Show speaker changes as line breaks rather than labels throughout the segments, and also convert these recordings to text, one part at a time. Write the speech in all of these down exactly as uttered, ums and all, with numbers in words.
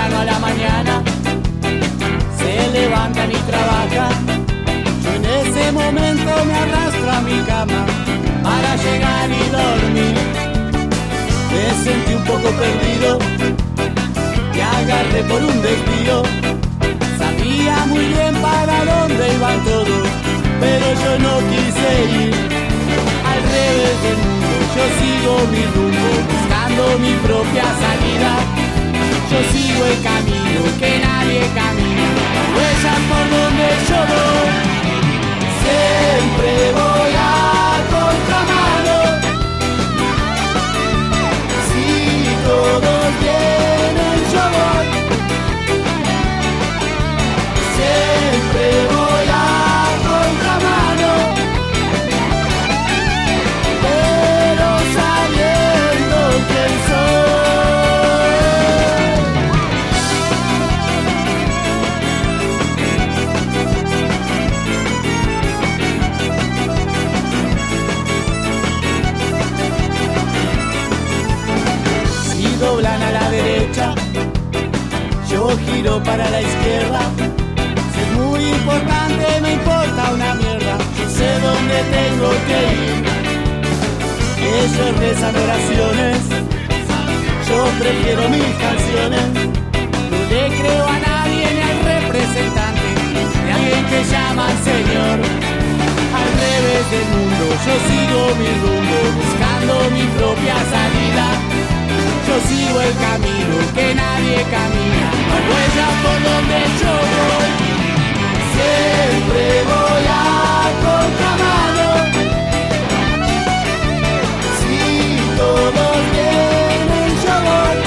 temprano a la mañana se levantan y trabajan. Yo en ese momento me arrastro a mi cama para llegar y dormir. Me sentí un poco perdido, me agarré por un desvío. Sabía muy bien para dónde iban todos, pero yo no quise ir. Al revés del mundo yo sigo mi rumbo, buscando mi propia salida. Yo sigo el camino que nadie camina, huellas por donde yo voy. Siempre voy a contramano. Si todos vienen yo voy. Siempre voy a contramano, pero sabiendo quién soy. Si doblan a la derecha, yo giro para la izquierda. Muy importante, me importa una mierda. Yo sé dónde tengo que ir. Ellos rezan oraciones, yo prefiero mis canciones. No le creo a nadie ni al representante de alguien que llama al Señor. Al revés del mundo yo sigo mi rumbo, buscando mi propia salida. Yo sigo el camino que nadie camina, no huellas por donde yo voy. Siempre voy a contramano. Si todos vienen yo voy.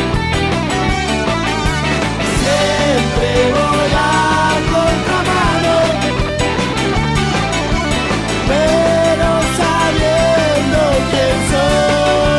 Siempre voy a contramano, pero sabiendo quién soy.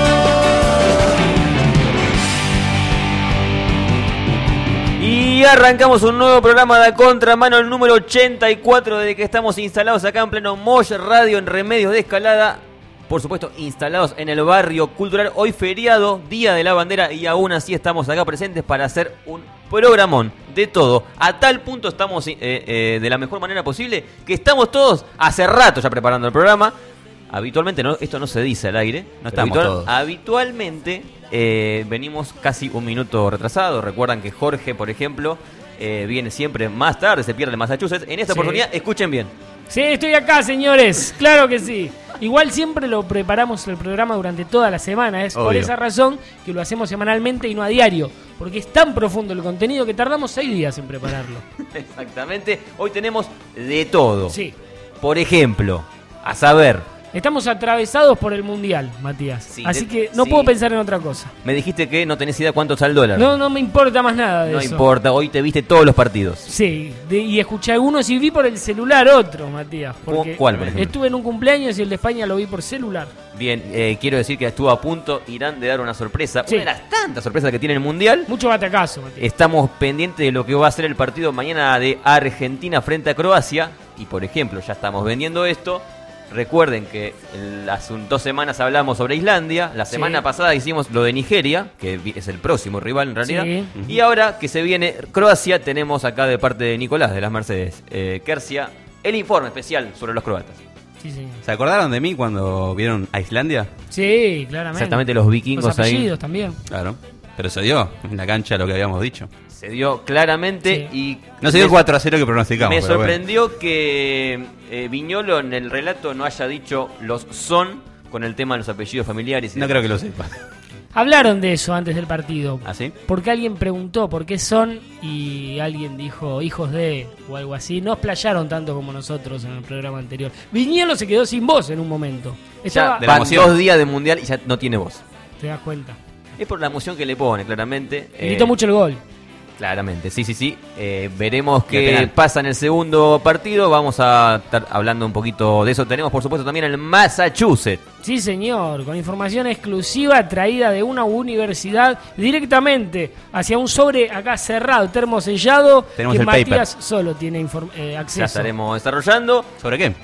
Y arrancamos un nuevo programa de Contramano, el número ochenta y cuatro, desde que estamos instalados acá en pleno Mosh Radio en Remedios de Escalada. Por supuesto, instalados en el barrio cultural. Hoy feriado, Día de la Bandera, y aún así estamos acá presentes para hacer un programón de todo. A tal punto estamos eh, eh, de la mejor manera posible que estamos todos hace rato ya preparando el programa. Habitualmente, no, esto no se dice al aire.
No estamos
habitual,
todos.
Habitualmente eh, venimos casi un minuto retrasados. Recuerdan que Jorge, por ejemplo, eh, viene siempre más tarde, se pierde en Massachusetts. En esta
Sí.
oportunidad, escuchen bien.
Sí, estoy acá, señores. Claro que sí. Igual siempre lo preparamos el programa durante toda la semana. Es por
Obvio.
esa razón que lo hacemos semanalmente y no a diario. Porque es tan profundo el contenido que tardamos seis días en prepararlo.
Exactamente. Hoy tenemos de todo.
Sí.
Por ejemplo, a saber,
Estamos atravesados por el Mundial, Matías.
Sí,
Así
de-
que no
sí.
puedo pensar en otra cosa.
me dijiste que no tenés idea cuánto está el dólar.
No, no me importa más nada de
No
eso.
importa, hoy te viste todos los partidos.
Sí, de- y escuché algunos y vi por el celular otro, Matías. Porque
¿Cuál, por ejemplo?
estuve en un cumpleaños y el de España lo vi por celular.
Bien, eh, quiero decir que estuvo a punto Irán de dar una sorpresa.
Sí.
Una de las tantas sorpresas que tiene el Mundial.
Mucho batacazo, Matías.
Estamos pendientes de lo que va a ser el partido mañana de Argentina frente a Croacia. Y por ejemplo, ya estamos vendiendo esto. Recuerden que el- hace un- dos semanas hablamos sobre Islandia. La semana
Sí.
pasada hicimos lo de Nigeria, que vi- es el próximo rival en realidad.
Sí.
Y ahora que se viene Croacia, tenemos acá de parte de Nicolás de las Mercedes, eh, Kersia, el informe especial sobre los croatas.
Sí, sí.
¿Se acordaron de mí cuando vieron a Islandia?
Sí, claramente.
Exactamente, los vikingos
Los
ahí.
apellidos también.
Claro. Pero se dio en la cancha lo que habíamos dicho.
Se dio claramente
Sí.
y...
No se dio
me-
cuatro a cero que pronosticamos.
Me
pero bueno.
sorprendió que eh, Viñolo en el relato no haya dicho los son con el tema de los apellidos familiares. y
No
demás.
creo que lo sepa.
Hablaron de eso antes del partido.
¿Ah, sí?
Porque alguien preguntó por qué son y alguien dijo hijos de o algo así. No explayaron tanto como nosotros en el programa anterior. Viñolo se quedó sin voz en un momento.
Ya
Estaba,
de la
van
emoción.
dos días de mundial y ya no tiene voz.
te das cuenta.
Es por la emoción que le pone, claramente.
Y gritó
Eh,
mucho el gol.
Claramente, sí, sí, sí. Eh, veremos
De
qué
penal.
pasa en el segundo partido. Vamos a estar hablando un poquito de eso. Tenemos, por supuesto, también el Massachusetts.
Sí, señor, con información exclusiva traída de una universidad directamente hacia un sobre acá cerrado, termosellado,
Tenemos
que
el paper.
Matías solo tiene inform- eh,
Ya
acceso.
estaremos desarrollando.
¿Sobre qué?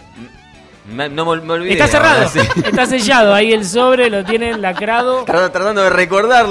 Me, no me, me olvidé.
Está cerrado,
ahora, sí.
está sellado, ahí el sobre lo tienen lacrado.
Tratando tratando de recordarlo.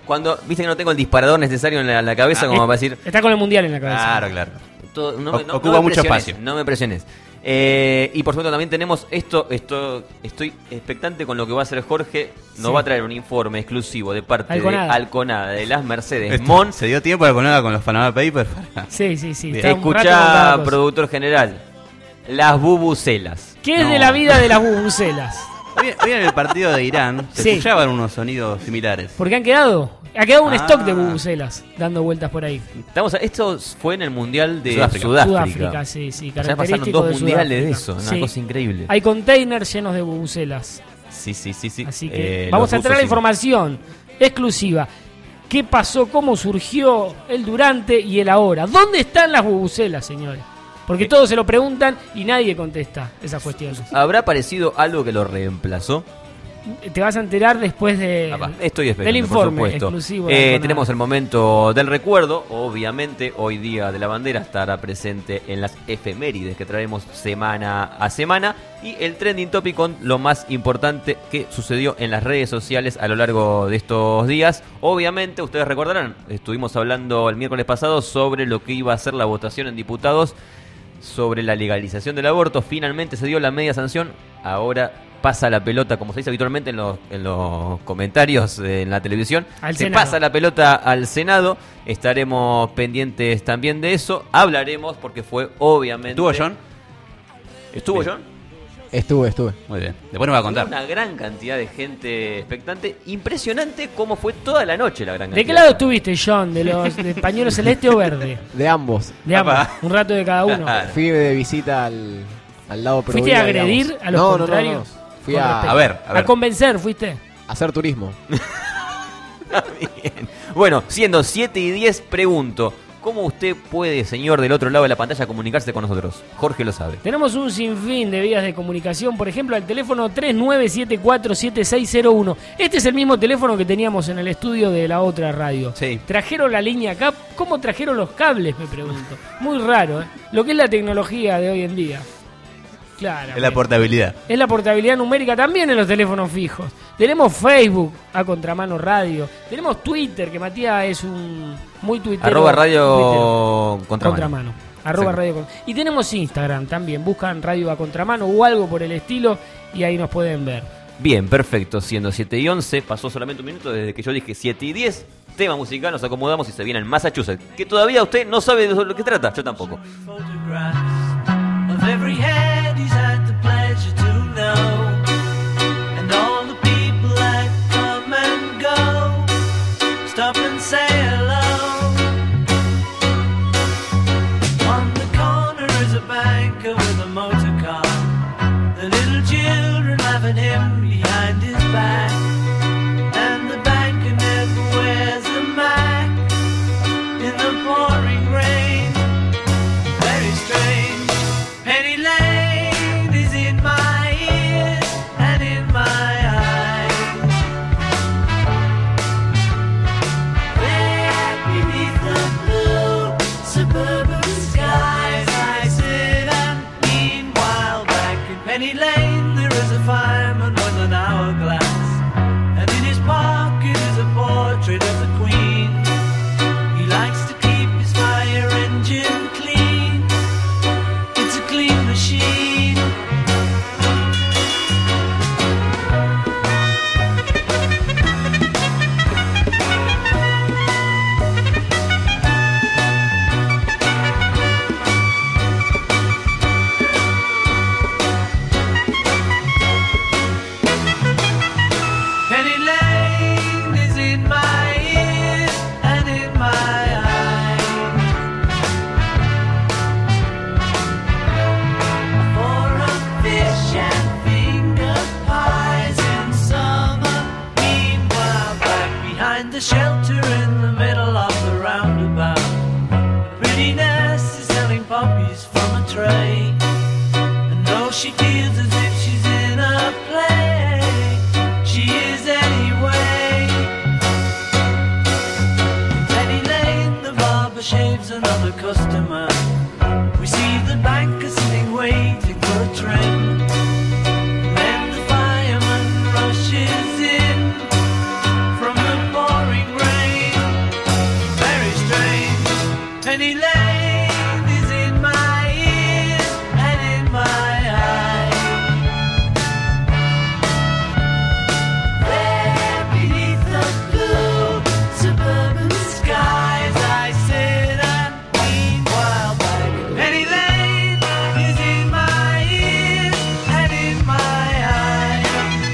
Cuando, viste que no tengo el disparador necesario en la, la cabeza
Ah,
como
es-
para decir...
Está con el mundial en la cabeza.
Claro, claro.
todo- no,
O-
me- no-
ocupa
no me
mucho
presiones,
espacio.
No me presiones. Eh, y por supuesto también tenemos esto, esto, estoy expectante con lo que va a hacer Jorge. Nos
Sí.
va a traer un informe exclusivo de parte
Alconada.
de Alconada, de las Mercedes
Este,
Mon.
Se dio tiempo de ponerla con los Panama Papers. para-
Sí, sí, sí.
Bien.
está un rato con
Escuchá,
cada cosa.
productor general, las bubucelas.
¿Qué es
No.
de la vida de las bubucelas?
Hoy, hoy en el partido de Irán se
Sí.
escuchaban unos sonidos similares.
Porque han quedado. Ha quedado un
Ah.
stock de bubucelas dando vueltas por ahí.
Estamos a- esto fue en el Mundial de
Sudáfrica.
Sudáfrica.
Sudáfrica, sí, sí.
Ya pasaron
característico
dos
de
mundiales de
Sudáfrica.
eso, una
Sí.
cosa increíble.
Hay containers llenos de bubucelas.
Sí, sí, sí, sí.
Así que
Eh,
vamos
los
a entrar a la
rusos, sí.
información exclusiva. ¿Qué pasó? ¿Cómo surgió el durante y el ahora? ¿Dónde están las bubucelas, señores? Porque todos se lo preguntan y nadie contesta esas cuestiones.
¿Habrá aparecido algo que lo reemplazó?
Te vas a enterar después de,
Apa, Estoy esperando,
del informe
por supuesto.
exclusivo. de
Eh,
Alconada.
tenemos el momento del recuerdo. Obviamente, hoy día de la bandera estará presente en las efemérides que traemos semana a semana. Y el trending topic con lo más importante que sucedió en las redes sociales a lo largo de estos días. Obviamente, ustedes recordarán, estuvimos hablando el miércoles pasado sobre lo que iba a ser la votación en diputados sobre la legalización del aborto. Finalmente se dio la media sanción. Ahora pasa la pelota, como se dice habitualmente en los, en los comentarios eh, en la televisión.
Al
se
Senado.
pasa la pelota al Senado. Estaremos pendientes también de eso. Hablaremos porque fue obviamente...
¿Estuvo John?
¿Estuvo
Bien.
John?
Estuve, estuve.
Muy bien. Después nos va a contar.
Una gran cantidad de gente expectante. Impresionante cómo fue toda la noche la gran cantidad.
¿De qué lado estuviste, John? ¿De los de pañuelo celeste o verde?
De ambos.
De ambos.
Apa.
Un rato de cada uno.
Fui de visita al, al lado
¿Fuiste
Provida,
a agredir
digamos.
a los
no,
contrarios?
No, no, no. Fui
Con
a,
respeto.
A ver, a
A
ver.
convencer, fuiste.
a hacer turismo.
Está bien. Bueno, siendo siete y diez, pregunto, ¿cómo usted puede, señor del otro lado de la pantalla, comunicarse con nosotros? Jorge lo sabe.
Tenemos un sinfín de vías de comunicación, por ejemplo, al teléfono tres nueve siete cuatro siete seis cero uno. Este es el mismo teléfono que teníamos en el estudio de la otra radio.
Sí.
¿Trajeron la línea acá? ¿Cómo trajeron los cables, me pregunto? Muy raro, ¿eh? Lo que es la tecnología de hoy en día. Claro.
Es la portabilidad.
Es la portabilidad numérica también en los teléfonos fijos. Tenemos Facebook a Contramano Radio. Tenemos Twitter, que Matías es un muy tuitero.
Arroba radio
tuitero.
contramano.
Contramano. Arroba
Exacto.
radio con- Y tenemos Instagram también. Buscan Radio a Contramano o algo por el estilo y ahí nos pueden ver.
Bien, perfecto. Siendo siete y once, pasó solamente un minuto desde que yo dije siete y diez. Tema musical, nos acomodamos y se viene en Massachusetts. Que todavía usted no sabe de lo que trata, yo tampoco.
Photographs of every head he's had the pleasure to know, and all the people that come and go stop and say hello. On the corner is a banker with a motor car, the little children laughing him behind his back, and the banker never wears a Mac in the pouring rain. Very strange. Penny Lane is in my ears and in my eyes. There beneath the blue suburban skies, I sit and meanwhile back in Penny Lane there is a fireman with an hourglass, and in his pocket is a portrait of the Queen. He likes to keep his fire engine clean. It's a clean machine. Penny Lane is in my ears and in my eyes. For a fish and finger pies in summer. Meanwhile, back behind the shelter in the middle of the roundabout, a pretty nurse is selling poppies from a tray. And though she feels as if she's in a play, she is anyway. Penny Lane, the barber shaves another customer. We see the banker sitting waiting for a train. Then the fireman rushes in from the pouring rain. Penny Lane is in my ears and in my eyes. There beneath the blue suburban skies, I sit and meanwhile back. Penny Lane is in my ears and in my eyes.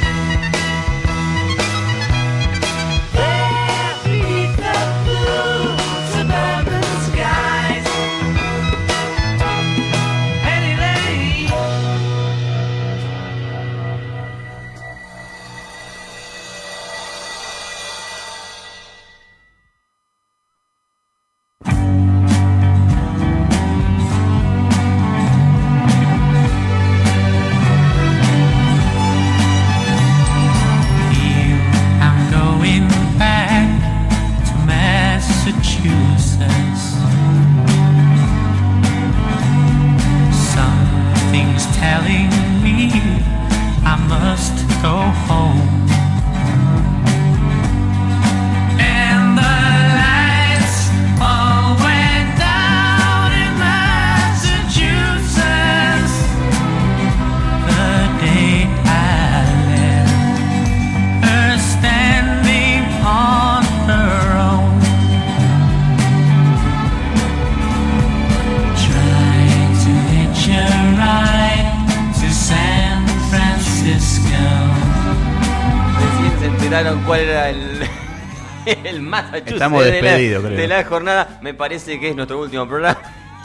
There beneath the blue suburban skies, Penny Lane.
I'm going back to Massachusetts. Something's telling me I must go home. And the lights all went down in Massachusetts the day I left her standing on her own, trying to hitch a ride to San Francisco.
Recién se enteraron cuál era el, el Massachusetts
Estamos
de,
despedidos,
la,
creo.
de la jornada. Me parece que es nuestro último programa.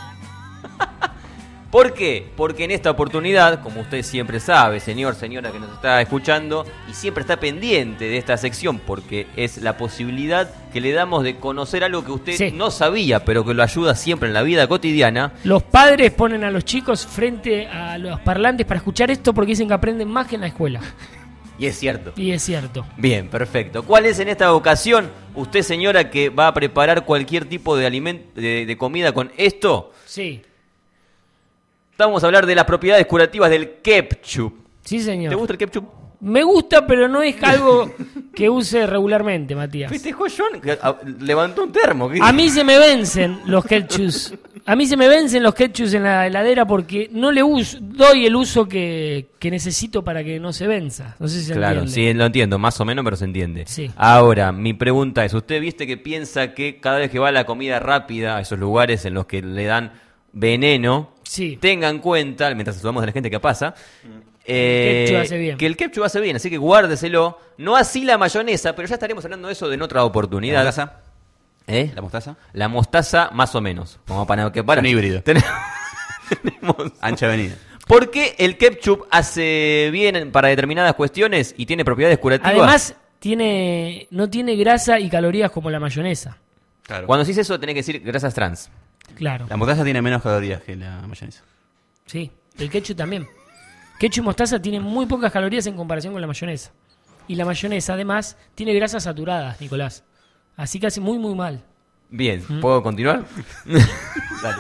¿Por qué? Porque en esta oportunidad, como usted siempre sabe, señor, señora que nos está escuchando, y siempre está pendiente de esta sección, porque es la posibilidad que le damos de conocer algo que usted
Sí.
no sabía, pero que lo ayuda siempre en la vida cotidiana.
Los padres ponen a los chicos frente a los parlantes para escuchar esto porque dicen que aprenden más que en la escuela.
Y es cierto.
Y es cierto.
Bien, perfecto. ¿Cuál es en esta ocasión usted, señora, que va a preparar cualquier tipo de alimento, de, de comida con esto?
Sí.
Vamos a hablar de las propiedades curativas del ketchup.
Sí, señor.
¿Te gusta el ketchup?
Me gusta, pero no es algo que use regularmente, Matías.
Festejó John, que, a- levantó un termo. ¿Qué-
A mí se me vencen los ketchups. A mí se me vencen los ketchups en la heladera porque no le uso, doy el uso que, que necesito para que no se venza. No sé si se
Claro,
entiende.
sí, lo entiendo, más o menos, pero se entiende.
Sí.
Ahora, mi pregunta es, ¿usted viste que piensa que cada vez que va a la comida rápida, a esos lugares en los que le dan veneno,
Sí.
tenga en cuenta, mientras saludamos a la gente que pasa, eh,
ketchup hace bien.
que el ketchup hace bien, así que guárdeselo. No así la mayonesa, pero ya estaremos hablando de eso en otra
¿La
oportunidad.
mostaza?
¿Eh?
¿La mostaza?
La mostaza, más o menos. Como para que para.
Un híbrido.
Tenemos- tenemos-
Ancha avenida.
¿Por qué el ketchup hace bien para determinadas cuestiones y tiene propiedades curativas?
Además, tiene, no tiene grasa y calorías como la mayonesa.
Claro.
Cuando decís eso, tenés que decir grasas trans.
Claro.
La mostaza tiene menos calorías que la mayonesa.
Sí. El ketchup también. Ketchup y mostaza tienen muy pocas calorías en comparación con la mayonesa. Y la mayonesa, además, tiene grasas saturadas, Nicolás. Así que hace muy, muy mal.
Bien,
¿Mm?
¿puedo continuar? Dale.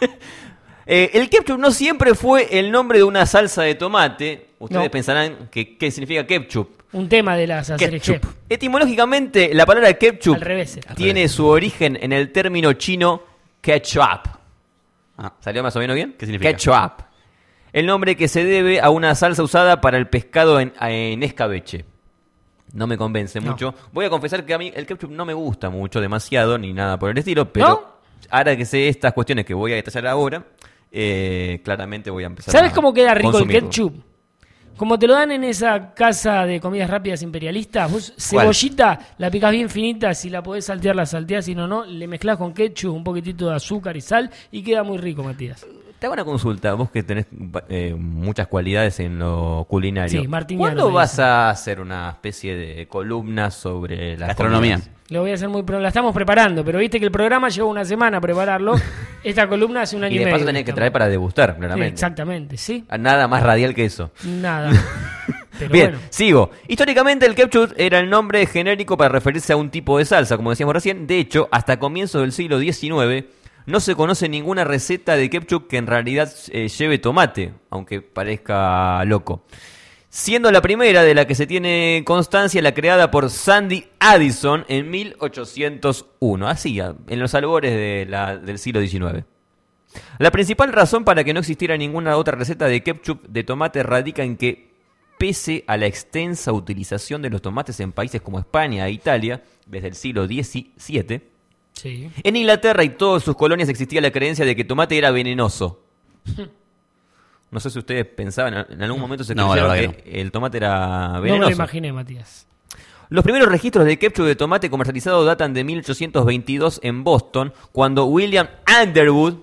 Eh, el ketchup no siempre fue el nombre de una salsa de tomate. Ustedes
No.
pensarán que qué significa ketchup.
Un tema de las
Ketchup.
ketchup.
Etimológicamente, la palabra ketchup
Al revés. era.
tiene su origen en el término chino ketchup.
Ah.
¿Salió más o menos bien?
¿Qué significa?
Ketchup. El nombre que se debe a una salsa usada para el pescado en, en escabeche. No me convence
No.
mucho. Voy a confesar que a mí el ketchup no me gusta mucho, demasiado, ni nada por el estilo, pero
¿No?
ahora que sé estas cuestiones que voy a detallar ahora, eh, claramente voy a empezar
¿Sabes
a
cómo queda rico
consumirlo.
el ketchup? Como te lo dan en esa casa de comidas rápidas imperialistas, vos cebollita la picás bien finita, si la podés saltear la salteás, si no, no, le mezclás con ketchup, un poquitito de azúcar y sal y queda muy rico, Matías.
Te hago una consulta, vos que tenés eh, muchas cualidades en lo culinario.
Sí, martiniano,
¿Cuándo
me
vas
dicen.
a hacer una especie de columna sobre la
Gastronomía.
Lo voy a hacer muy pronto, la estamos preparando, pero viste que el programa lleva una semana a prepararlo. Esta columna hace un año
Y
y,
de
medio.
paso tenés que traer para degustar,
Sí,
claramente.
exactamente, sí.
Nada más radial que eso.
Nada. Pero
Bien,
bueno.
sigo. Históricamente el ketchup era el nombre genérico para referirse a un tipo de salsa, como decíamos recién. De hecho, hasta comienzos del siglo diecinueve no se conoce ninguna receta de ketchup que en realidad eh, lleve tomate, aunque parezca loco. siendo la primera de la que se tiene constancia la creada por Sandy Addison en mil ochocientos uno, así, en los albores de la, del siglo diecinueve. La principal razón para que no existiera ninguna otra receta de ketchup de tomate radica en que, pese a la extensa utilización de los tomates en países como España e Italia desde el siglo diecisiete,
Sí.
en Inglaterra y todas sus colonias existía la creencia de que el tomate era venenoso. No sé si ustedes pensaban, en algún momento se
No,
creyeron
la
que
verdad que
el tomate era
No me
venenoso.
lo imaginé, Matías.
Los primeros registros de ketchup de tomate comercializado datan de mil ochocientos veintidós en Boston, cuando William Underwood,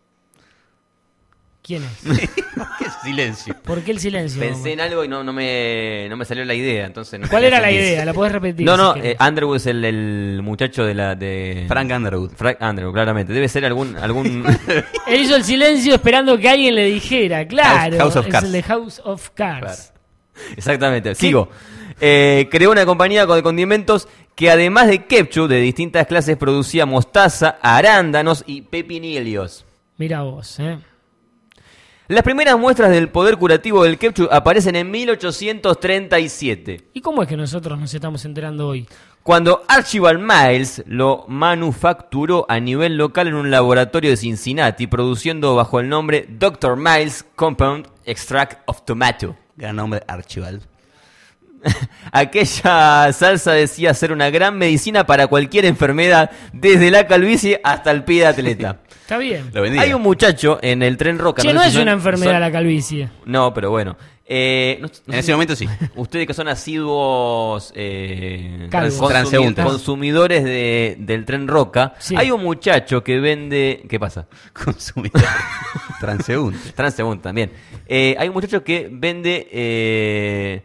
¿Quién es?
Qué silencio.
¿Por qué el silencio?
pensé en algo y no, no, me, no me salió la idea, entonces no
¿Cuál
tenía
era la
sentido.
idea? ¿La podés repetir?
No,
si
no,
querés?
eh, Underwood es el, el muchacho de la... de
Frank Underwood.
Frank Underwood, claramente. Debe ser algún... algún
Él hizo el silencio esperando que alguien le dijera. Claro,
House of
es
Cards.
el de House of Cards.
Exactamente, sigo. Eh, creó una compañía de condimentos que además de ketchup de distintas clases producía mostaza, arándanos y pepinillos.
Mira vos, ¿eh?
Las primeras muestras del poder curativo del ketchup aparecen en mil ochocientos treinta y siete,
¿Y cómo es que nosotros nos estamos enterando hoy?
cuando Archibald Miles lo manufacturó a nivel local en un laboratorio de Cincinnati, produciendo bajo el nombre doctor Miles Compound Extract of Tomato.
Gran nombre, Archibald.
Aquella salsa decía ser una gran medicina para cualquier enfermedad, desde la calvicie hasta el pie de atleta.
Está bien.
Lo vendía.
Hay un muchacho en el tren Roca.
Che,
sé
no
si
es
son-
una enfermedad
son-
la calvicie.
No, pero bueno. Eh, no- no
En
sé
ese
si-
momento sí.
Ustedes que son asiduos eh,
Calvos.
consumi-
Transeúntes.
consumidores de, del tren Roca,
Sí.
hay un muchacho que vende... ¿Qué pasa?
Consumidor. Transeúnte.
Transeúnte también. Eh, hay un muchacho que vende eh,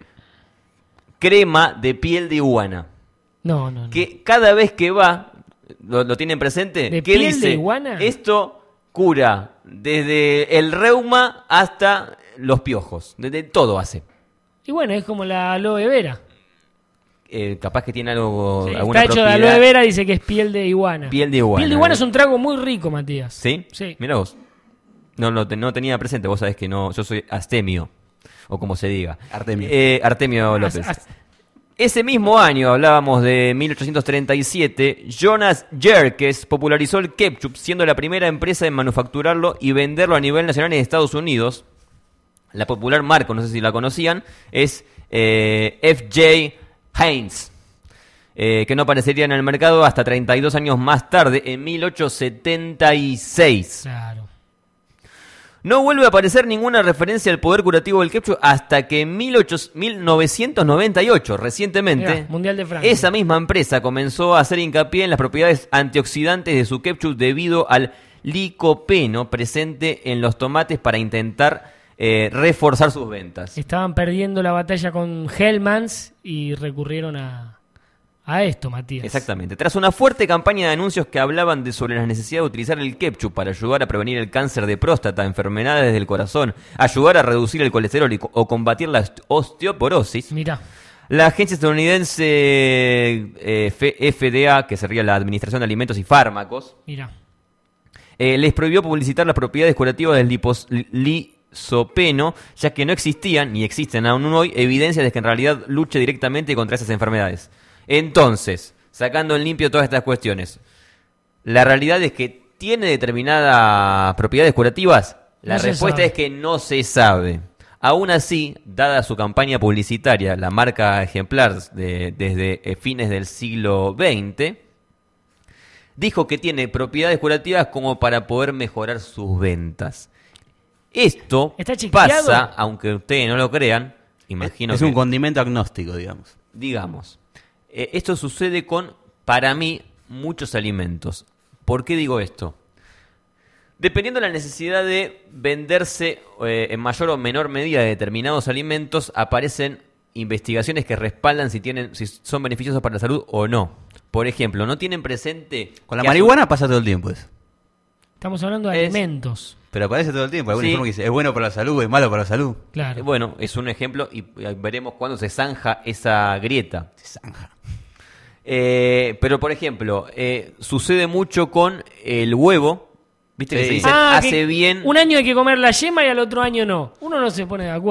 crema de piel de iguana.
No, no, no.
Que cada vez que va, lo, lo tienen presente,
¿De
¿qué
piel
dice?
de iguana?
Esto cura desde el reuma hasta los piojos. Desde todo hace.
Y bueno, es como la aloe vera.
Eh, capaz que tiene algo,
Sí,
alguna
está hecho de
propiedad.
aloe vera, dice que es piel de iguana.
Piel de iguana.
Piel de iguana es un trago muy rico, Matías.
¿Sí?
Sí.
Mira vos. No, no, te- no tenía presente, vos sabés que no, yo soy astemio, o como se diga.
Artemio.
Eh, Artemio López.
As- as-
Ese mismo año, hablábamos de mil ochocientos treinta y siete, Jonas Jerkes popularizó el ketchup, siendo la primera empresa en manufacturarlo y venderlo a nivel nacional en Estados Unidos. La popular marca, no sé si la conocían, es eh, F J Heinz, eh, que no aparecería en el mercado hasta treinta y dos años más tarde, en mil ochocientos setenta y seis.
Claro.
No vuelve a aparecer ninguna referencia al poder curativo del ketchup hasta que en mil novecientos noventa y ocho, recientemente,
Mirá, Mundial de Francia.
esa misma empresa comenzó a hacer hincapié en las propiedades antioxidantes de su ketchup debido al licopeno presente en los tomates para intentar eh, reforzar sus ventas.
Estaban perdiendo la batalla con Hellmans y recurrieron a, a esto, Matías.
Exactamente. Tras una fuerte campaña de anuncios que hablaban de sobre la necesidad de utilizar el ketchup para ayudar a prevenir el cáncer de próstata, enfermedades del corazón, ayudar a reducir el colesterol y co- o combatir la oste- osteoporosis,
Mirá.
la agencia estadounidense eh, F- F D A, que sería la Administración de Alimentos y Fármacos,
Mirá.
eh, les prohibió publicitar las propiedades curativas del lipos- li- lisopeno, ya que no existían, ni existen aún hoy, evidencias de que en realidad luche directamente contra esas enfermedades. Entonces, sacando en limpio todas estas cuestiones, la realidad es que tiene determinadas propiedades curativas. La
No se
respuesta
sabe.
es que no se sabe. Aún así, dada su campaña publicitaria, la marca ejemplar de- desde eh, fines del siglo veinte, dijo que tiene propiedades curativas como para poder mejorar sus ventas. Esto
¿Está chequeado?
pasa, aunque ustedes no lo crean, imagino
es
que...
un condimento agnóstico, digamos.
digamos, eh, esto sucede con, para mí, muchos alimentos. ¿Por qué digo esto? Dependiendo de la necesidad de venderse eh, en mayor o menor medida de determinados alimentos, aparecen investigaciones que respaldan si tienen, si son beneficiosos para la salud o no. Por ejemplo, no tienen presente...
Con la
que hace-
marihuana pasa todo el tiempo eso.
Estamos hablando de
Es-
alimentos.
Pero aparece todo el tiempo. Algún
Sí.
informe que dice, es bueno para la salud, es malo para la salud.
Claro.
Eh, Bueno, es un ejemplo y eh, veremos cuándo se zanja esa grieta.
Se zanja.
Eh, pero, por ejemplo, eh, sucede mucho con el huevo. ¿Viste que
Sí.
se dice
Ah,
hace
que
bien?
Un año hay que comer la yema y al otro año no. Uno no se pone de acuerdo.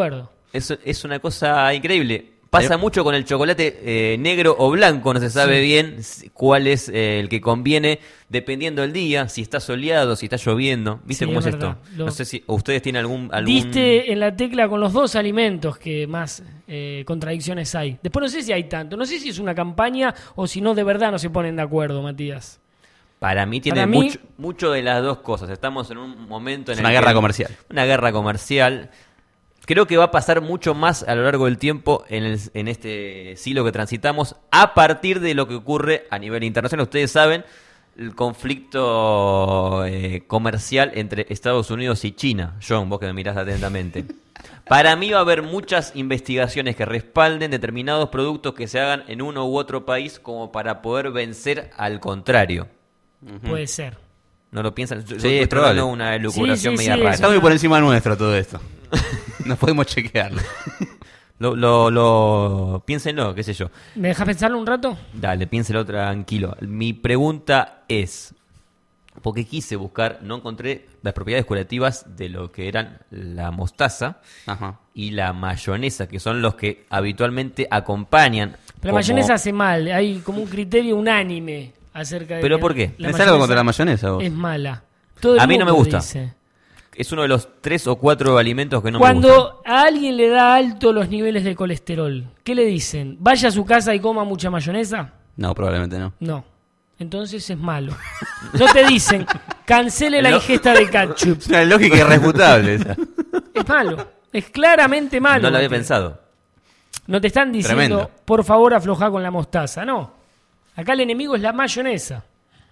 Es, es una cosa increíble. Pasa mucho con el chocolate eh, negro o blanco, no se sabe
Sí.
bien si- cuál es eh, el que conviene dependiendo del día, si está soleado, si está lloviendo. ¿Viste
Sí,
cómo
es
es,
verdad.
esto?
Lo-
No sé si ustedes tienen algún... algún...
Diste en la tecla con los dos alimentos que más eh, contradicciones hay. Después no sé si hay tanto. No sé si es una campaña o si no de verdad no se ponen de acuerdo, Matías.
Para mí tiene
Para mí-
mucho, mucho de las dos cosas. Estamos en un momento en
Es
el
una
que-
guerra comercial.
Una guerra comercial. Creo que va a pasar mucho más a lo largo del tiempo en, el- en este siglo que transitamos a partir de lo que ocurre a nivel internacional. Ustedes saben el conflicto eh, comercial entre Estados Unidos y China. John, vos que me mirás atentamente. Para mí va a haber muchas investigaciones que respalden determinados productos que se hagan en uno u otro país como para poder vencer al contrario.
Puede ser.
¿No lo piensan? Yo,
Sí,
yo
es
estoy
probable.
dando una elucubración
Sí, sí,
media
sí,
rara.
Está muy por encima nuestro todo esto. No podemos chequearlo.
Lo, lo, lo, piénsenlo, qué sé yo.
¿Me dejas pensarlo un rato?
Dale, piénselo tranquilo. Mi pregunta es, porque quise buscar, no encontré las propiedades curativas de lo que eran la mostaza
Ajá.
y la mayonesa, que son los que habitualmente acompañan.
Pero
como-
la mayonesa hace mal. Hay como un criterio unánime acerca de
¿Pero
que
por qué?
la
¿Tenés algo contra la mayonesa vos?
es mala. Todo el
A mí no me
mundo
gusta.
dice.
Es uno de los tres o cuatro alimentos que no me gustan.
Cuando a alguien le da alto los niveles de colesterol, ¿qué le dicen? ¿Vaya a su casa y coma mucha mayonesa?
No, probablemente no.
No. Entonces es malo. No te dicen, cancele la
No.
ingesta de ketchup.
Es una lógica irrefutable esa.
Es malo. Es claramente malo.
No lo había
Mateo.
pensado.
No te están diciendo,
Tremendo.
por favor, aflojá con la mostaza. No. Acá el enemigo es la mayonesa.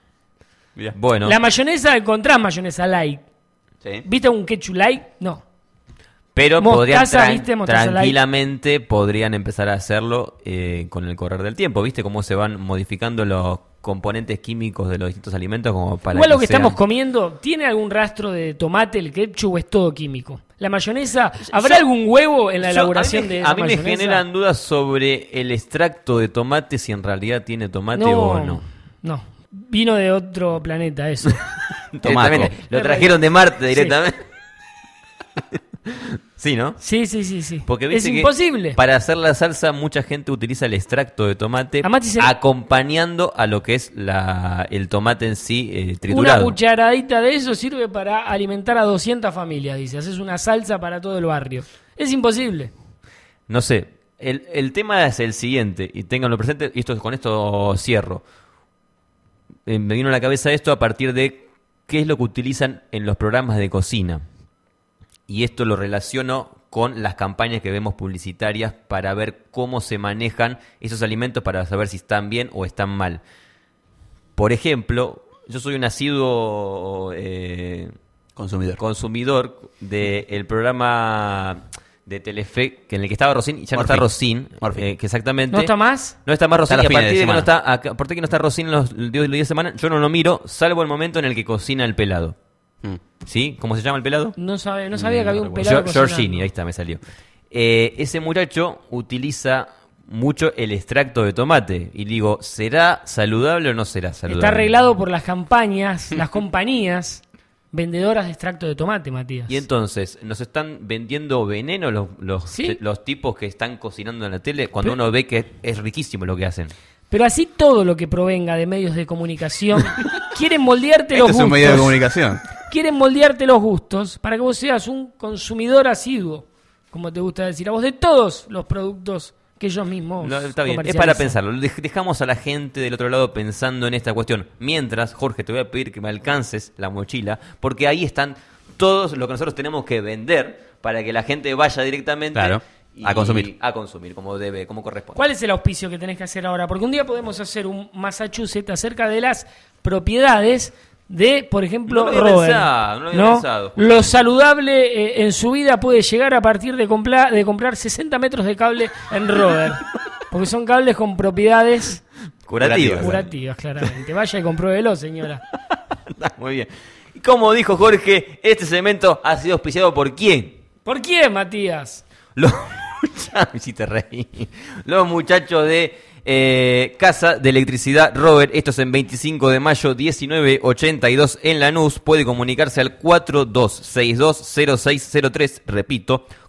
Mirá.
Bueno,
La mayonesa encontrás mayonesa light.
Sí.
¿Viste un ketchup light? No.
pero
mostaza,
podrían tran-
¿viste? Mostaza light.
tranquilamente podrían empezar a hacerlo eh, con el correr del tiempo. ¿Viste cómo se van modificando los componentes químicos de los distintos alimentos como para
Igual lo que
sean-
estamos comiendo, ¿tiene algún rastro de tomate el ketchup o es todo químico? La mayonesa, ¿habrá
Yo-
algún huevo en la
Yo-
elaboración
a mí, me-
de esa
a mí me
mayonesa?
generan dudas sobre el extracto de tomate, si en realidad tiene tomate
No,
o no.
no. Vino de otro planeta eso.
Tomaco.
Directamente. Lo trajeron de Marte directamente. Sí, ¿no?
Sí, sí, sí, sí.
Porque
es
viste que
imposible.
para hacer la salsa mucha gente utiliza el extracto de tomate
Además dice-
acompañando a lo que es la, el tomate en sí eh,
Una
triturado.
cucharadita de eso sirve para alimentar a doscientas familias, dice. Haces una salsa para todo el barrio. Es imposible.
No sé, el, el tema es el siguiente, y ténganlo presente, y esto, con esto cierro. Eh, me vino a la cabeza esto a partir de qué es lo que utilizan en los programas de cocina. Y esto lo relaciono con las campañas que vemos publicitarias para ver cómo se manejan esos alimentos para saber si están bien o están mal. Por ejemplo, yo soy un asiduo eh,
Consumidor.
consumidor del programa de Telefe, que en el que estaba Rosín, y ya no
Morphy.
está Rosín,
Morphy.
eh, que exactamente...
¿No está más?
No está más Rosín,
Está
y a
los fines
partir
de
de que no
semana.
está, a- a partir de que no está Rosín los, los días los días de semana, yo no lo miro, salvo el momento en el que cocina el pelado.
Mm.
¿Sí? ¿Cómo se llama el pelado?
No, sabe, no sabía que había un
Gio-
pelado cocinando.
Giorgini, ahí está, me salió. Eh, ese muchacho utiliza mucho el extracto de tomate. Y digo, ¿será saludable o no será saludable?
Está arreglado por las campañas, las compañías vendedoras de extracto de tomate, Matías.
Y entonces, ¿nos están vendiendo veneno los, los,
Sí.
los tipos que están cocinando en la tele cuando
Pero-
uno ve que es riquísimo lo que hacen?
Pero así todo lo que provenga de medios de comunicación quieren moldearte
Esto
los
es un
gustos.
medio de comunicación.
Quieren moldearte los gustos para que vos seas un consumidor asiduo, como te gusta decir a vos, de todos los productos que ellos mismos
No, está bien, es para
comercializan.
pensarlo. Dej- Dejamos a la gente del otro lado pensando en esta cuestión. Mientras, Jorge, te voy a pedir que me alcances la mochila, porque ahí están todos lo que nosotros tenemos que vender para que la gente vaya directamente
Claro,
y-
a consumir.
a consumir como debe, como corresponde.
¿Cuál es el auspicio que tenés que hacer ahora? Porque un día podemos hacer un Massachusetts acerca de las propiedades de, por ejemplo,
No lo había
Robert.
pensado, no lo había pensado.
Lo saludable eh, en su vida puede llegar a partir de, compla- de comprar sesenta metros de cable en Robert. Porque son cables con propiedades
Curativas.
curativas, claramente. Vaya y compruébelo, señora.
Está muy bien. Y como dijo Jorge, este segmento ha sido auspiciado por quién?
¿Por quién, Matías?
Los muchachos, me hiciste reír. Los muchachos de eh, Casa de Electricidad Robert, esto es en veinticinco de mayo, diecinueve ochenta y dos en Lanús. Puede comunicarse al cuatro dos seis dos cero seis cero tres, repito,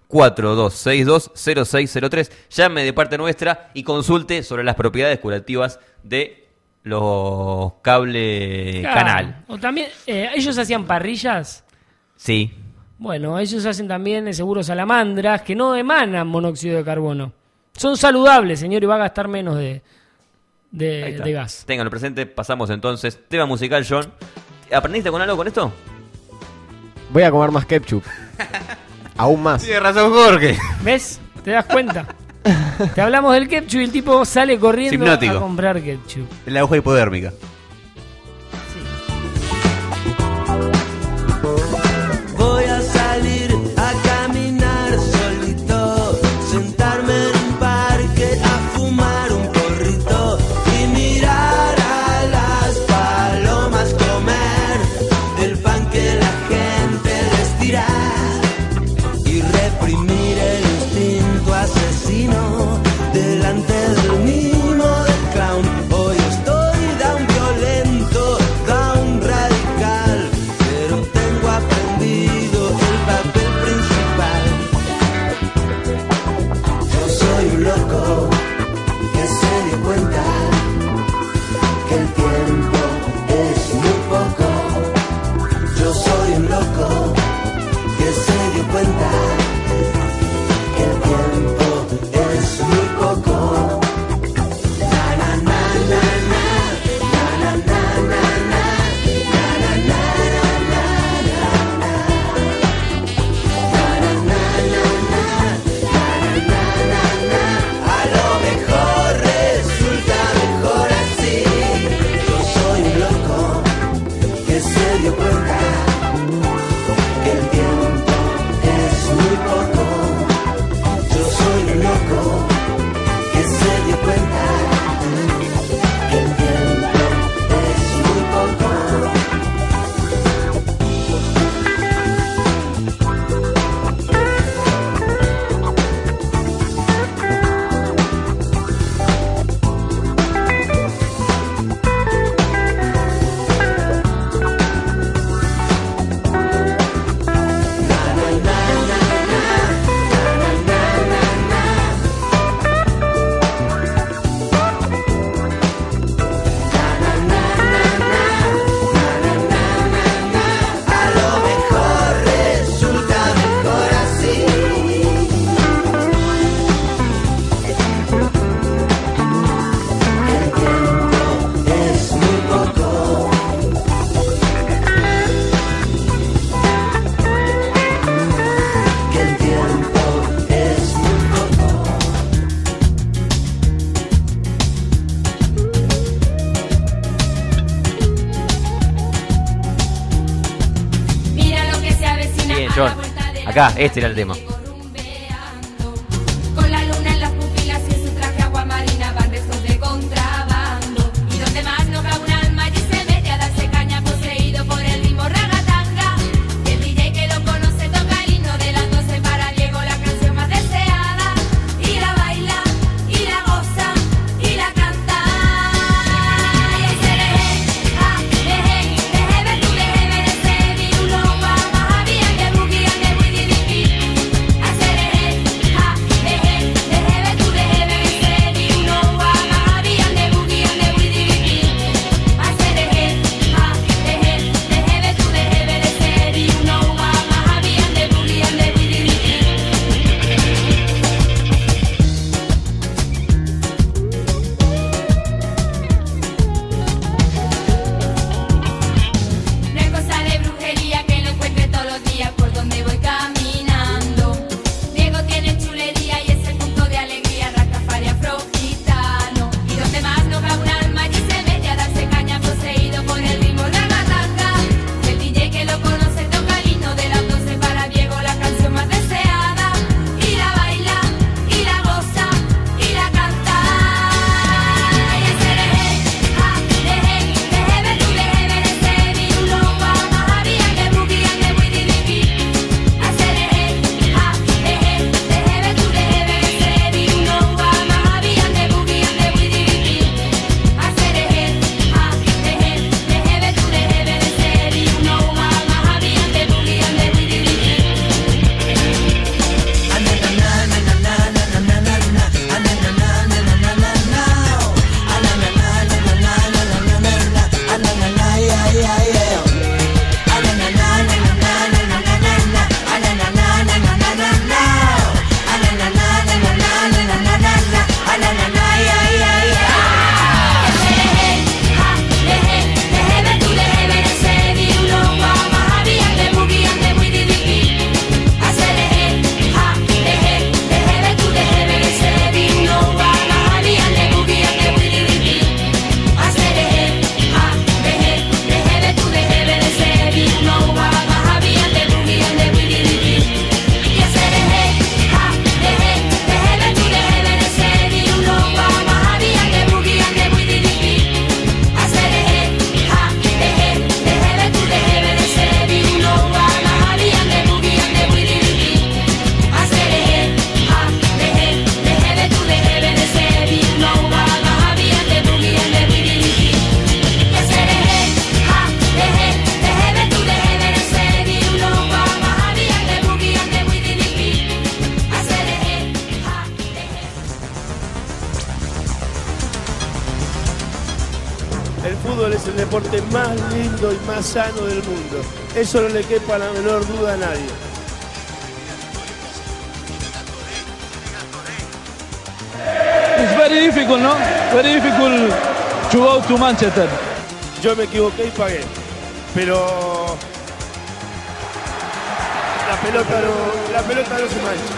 cuatro dos seis dos cero seis cero tres. Llame de parte nuestra y consulte sobre las propiedades curativas de los cable
Claro.
canal.
O también, eh, ellos hacían parrillas.
Sí.
Bueno, ellos hacen también eh, seguro salamandras que no emanan monóxido de carbono. Son saludables, señor, y va a gastar menos de,
Ahí
de,
está.
de gas.
Ténganlo presente, pasamos entonces. Tema musical, John. ¿Aprendiste con algo con esto?
Voy a comer más ketchup. Aún más.
Tiene razón, Jorge.
¿Ves? ¿Te das cuenta? Te hablamos del ketchup y el tipo sale corriendo
Hipnótico.
a comprar ketchup.
La aguja hipodérmica.
Voy a salir a caminar solito, sentarme en un parque a fumar un porrito y mirar a las palomas comer el pan que la gente les tira y reprimir el instinto asesino delante del mimo del clown. Hoy estoy down violento, down radical, pero tengo aprendido el papel principal. Yo soy un loco que se dio cuenta que el tiempo es muy poco. Yo soy un loco que se dio cuenta que el tiempo es muy poco. Na na na na na, na na na na na, na na a lo mejor resulta mejor así. Yo soy un loco que se dio cuenta que el tiempo es muy poco. Yo soy un loco que se dio cuenta que el tiempo es muy poco. A lo mejor resulta mejor así. El tiempo es muy poco. Que el tiempo es muy poco.
Mira lo que se avecina.
Bien,
a
John.
la vuelta de la
Acá,
esquina,
este era el tema.
rumbeando. Con la luna en las pupilas y en su traje agua marina van restos de contrabando. Y donde más no cabe un alma allí se mete a darse caña poseído por el ritmo ragatanga. Y el D J que lo conoce toca el himno de las doce para Diego, la canción más deseada. Y la baila, y la goza, y la canta. Y ahí se deje, ah, deje, deje ver tú, deje ver ese virulo, guapa, bien, de boogie, de boogie, de boogie.
deporte más lindo y más sano del mundo. Eso no le quepa la menor duda a nadie.
It's very difficult, no? Very difficult to go to Manchester.
Yo me equivoqué y pagué, pero la pelota no, la pelota no se mancha.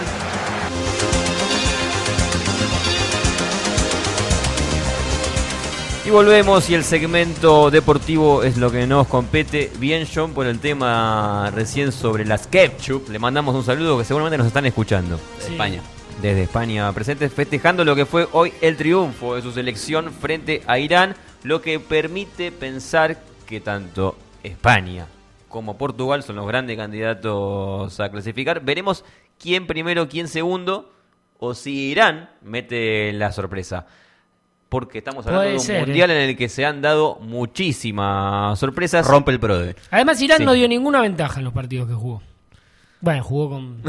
Y volvemos y el segmento deportivo es lo que nos compete. Bien, John, por el tema recién sobre las ketchup. Le mandamos un saludo que seguramente nos están escuchando.
De
Sí.
España.
Desde España presentes, festejando lo que fue hoy el triunfo de su selección frente a Irán, lo que permite pensar que tanto España como Portugal son los grandes candidatos a clasificar. Veremos quién primero, quién segundo, o si Irán mete la sorpresa. Porque estamos hablando
Puede
de un
ser,
mundial
eh.
en el que se han dado muchísimas sorpresas.
Rompe el PRODE.
Además, Irán
Sí.
no dio ninguna ventaja en los partidos que jugó. Bueno, jugó con...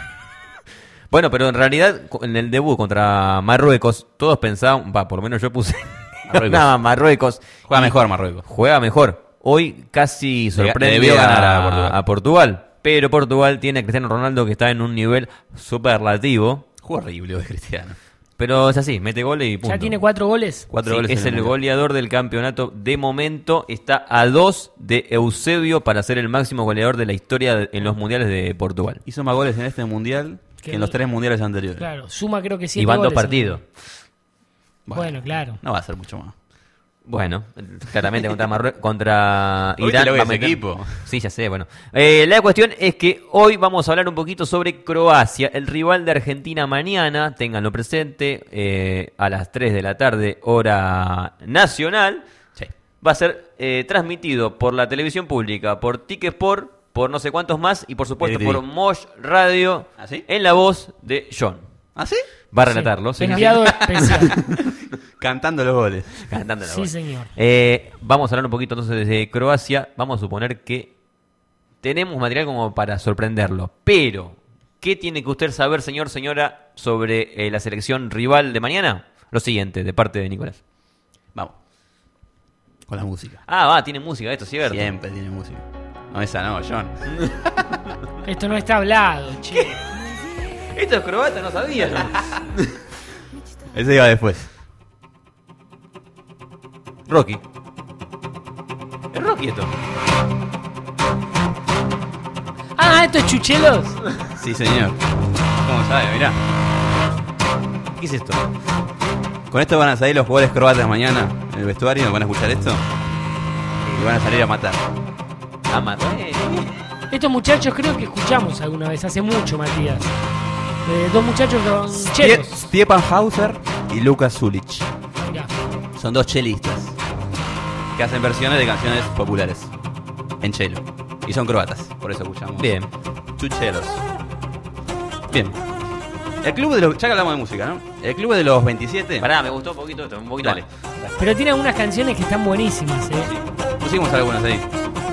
Bueno, pero en realidad en el debut contra Marruecos, todos pensaban, va, por lo menos yo puse
Marruecos.
nada, Marruecos.
Juega
Y
mejor Marruecos.
Juega mejor. Hoy casi sorprende
debió ganar
a,
a Portugal.
a Portugal. Pero Portugal tiene a Cristiano Ronaldo que está en un nivel superlativo.
Juega horrible de Cristiano.
Pero es así, mete goles y punto.
¿Ya tiene cuatro goles?
Cuatro
Sí,
goles
es
en
el
Mundial.
goleador del campeonato de momento. Está a dos de Eusebio para ser el máximo goleador de la historia de- en los mundiales de Portugal.
Hizo más goles en este mundial que
Que
en los
el-
tres mundiales anteriores.
Claro, suma creo que siete
Y van dos
goles.
partidos.
Bueno, claro.
No va a ser mucho más.
Bueno, claramente contra Marrue- contra
¿Viste
Irán.
lo que
va
es
a meter-
equipo?
Sí, ya sé, bueno. Eh, la cuestión es que hoy vamos a hablar un poquito sobre Croacia, el rival de Argentina mañana, ténganlo presente, eh, a las tres de la tarde, hora nacional.
Sí.
Va a ser eh, transmitido por la televisión pública, por Ticketsport, por no sé cuántos más, y por supuesto
D V D.
por Mosh Radio,
¿Ah, sí?
en la voz de John.
¿Ah, sí?
Va a relatarlo. sí.
Enviado especial.
Cantando los goles.
Cantando la
Sí,
voz.
señor.
Eh, vamos a hablar un poquito entonces de Croacia. Vamos a suponer que tenemos material como para sorprenderlo. Pero, ¿qué tiene que usted saber, señor, señora, sobre eh, la selección rival de mañana? Lo siguiente, de parte de Nicolás.
Vamos. Con la música.
Ah, va, tiene música, esto, ¿cierto?
Siempre tiene música. No, esa no, John.
Esto no está hablado, che.
Esto es croata, no sabía.
Ese iba después.
Rocky. Es Rocky esto.
Ah, esto es Chuchelos.
Sí, señor. ¿Cómo sabe? Mirá.
¿Qué es esto?
Con esto van a salir los jugadores croatas mañana en el vestuario. ¿Van a escuchar esto? Y van a salir a matar.
Ama. Eh,
Estos muchachos creo que escuchamos alguna vez, hace mucho, Matías. Eh, dos muchachos con
Stie-
chelos.
Stjepan Hauser y Lukas Sulic.
Mirá.
Son dos chelistas que hacen versiones de canciones populares en chelo. Y son croatas, por eso escuchamos.
Bien.
Chuchelos. Bien. El club de los... Ya que hablamos de música, ¿no? El club de los veintisiete...
Pará, me gustó un poquito esto, un poquito.
Dale.
Pero tiene algunas canciones que están buenísimas, eh.
Pusimos algunas ahí.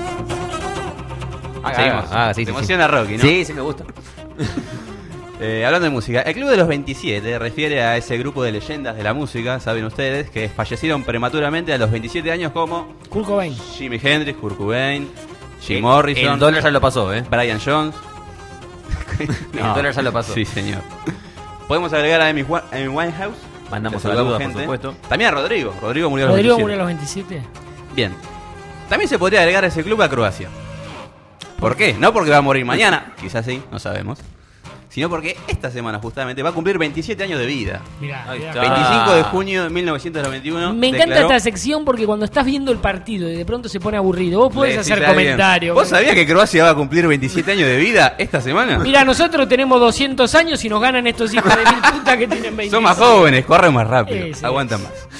Ah,
Seguimos.
ah, sí,
Te
sí,
emociona
sí.
Rocky, ¿no?
Sí, sí, me gusta.
Eh, hablando de música, el Club de los veintisiete refiere a ese grupo de leyendas de la música, saben ustedes, que fallecieron prematuramente a los veintisiete años como
Kurt Cobain.
Jimi Hendrix, Kurt Cobain, Jim
El-
Morrison,
El dólar ya lo pasó, ¿eh?
Brian Jones.
El dólar ya lo pasó.
Sí, señor. Podemos agregar a Amy Wa- Amy Winehouse.
Mandamos
Le saludamos,
saludos, por supuesto.
También a Rodrigo. Rodrigo murió a los
Rodrigo
veintisiete.
murió a los veintisiete.
Bien. También se podría agregar a ese club a Croacia. ¿Por qué? No porque va a morir mañana, quizás sí, no sabemos. Sino porque esta semana justamente va a cumplir veintisiete años de vida.
Mirá,
Ahí
mirá.
está.
veinticinco de junio de mil novecientos noventa y uno.
Me encanta
declaró-
esta sección porque cuando estás viendo el partido y de pronto se pone aburrido, vos podés
Le
hacer
decís a alguien,
comentarios.
¿Vos sabías que Croacia va a cumplir veintisiete años de vida esta semana?
Mira, nosotros tenemos doscientos años y nos ganan estos hijos de mil putas que tienen veinte.
Son más jóvenes, corren más rápido,
Sí, sí,
aguantan
sí.
más.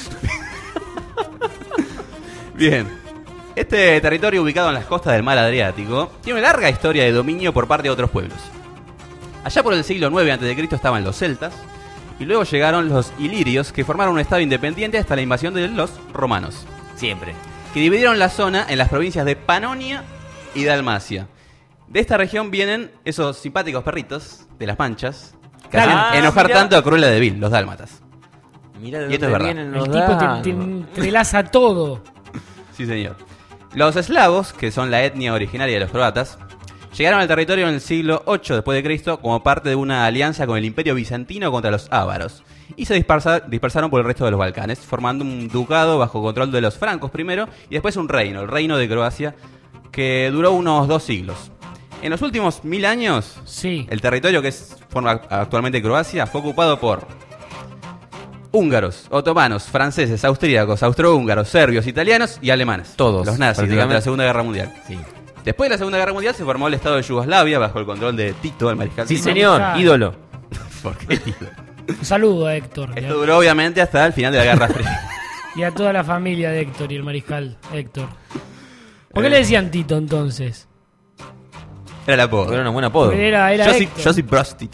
Bien. Este territorio ubicado en las costas del mar Adriático tiene una larga historia de dominio por parte de otros pueblos. Allá por el siglo nueve antes de Cristo estaban los celtas y luego llegaron los ilirios que formaron un estado independiente hasta la invasión de los romanos,
Siempre.
que dividieron la zona en las provincias de Panonia y Dalmacia. De esta región vienen esos simpáticos perritos de las manchas que
Dale.
hacen
Ah,
enojar
mirá.
tanto a Cruella de Vil, los dálmatas.
Mira de
Y esto
dónde
es verdad.
vienen los
El tipo te,
dados.
te entrelaza todo.
Sí, señor. Los eslavos, que son la etnia originaria de los croatas, llegaron al territorio en el siglo ocho después de Cristo como parte de una alianza con el Imperio Bizantino contra los ávaros y se dispersa- dispersaron por el resto de los Balcanes, formando un ducado bajo control de los francos primero y después un reino, el reino de Croacia, que duró unos dos siglos. En los últimos mil años,
Sí.
el territorio que es, forma actualmente Croacia fue ocupado por húngaros, otomanos, franceses, austríacos, austrohúngaros, serbios, italianos y alemanes.
Todos,
Los nazis durante
prácticamente.
la Segunda Guerra Mundial.
Sí,
Después de la Segunda Guerra Mundial se formó el Estado de Yugoslavia bajo el control de Tito, el mariscal
sí
Tito.
señor,
Claro.
ídolo.
¿Por qué Tito?
Un saludo a Héctor. y a-
Esto duró obviamente hasta el final de la Guerra Fría.
Y a toda la familia de Héctor y el mariscal Héctor. ¿Por qué
Eh.
le decían Tito entonces?
Era el apodo.
Era un buen apodo.
Porque Era, era
Josip,
Héctor.
Josip Broz Tito.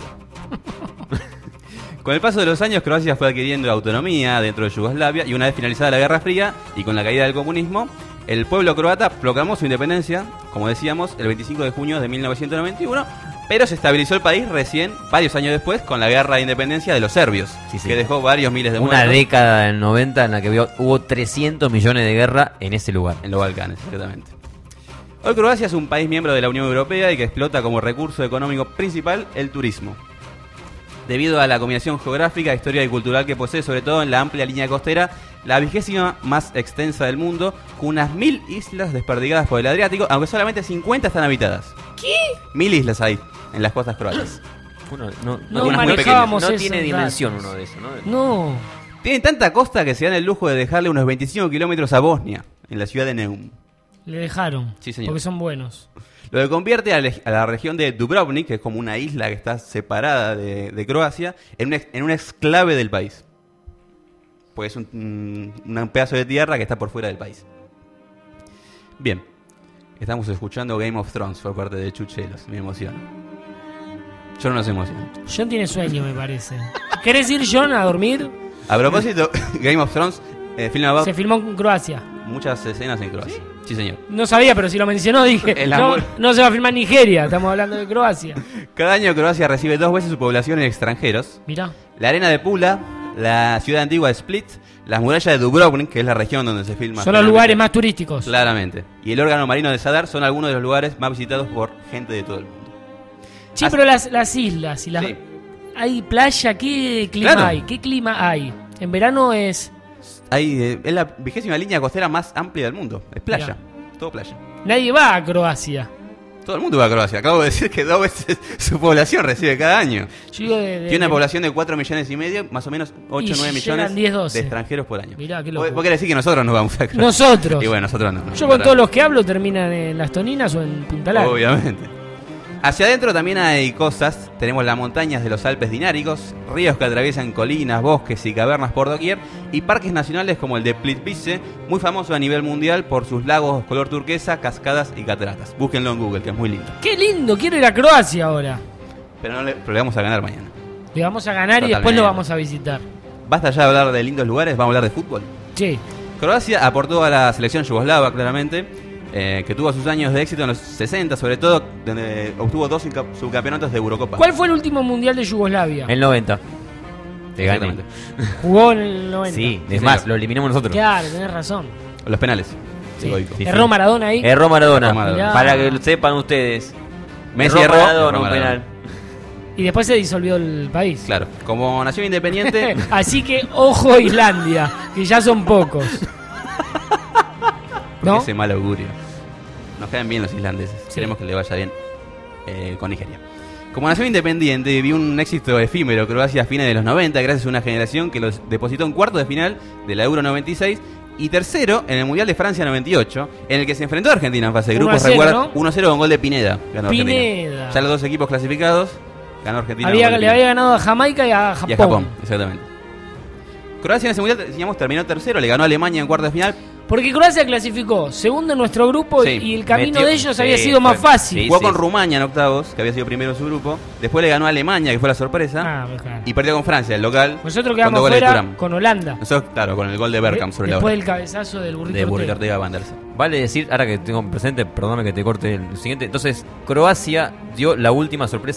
Con el paso de los años, Croacia fue adquiriendo autonomía dentro de Yugoslavia y una vez finalizada la Guerra Fría y con la caída del comunismo, el pueblo croata proclamó su independencia, como decíamos, el veinticinco de junio de mil novecientos noventa y uno, pero se estabilizó el país recién, varios años después, con la Guerra de Independencia de los serbios,
Sí, sí.
que dejó varios miles de
Una
muertos
década del noventa en la que vio- hubo trescientos millones de guerra en ese lugar.
en los Balcanes, exactamente. Hoy Croacia es un país miembro de la Unión Europea y que explota como recurso económico principal el turismo. Debido a la combinación geográfica, histórica y cultural que posee, sobre todo en la amplia línea costera, la vigésima más extensa del mundo, con unas mil islas desperdigadas por el Adriático, aunque solamente cincuenta están habitadas. ¿Qué? Mil islas hay en las costas croatas.
Uno, no,
No
Algunas muy
manejábamos
no
esos
tiene dimensión
datos.
uno de esos, ¿no?
No.
Tienen tanta costa que se dan el lujo de dejarle unos veinticinco kilómetros a Bosnia, en la ciudad de Neum.
Le dejaron.
Sí, señor.
Porque son buenos.
Lo que convierte a, le- a la región de Dubrovnik, que es como una isla que está separada de, de Croacia, en un, ex- en un exclave del país. Porque es un, un- un pedazo de tierra que está por fuera del país. Bien, estamos escuchando Game of Thrones por parte de Chuchelos, me emociona. Yo no nos emociono.
John tiene sueño, me parece. ¿Querés ir, John, a dormir?
A propósito, Game of Thrones, eh, film about
Se filmó en Croacia.
muchas escenas en Croacia. Sí, señor.
No sabía, pero si lo mencionó dije,
El
no,
amor.
no se va a filmar en Nigeria, estamos hablando de Croacia.
Cada año Croacia recibe dos veces su población en extranjeros.
Mirá.
La arena de Pula, la ciudad antigua de Split, las murallas de Dubrovnik, que es la región donde se filma.
Son los
finalmente.
lugares más turísticos.
Claramente. Y el órgano marino de Sadar son algunos de los lugares más visitados por gente de todo el mundo.
Sí,
As-
pero las, las islas y las...
Sí.
¿Hay playa? ¿Qué clima
Claro.
hay? ¿Qué clima hay? En verano es...
Hay, eh, es la vigésima línea costera más amplia del mundo. Es playa.
Mirá.
Todo playa.
Nadie va a Croacia.
Todo el mundo va a Croacia. Acabo de decir que dos veces su población recibe cada año.
Yo digo de, de-
Tiene una
de-
población de cuatro millones y medio, más o menos ocho o nueve
llegan
millones
diez, doce.
de extranjeros por año.
Mirá, qué
Vos
loco.
vos querés decir que nosotros nos vamos a Croacia.
Nosotros.
Y bueno, nosotros no. no,
Yo con
no,
todos los que hablo terminan en Las Toninas o en Punta Lara.
Obviamente. Hacia adentro también hay cosas. Tenemos las montañas de los Alpes Dináricos, ríos que atraviesan colinas, bosques y cavernas por doquier, y parques nacionales como el de Plitvice, muy famoso a nivel mundial por sus lagos color turquesa, cascadas y cataratas. Búsquenlo en Google, que es muy lindo.
Qué lindo, quiero ir a Croacia ahora.
Pero, no le, pero le vamos a ganar mañana.
Le vamos a ganar y después
Totalmente.
lo vamos a visitar.
Basta ya de hablar de lindos lugares, vamos a hablar de fútbol.
Sí.
Croacia aportó a la selección yugoslava, claramente, eh, que tuvo sus años de éxito en los sesenta, sobre todo, donde obtuvo dos subca- subcampeonatos de Eurocopa.
¿Cuál fue el último mundial de Yugoslavia?
El noventa. Te gané.
Exactamente.
Jugó en el noventa.
Sí,
Sí,
es más,
señor.
lo eliminamos nosotros.
Claro, tenés razón.
Los penales.
Sí.
Egoico.
Sí,
Erró
sí.
Maradona ahí.
Erró Maradona.
Erró Maradona.
Para que lo sepan ustedes.
Messi
erró
erró,
Maradona,
erró
un
Maradona.
penal.
Y después se disolvió el país.
Claro, como nación independiente,
Así que ojo Islandia, que ya son pocos. ¿No?
ese mal augurio. Nos caen bien los islandeses. Queremos que le vaya bien eh, con Nigeria. Como nación independiente, vivió un éxito efímero Croacia a fines de los noventa, gracias a una generación que los depositó en cuartos de final de la Euro noventa y seis y tercero en el Mundial de Francia noventa y ocho, en el que se enfrentó a Argentina en fase de
uno a
grupos.
cero,
Recuerda,
¿no?
uno a cero con gol de Pineda. Ganó Argentina.
Pineda.
Ya los dos equipos clasificados, ganó Argentina.
Había-
con gol de
le había
Pineda.
ganado a Jamaica y a Japón.
Y a Japón, exactamente. Croacia en ese mundial, decíamos, terminó tercero, le ganó a Alemania en cuartos de final.
Porque Croacia clasificó segundo en nuestro grupo
Sí.
y el camino
Metió-
de ellos
sí,
había sido más
fue-
fácil.
sí.
Jugó con Rumania en octavos, que había sido primero en su grupo. Después le ganó a Alemania, que fue la sorpresa.
Ah, claro.
Y perdió con Francia, el local.
Nosotros
con
quedamos
dos goles de
fuera
Thuram.
con Holanda.
Nosotros, claro, con el gol de Bergkamp sobre la
Después
hora.
del cabezazo del burrito
De Burrito
Ortega.
Ortega Van der Sar.
Vale decir, ahora que tengo presente, perdóname que te corte el siguiente. Entonces, Croacia dio la última sorpresa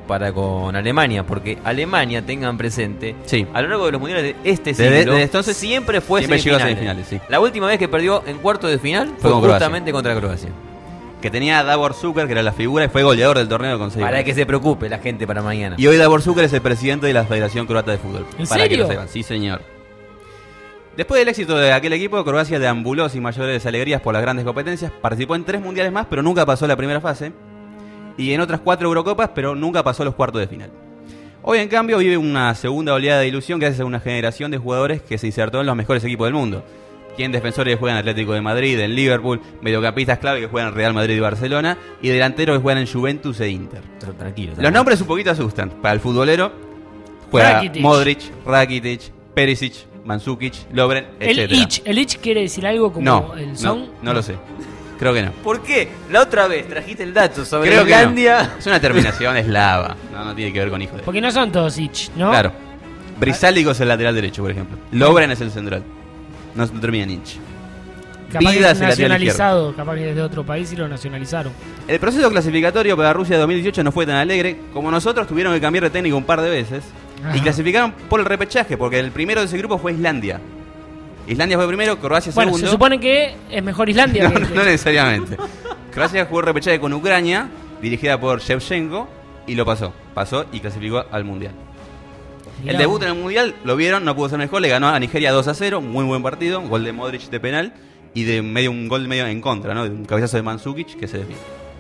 para con Alemania, porque Alemania, tengan presente,
Sí.
a lo largo de los mundiales de este
Desde-
siglo,
desde entonces
siempre fue
siempre llegó a
semifinales.
semifinales, sí.
La última vez que perdió en cuartos de final fue,
Fue con Croacia.
justamente contra Croacia.
Que tenía a Davor Zucker, que era la figura y fue goleador del torneo con seis
Para
goles.
que se preocupe la gente para mañana.
Y hoy Davor Zucker es el presidente de la Federación Croata de Fútbol.
¿En
para que
serio?
lo sepan, sí señor. Después del éxito de aquel equipo, Croacia deambuló sin mayores alegrías por las grandes competencias, participó en tres mundiales más, pero nunca pasó la primera fase, y en otras cuatro Eurocopas, pero nunca pasó los cuartos de final. Hoy, en cambio, vive una segunda oleada de ilusión gracias a una generación de jugadores que se insertó en los mejores equipos del mundo. Tienen defensores que juegan en Atlético de Madrid, en Liverpool, mediocampistas clave que juegan en Real Madrid y Barcelona, y delanteros que juegan en Juventus e Inter.
Tranquilo. tranquilo.
Los nombres un poquito asustan. Para el futbolero, juega
Rakitic.
Modric, Rakitic, Perisic, Mandzukic, Lovren,
El
etcétera.
ich, el ich quiere decir algo como
No,
el
no,
son.
no lo sé. Creo que no.
¿Por qué? La otra vez trajiste el dato sobre
Creo que
Islandia.
no. Es una terminación eslava. No, no tiene que ver con hijo de...
Porque no son todos ich, ¿no?
Claro. Brisálico es el lateral derecho, por ejemplo. Lovren es el central. No, no termina en inch.
Capaz que
Vida
es
es el lateral
nacionalizado, capaz que es de otro país y lo nacionalizaron.
El proceso clasificatorio para Rusia dos mil dieciocho no fue tan alegre. Como nosotros, tuvieron que cambiar de técnico un par de veces.
Ajá.
Y clasificaron por el repechaje, porque el primero de ese grupo fue Islandia. Islandia fue primero, Croacia
Bueno,
segundo.
se supone que es mejor Islandia.
No,
que-
no, no necesariamente. Croacia jugó el repechaje con Ucrania, dirigida por Shevchenko, y lo pasó. Pasó y clasificó al Mundial.
Mirá.
El debut en el Mundial lo vieron, no pudo ser mejor, le ganó a Nigeria dos a cero, muy buen partido, un gol de Modric de penal y de medio un gol medio en contra, ¿no? De un cabezazo de Mandzukic que se define.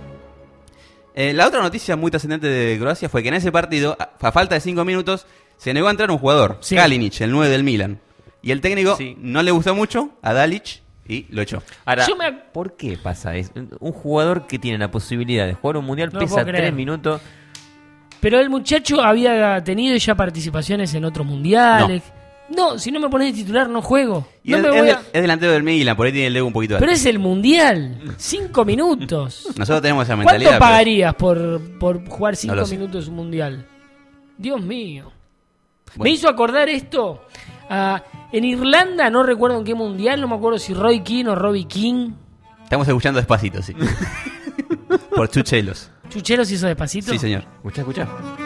Eh, la otra noticia muy trascendente de Croacia fue que en ese partido, a, a falta de cinco minutos, se negó a entrar un jugador,
Sí.
Kalinic, el nueve del Milan. Y el técnico
Sí.
no le gustó mucho a Dalic y lo echó.
Ahora,
Yo me-
¿por qué pasa eso? Un jugador que tiene la posibilidad de jugar un mundial
No lo
pesa
puedo creer.
tres minutos.
Pero el muchacho había tenido ya participaciones en otros mundiales. No, si no me pones de titular no juego.
Y
No
es,
me
es
voy
de-
a-
es delantero del Milan, por ahí tiene el ego un poquito alto.
Pero es el mundial. Cinco minutos.
Nosotros tenemos esa mentalidad.
¿Cuánto
pero-
pagarías por, por jugar cinco
lo sé.
minutos un mundial? Dios mío.
Bueno.
Me hizo acordar esto. ah, en Irlanda, no recuerdo en qué mundial, no me acuerdo si Roy Keane o Robbie King.
Estamos escuchando despacito, sí. Por Chuchelos.
Chucheros hizo despacito.
Sí, señor.
Escuchá, escuchá.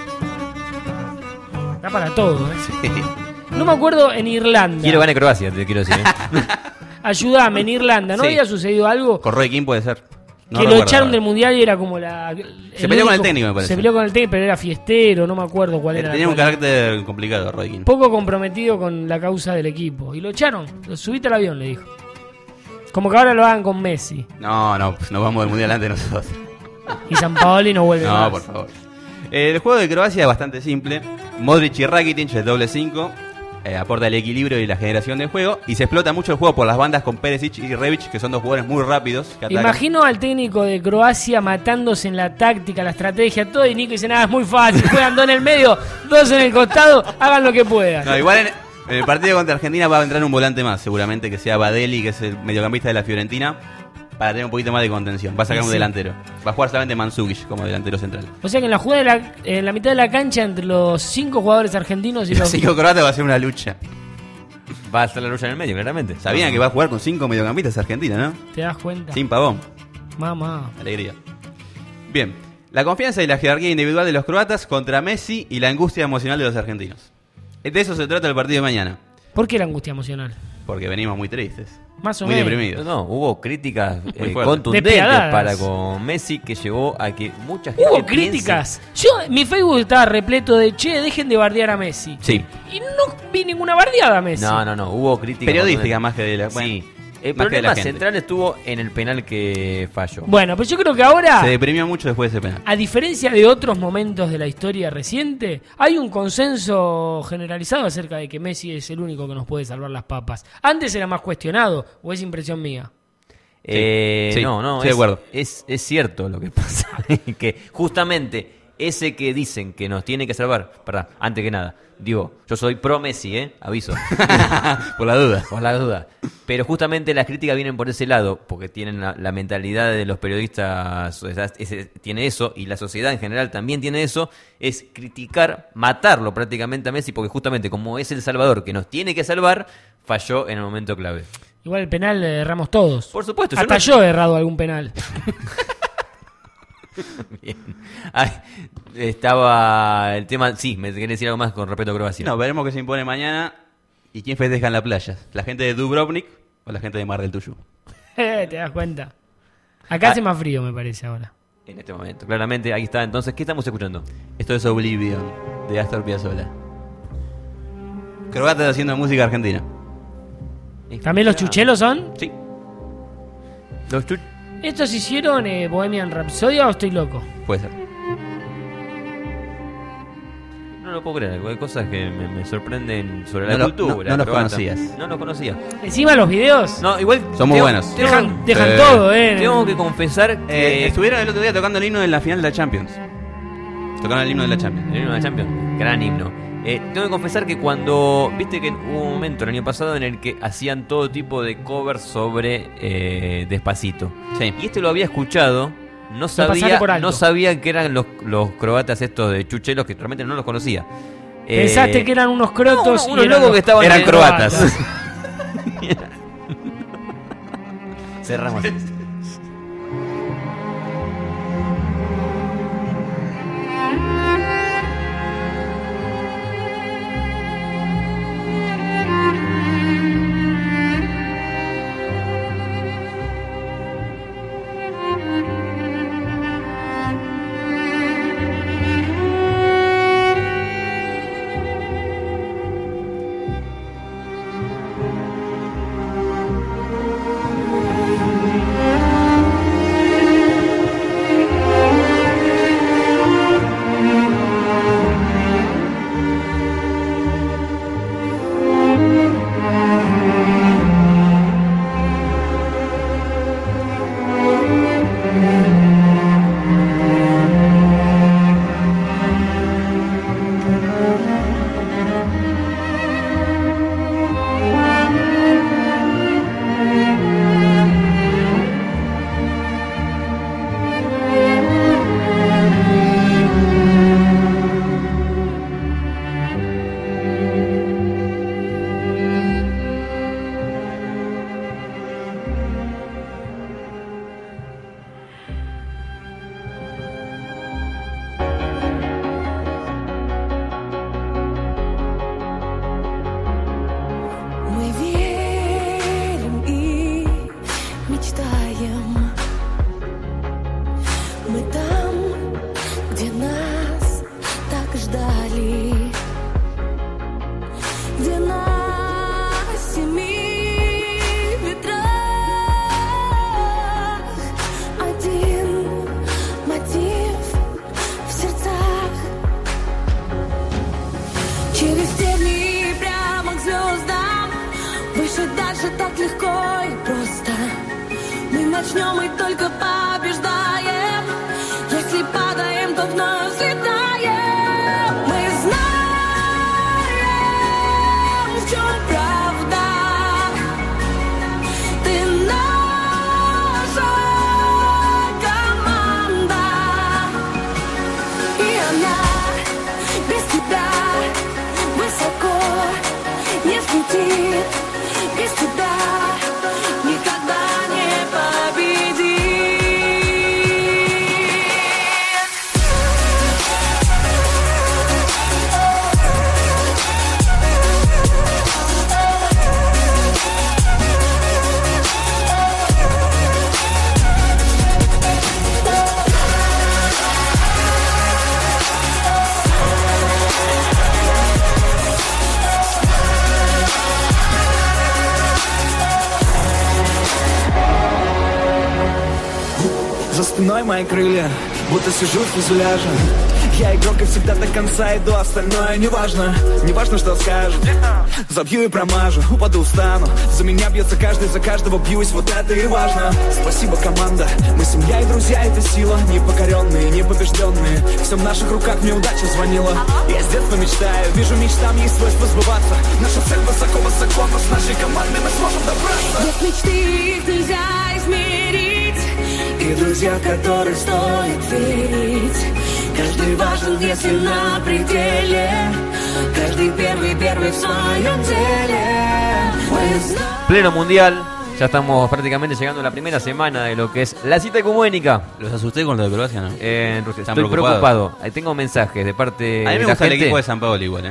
Está para todo, ¿eh? No me acuerdo en Irlanda.
Quiero ganar Croacia, te quiero decir. ¿eh?
Ayúdame, en Irlanda, ¿no
Sí.
había sucedido algo?
Con Roy King puede ser. No
que lo
recuerdo
echaron
ahora.
del mundial y era como la.
Se peleó con el técnico, me parece.
Se peleó con el técnico, pero era fiestero, no me acuerdo cuál era.
Tenía un
cuál era.
carácter complicado, Roy King.
Poco comprometido con la causa del equipo. Y lo echaron. Lo subiste al avión, le dijo. Como que ahora lo hagan con Messi.
No, no, pues nos vamos del mundial antes nosotros.
Y San Paoli no vuelve
No,
más.
por favor. Eh, el juego de Croacia es bastante simple. Modric y Rakitic es doble cinco. Eh, aporta el equilibrio y la generación del juego. Y se explota mucho el juego por las bandas con Perisic y Rebic, que son dos jugadores muy rápidos. Que atacan.
Imagino al técnico de Croacia matándose en la táctica, la estrategia, todo. Y Nico dice: nada, es muy fácil. Juegan dos en el medio, dos en el costado. Hagan lo que puedan.
No, igual en, en el partido contra Argentina va a entrar un volante más, seguramente que sea Badeli, que es el mediocampista de la Fiorentina, para tener un poquito más de contención. Va a sacar
Sí,
un
sí.
delantero. Va a jugar solamente Mandzukic como delantero central.
O sea que en la jugada de la, en la mitad de la cancha entre los cinco jugadores argentinos y
Y
los.
los cinco croatas va a ser una lucha.
Va a estar la lucha en el medio, claramente.
Sabían que va a jugar con cinco mediocampistas Argentina, ¿no?
¿Te das cuenta?
Sin pavón.
Mamá.
Alegría. Bien. La confianza y la jerarquía individual de los croatas contra Messi y la angustia emocional de los argentinos. De eso se trata el partido de mañana.
¿Por qué la angustia emocional?
Porque venimos muy tristes.
Más o
Muy
menos.
No,
deprimidos.
no, hubo críticas eh,
fuerte.
contundentes
Despiadadas.
para con Messi que llevó a que mucha gente
Hubo
piense-
críticas. Yo, mi Facebook estaba repleto de che, dejen de bardear a Messi.
Sí.
Y no vi ninguna bardeada a Messi.
No, no, no, hubo críticas
Periodística
contundentes.
más que de la...
Sí.
bueno,
El
más que de la
problema
gente.
central estuvo en el penal que falló.
Bueno, pero yo creo que ahora,
Se deprimió mucho después de ese penal.
a diferencia de otros momentos de la historia reciente, hay un consenso generalizado acerca de que Messi es el único que nos puede salvar las papas. Antes era más cuestionado, o es impresión mía.
Eh,
Sí,
no, no,
estoy de
es,
acuerdo.
es, es cierto lo que pasa. Que justamente ese que dicen que nos tiene que salvar, perdón, antes que nada, digo, yo soy pro Messi, ¿eh? Aviso.
Por la duda.
Por la duda. Pero justamente las críticas vienen por ese lado, porque tienen la, la mentalidad de los periodistas, o sea, ese- tiene eso, y la sociedad en general también tiene eso, es criticar, matarlo prácticamente a Messi, porque justamente como es el salvador que nos tiene que salvar, falló en el momento clave.
Igual el penal le erramos todos.
Por supuesto, yo
Hasta
no-
yo he errado algún penal.
Bien. Ay, estaba el tema... Sí, me querés decir algo más con respecto a Croacia.
No, veremos qué se impone mañana. ¿Y quién festeja en la playa? ¿La gente de Dubrovnik o la gente de Mar del Tuyú?
Eh, te das cuenta. Acá
Ah.
hace más frío, me parece, ahora.
En este momento, claramente, ahí está. Entonces, ¿qué estamos escuchando?
Esto es Oblivion, de Astor Piazzolla. Croatas haciendo música argentina.
¿También los chuchelos son?
Sí.
Los chu-
¿Estos hicieron eh, Bohemian Rhapsody o estoy loco?
Puede ser.
No lo puedo creer, hay cosas que me, me sorprenden sobre
No
la
lo-
cultura.
no- no los
croata.
conocías.
No los conocía.
Encima los videos
No, igual...
Son muy
tengo-
buenos.
tengo-
dejan, dejan
Sí.
todo, ¿eh?
Tengo que confesar que...
Eh, estuvieron el otro día tocando el himno de la final de la Champions. Tocaron el himno de la Champions.
El himno de la Champions, gran himno. Eh, tengo que confesar que cuando... Viste que hubo un momento el año pasado en el que hacían todo tipo de covers sobre eh, Despacito.
Sí.
Y este lo había escuchado, no
pasaste
sabía,
por alto.
no sabía que eran los, los croatas estos de chuchelos, que realmente no los conocía.
Pensaste
Eh,
que eran unos crotos
no,
y
unos
eran
locos
los-
que estaban
eran
de-
croatas.
Cerramos.
Мы верим и мечтаем. Мы там, где нас так ждали, где на семи ветрах один мотив в сердцах. Через тернии прямо к звездам, выше, дальше так легко и просто. Мы начнем и только побеждаем. Если падаем, то вновь взлетаем. Мы знаем, в чем правда. Ты наша команда, и она без тебя высоко не взлетит. Без тебя никогда не победит.
За спиной мои крылья, будто сижу в фюзеляже. Я игрок и всегда до конца иду, остальное неважно. Неважно, что скажут. Забью и промажу, упаду, встану. За меня бьется каждый, за каждого бьюсь, вот это и важно. Спасибо, команда, мы семья и друзья, это сила. Непокоренные, непобежденные, все в наших руках, мне удача звонила. Я с детства мечтаю, вижу мечтам есть свойство сбываться. Наша цель высоко-высоко, но с нашей командой мы сможем добраться.
Без мечты их нельзя измерить, и друзья, в которых стоит верить. Каждый важен, если на пределе. Каждый первый, первый в своем деле. Мы знаем.
Pleno mundial, Ya estamos prácticamente llegando a la primera semana de lo que es la cita ecuménica.
¿Los asusté con lo de Croacia, no?
Eh, en Rusia.
¿Están
Estoy
preocupados?
preocupado. Ahí tengo mensajes de parte
A mí
de
me
la
gusta el
gente.
equipo de San Paolo igual, ¿eh?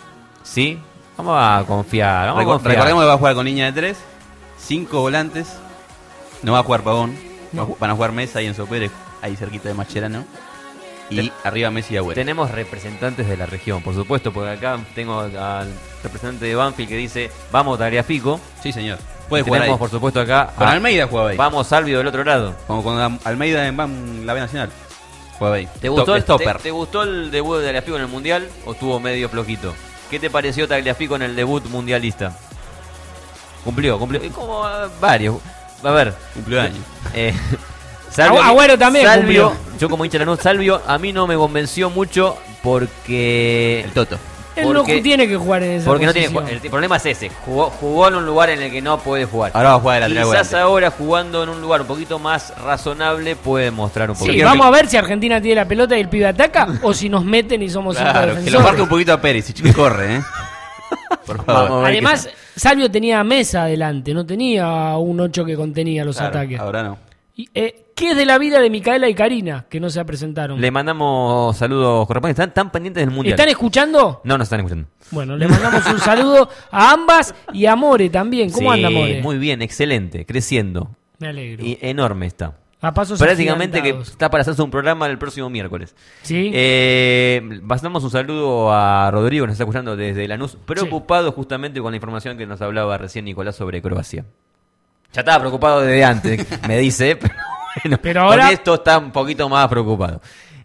Sí, vamos a confiar. Vamos
Recor-
a confiar.
Recordemos que va a jugar con línea de tres, cinco volantes. No va a jugar Pavón. Va a ju- Van a jugar Mesa y Enzo Pérez, ahí cerquita de Mascherano. Y
Ten-
arriba Messi y Agüero.
Tenemos representantes de la región, por supuesto, porque acá tengo al representante de Banfield que dice, vamos Tagliafico.
Sí, señor. Puede
Y
jugar
tenemos,
ahí.
por supuesto, acá
Con
a-
Almeida jugaba ahí.
Vamos Salvio del otro lado.
Como con Am- Almeida en Bam- la B Nacional. Jugaba ahí.
¿Te gustó,
Top-
el,
stopper.
te, te gustó el debut de Tagliafico en el Mundial o estuvo medio flojito? ¿Qué te pareció Tagliafico en el debut mundialista? Cumplió, cumplió. Y como ah, varios. A ver.
Cumplió años.
Eh,
Agü- Agüero también
Salvio,
cumplió.
yo como hincha de Lanús, Salvio a mí no me convenció mucho porque...
El Toto.
Él no
Porque-
tiene que jugar en esa
Porque no tiene,
posición.
el, el problema es ese, jugó, jugó en un lugar en el que no puede jugar.
Ahora va a jugar de lateral
Quizás
volante.
ahora jugando en un lugar un poquito más razonable puede mostrar un
Sí,
poquito.
vamos a ver si Argentina tiene la pelota y el pibe ataca o si nos meten y somos cinco
Claro, que
defensores.
lo marque un poquito a Pérez y que corre, ¿eh? Por favor.
Vamos a ver
Además, Salvio tenía Mesa adelante, no tenía un ocho que contenía los
Claro,
ataques.
ahora no.
Y, eh, ¿Qué es de la vida de Micaela y Karina, que no se presentaron?
Le mandamos saludos correspondientes. Están tan pendientes del mundial.
¿Están escuchando?
No nos están escuchando.
Bueno, le mandamos un saludo a ambas y a More también. ¿Cómo
Sí,
anda More?
muy bien, excelente, creciendo.
Me alegro.
Y enorme está.
A pasos
Prácticamente que
agigantados.
está para hacerse un programa el próximo miércoles.
Sí.
Eh, mandamos un saludo a Rodrigo, que nos está escuchando desde Lanús, preocupado justamente con la información que nos hablaba recién Nicolás sobre Croacia. Ya estaba preocupado desde antes, me dice, pero bueno,
Pero ahora-
con esto está un poquito más preocupado.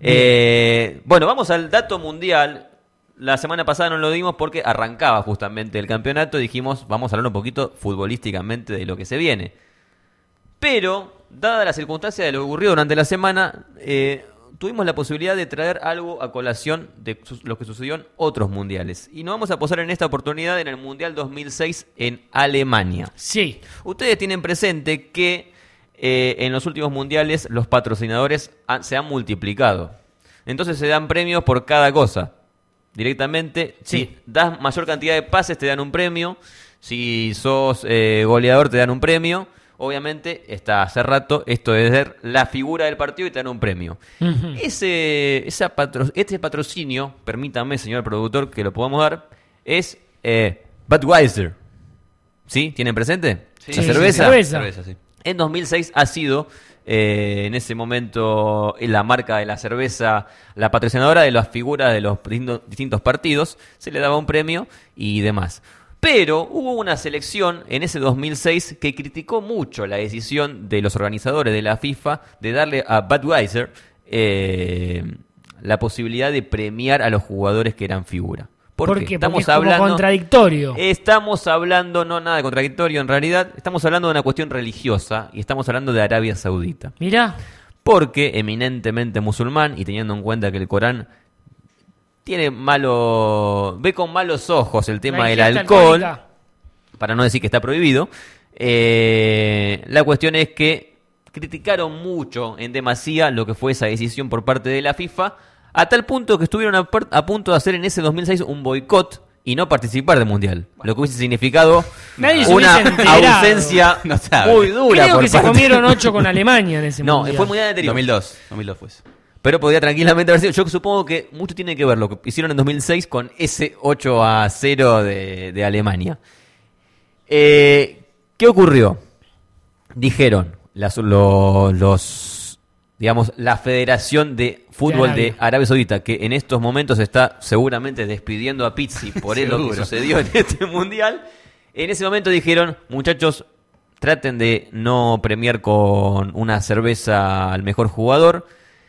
Eh, bueno, vamos al dato mundial. La semana pasada no lo dimos porque arrancaba justamente el campeonato. Dijimos, vamos a hablar un poquito futbolísticamente de lo que se viene. Pero, dada la circunstancia de lo que ocurrió durante la semana, eh, tuvimos la posibilidad de traer algo a colación de su- lo que sucedió en otros mundiales. Y nos vamos a posar en esta oportunidad en el Mundial dos mil seis en Alemania.
Sí.
Ustedes tienen presente que eh, en los últimos mundiales los patrocinadores han- se han multiplicado. Entonces se dan premios por cada cosa. Directamente,
Sí.
si das mayor cantidad de pases te dan un premio. Si sos eh, goleador te dan un premio. Obviamente está hace rato esto de ser la figura del partido y te dan un premio.
Ujú.
Ese, esa patro- este patrocinio, permítame, señor productor, que lo podamos dar, es eh, Budweiser. ¿Sí? ¿Tienen presente?
Sí,
la
sí,
cerveza.
sí, cerveza.
Cerveza, sí.
En dos mil seis ha sido, eh, en ese momento, eh, la marca de la cerveza, la patrocinadora de las figuras de los distintos- distintos partidos. Se le daba un premio y demás. Pero hubo una selección en ese dos mil seis que criticó mucho la decisión de los organizadores de la FIFA de darle a Budweiser eh, la posibilidad de premiar a los jugadores que eran figura. ¿Por,
¿Por
qué?
qué?
Estamos
Porque es como
hablando,
contradictorio.
Estamos hablando, no nada de contradictorio en realidad, estamos hablando de una cuestión religiosa y estamos hablando de Arabia Saudita.
Mirá.
Porque eminentemente musulmán y teniendo en cuenta que el Corán tiene malo, ve con malos ojos el tema
La
del
ingesta
alcohol,
alcohólica.
para no decir que está prohibido, eh, la cuestión es que criticaron mucho en demasía lo que fue esa decisión por parte de la FIFA, a tal punto que estuvieron a, par- a punto de hacer en ese dos mil seis un boicot y no participar del Mundial, lo que hubiese significado
Nadie se
una
hubiese enterado.
ausencia
No sabe.
muy dura.
Creo
por
que se
parte-
comieron ocho con Alemania en ese
No,
mundial.
fue el Mundial anterior.
dos mil dos. dos mil dos fue eso.
Pero podía tranquilamente haber sido. Yo supongo que mucho tiene que ver lo que hicieron en dos mil seis con ese ocho a cero de, de Alemania. Eh, ¿Qué ocurrió? Dijeron las- lo- los, digamos, la Federación de Fútbol
De
de
Arabia.
Arabia Saudita, que en estos momentos está seguramente despidiendo a Pizzi por lo que
Seguro.
sucedió en este mundial. En ese momento dijeron, muchachos, traten de no premiar con una cerveza al mejor jugador.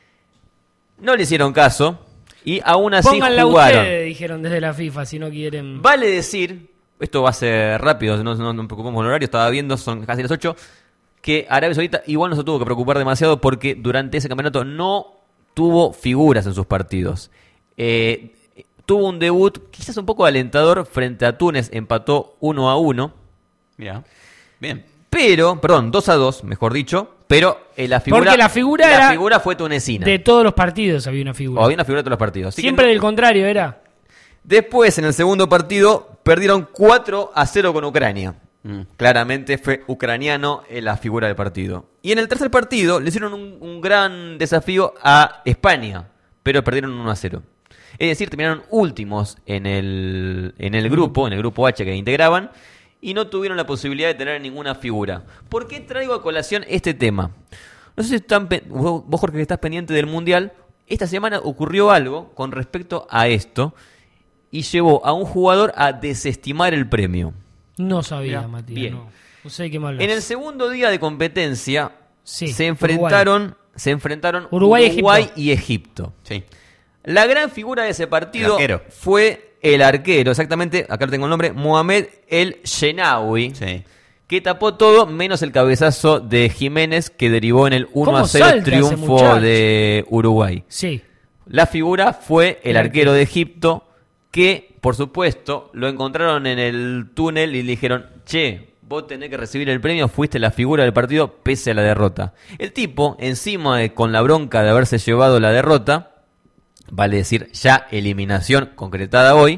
No le hicieron caso y aún así
Pónganla
jugaron.
ustedes, dijeron desde la FIFA, si no quieren.
Vale decir, esto va a ser rápido, no, no nos preocupemos del horario, estaba viendo, son casi las ocho, que Arabia Saudita igual no se tuvo que preocupar demasiado porque durante ese campeonato no tuvo figuras en sus partidos. Eh, tuvo un debut quizás un poco alentador frente a Túnez, empató uno a uno.
Mira. Bien.
Pero, perdón, dos a dos, mejor dicho, pero eh, la figura,
Porque la figura
la
era
figura fue tunecina.
De todos los partidos había una figura.
O había una figura de todos los partidos. Así que
Siempre
no-
del contrario era.
Después, en el segundo partido, perdieron cuatro a cero con Ucrania.
Mm.
Claramente fue ucraniano en la figura del partido. Y en el tercer partido le hicieron un, un gran desafío a España, pero perdieron uno a cero. Es decir, terminaron últimos en el, en el grupo, en el grupo H que integraban, y no tuvieron la posibilidad de tener ninguna figura. ¿Por qué traigo a colación este tema? No sé si están, vos, Jorge, que estás pendiente del Mundial, esta semana ocurrió algo con respecto a esto y llevó a un jugador a desestimar el premio.
No sabía,
Mirá,
Matías.
bien.
No, no sé qué mal.
En el segundo día de competencia
Sí,
se enfrentaron,
Uruguay.
se enfrentaron
Uruguay,
Uruguay
Egipto.
y Egipto.
Sí.
La gran figura de ese partido
El arquero.
fue el arquero, exactamente, acá tengo el nombre, Mohamed El Shenawi,
Sí.
que tapó todo menos el cabezazo de Jiménez que derivó en el uno
¿Cómo
a cero
salta ese
triunfo
muchacho?
de Uruguay.
Sí.
La figura fue el
El
arquero de Egipto que, por supuesto, lo encontraron en el túnel y le dijeron, che, vos tenés que recibir el premio, fuiste la figura del partido pese a la derrota. El tipo, encima de, con la bronca de haberse llevado la derrota, vale decir, ya eliminación concretada hoy,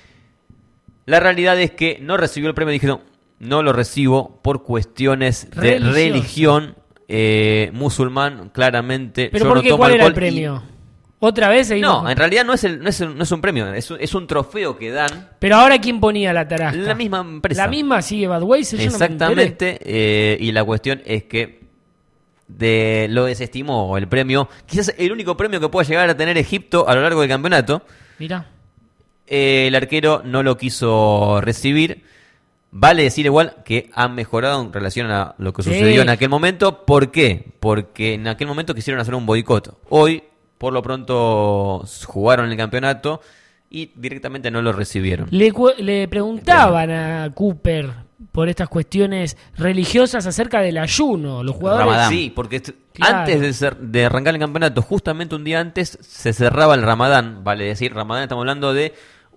la realidad es que no recibió el premio, dijeron, no lo recibo por cuestiones de
Religioso.
religión eh, musulmán, claramente.
¿Pero
yo
por
no
qué?
tomo
¿Cuál era el
alcohol y-
premio? ¿Otra vez? seguimos
No,
con-
en realidad no es, el, no es, el- no es un premio, es un, es un trofeo que dan
Pero ahora, ¿quién ponía la tarasca?
la misma empresa.
La misma sigue Budweiser. yo no me enteré.
Exactamente, eh, y la cuestión es que de lo desestimó el premio, quizás el único premio que pueda llegar a tener Egipto a lo largo del campeonato.
Mirá.
Eh, el arquero no lo quiso recibir. Vale decir igual que han mejorado en relación a lo que
Sí.
sucedió en aquel momento. ¿Por qué? Porque en aquel momento quisieron hacer un boicot. Hoy, por lo pronto, jugaron el campeonato y directamente no lo recibieron.
Le, cu- le preguntaban a Cooper por estas cuestiones religiosas acerca del ayuno. Los jugadores.
Ramadán.
Sí, porque est-
Claro.
antes de, cer- de arrancar el campeonato, justamente un día antes, se cerraba el Ramadán. Vale decir, Ramadán estamos hablando de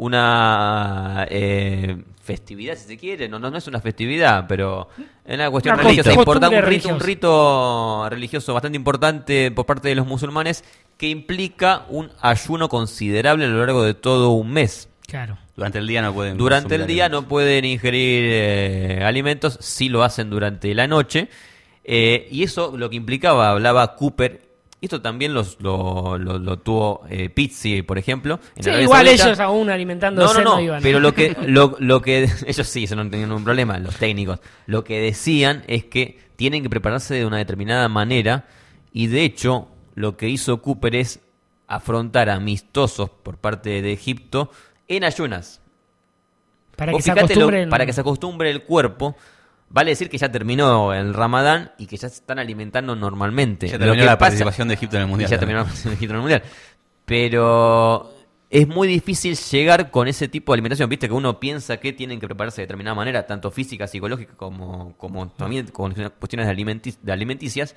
una eh, festividad, si se quiere. No, no, no es una festividad, pero es una cuestión
Una
religiosa.
costumbre
Importante, un, rito, un
religiosa.
rito religioso bastante importante por parte de los musulmanes que implica un ayuno considerable a lo largo de todo un mes.
Claro.
Durante el día no pueden
Durante el
consumir
día
alimentos.
no pueden ingerir eh, alimentos, sí lo hacen durante la noche. Eh, y eso lo que implicaba, hablaba Cooper, y esto también los, lo, lo, lo tuvo eh, Pizzi, por ejemplo. En
Sí,
Arabia
igual
Saudita.
ellos aún alimentándose
No, no, no,
iban.
pero lo que, lo, lo que ellos sí, eso no tenían ningún problema, los técnicos. Lo que decían es que tienen que prepararse de una determinada manera, y de hecho, lo que hizo Cooper es afrontar amistosos por parte de Egipto en ayunas.
Para
Vos
que se
fijate lo-
acostumbren.
para que se acostumbre el cuerpo. Vale decir que ya terminó el Ramadán y que ya se están alimentando normalmente.
Ya
Lo
terminó
que
la
pasa-
participación de Egipto en el
y
Mundial.
ya terminó la participación de Egipto en el Mundial. Pero es muy difícil llegar con ese tipo de alimentación. Viste que uno piensa que tienen que prepararse de determinada manera, tanto física, psicológica, como, como también con cuestiones de, alimenti- de alimenticias.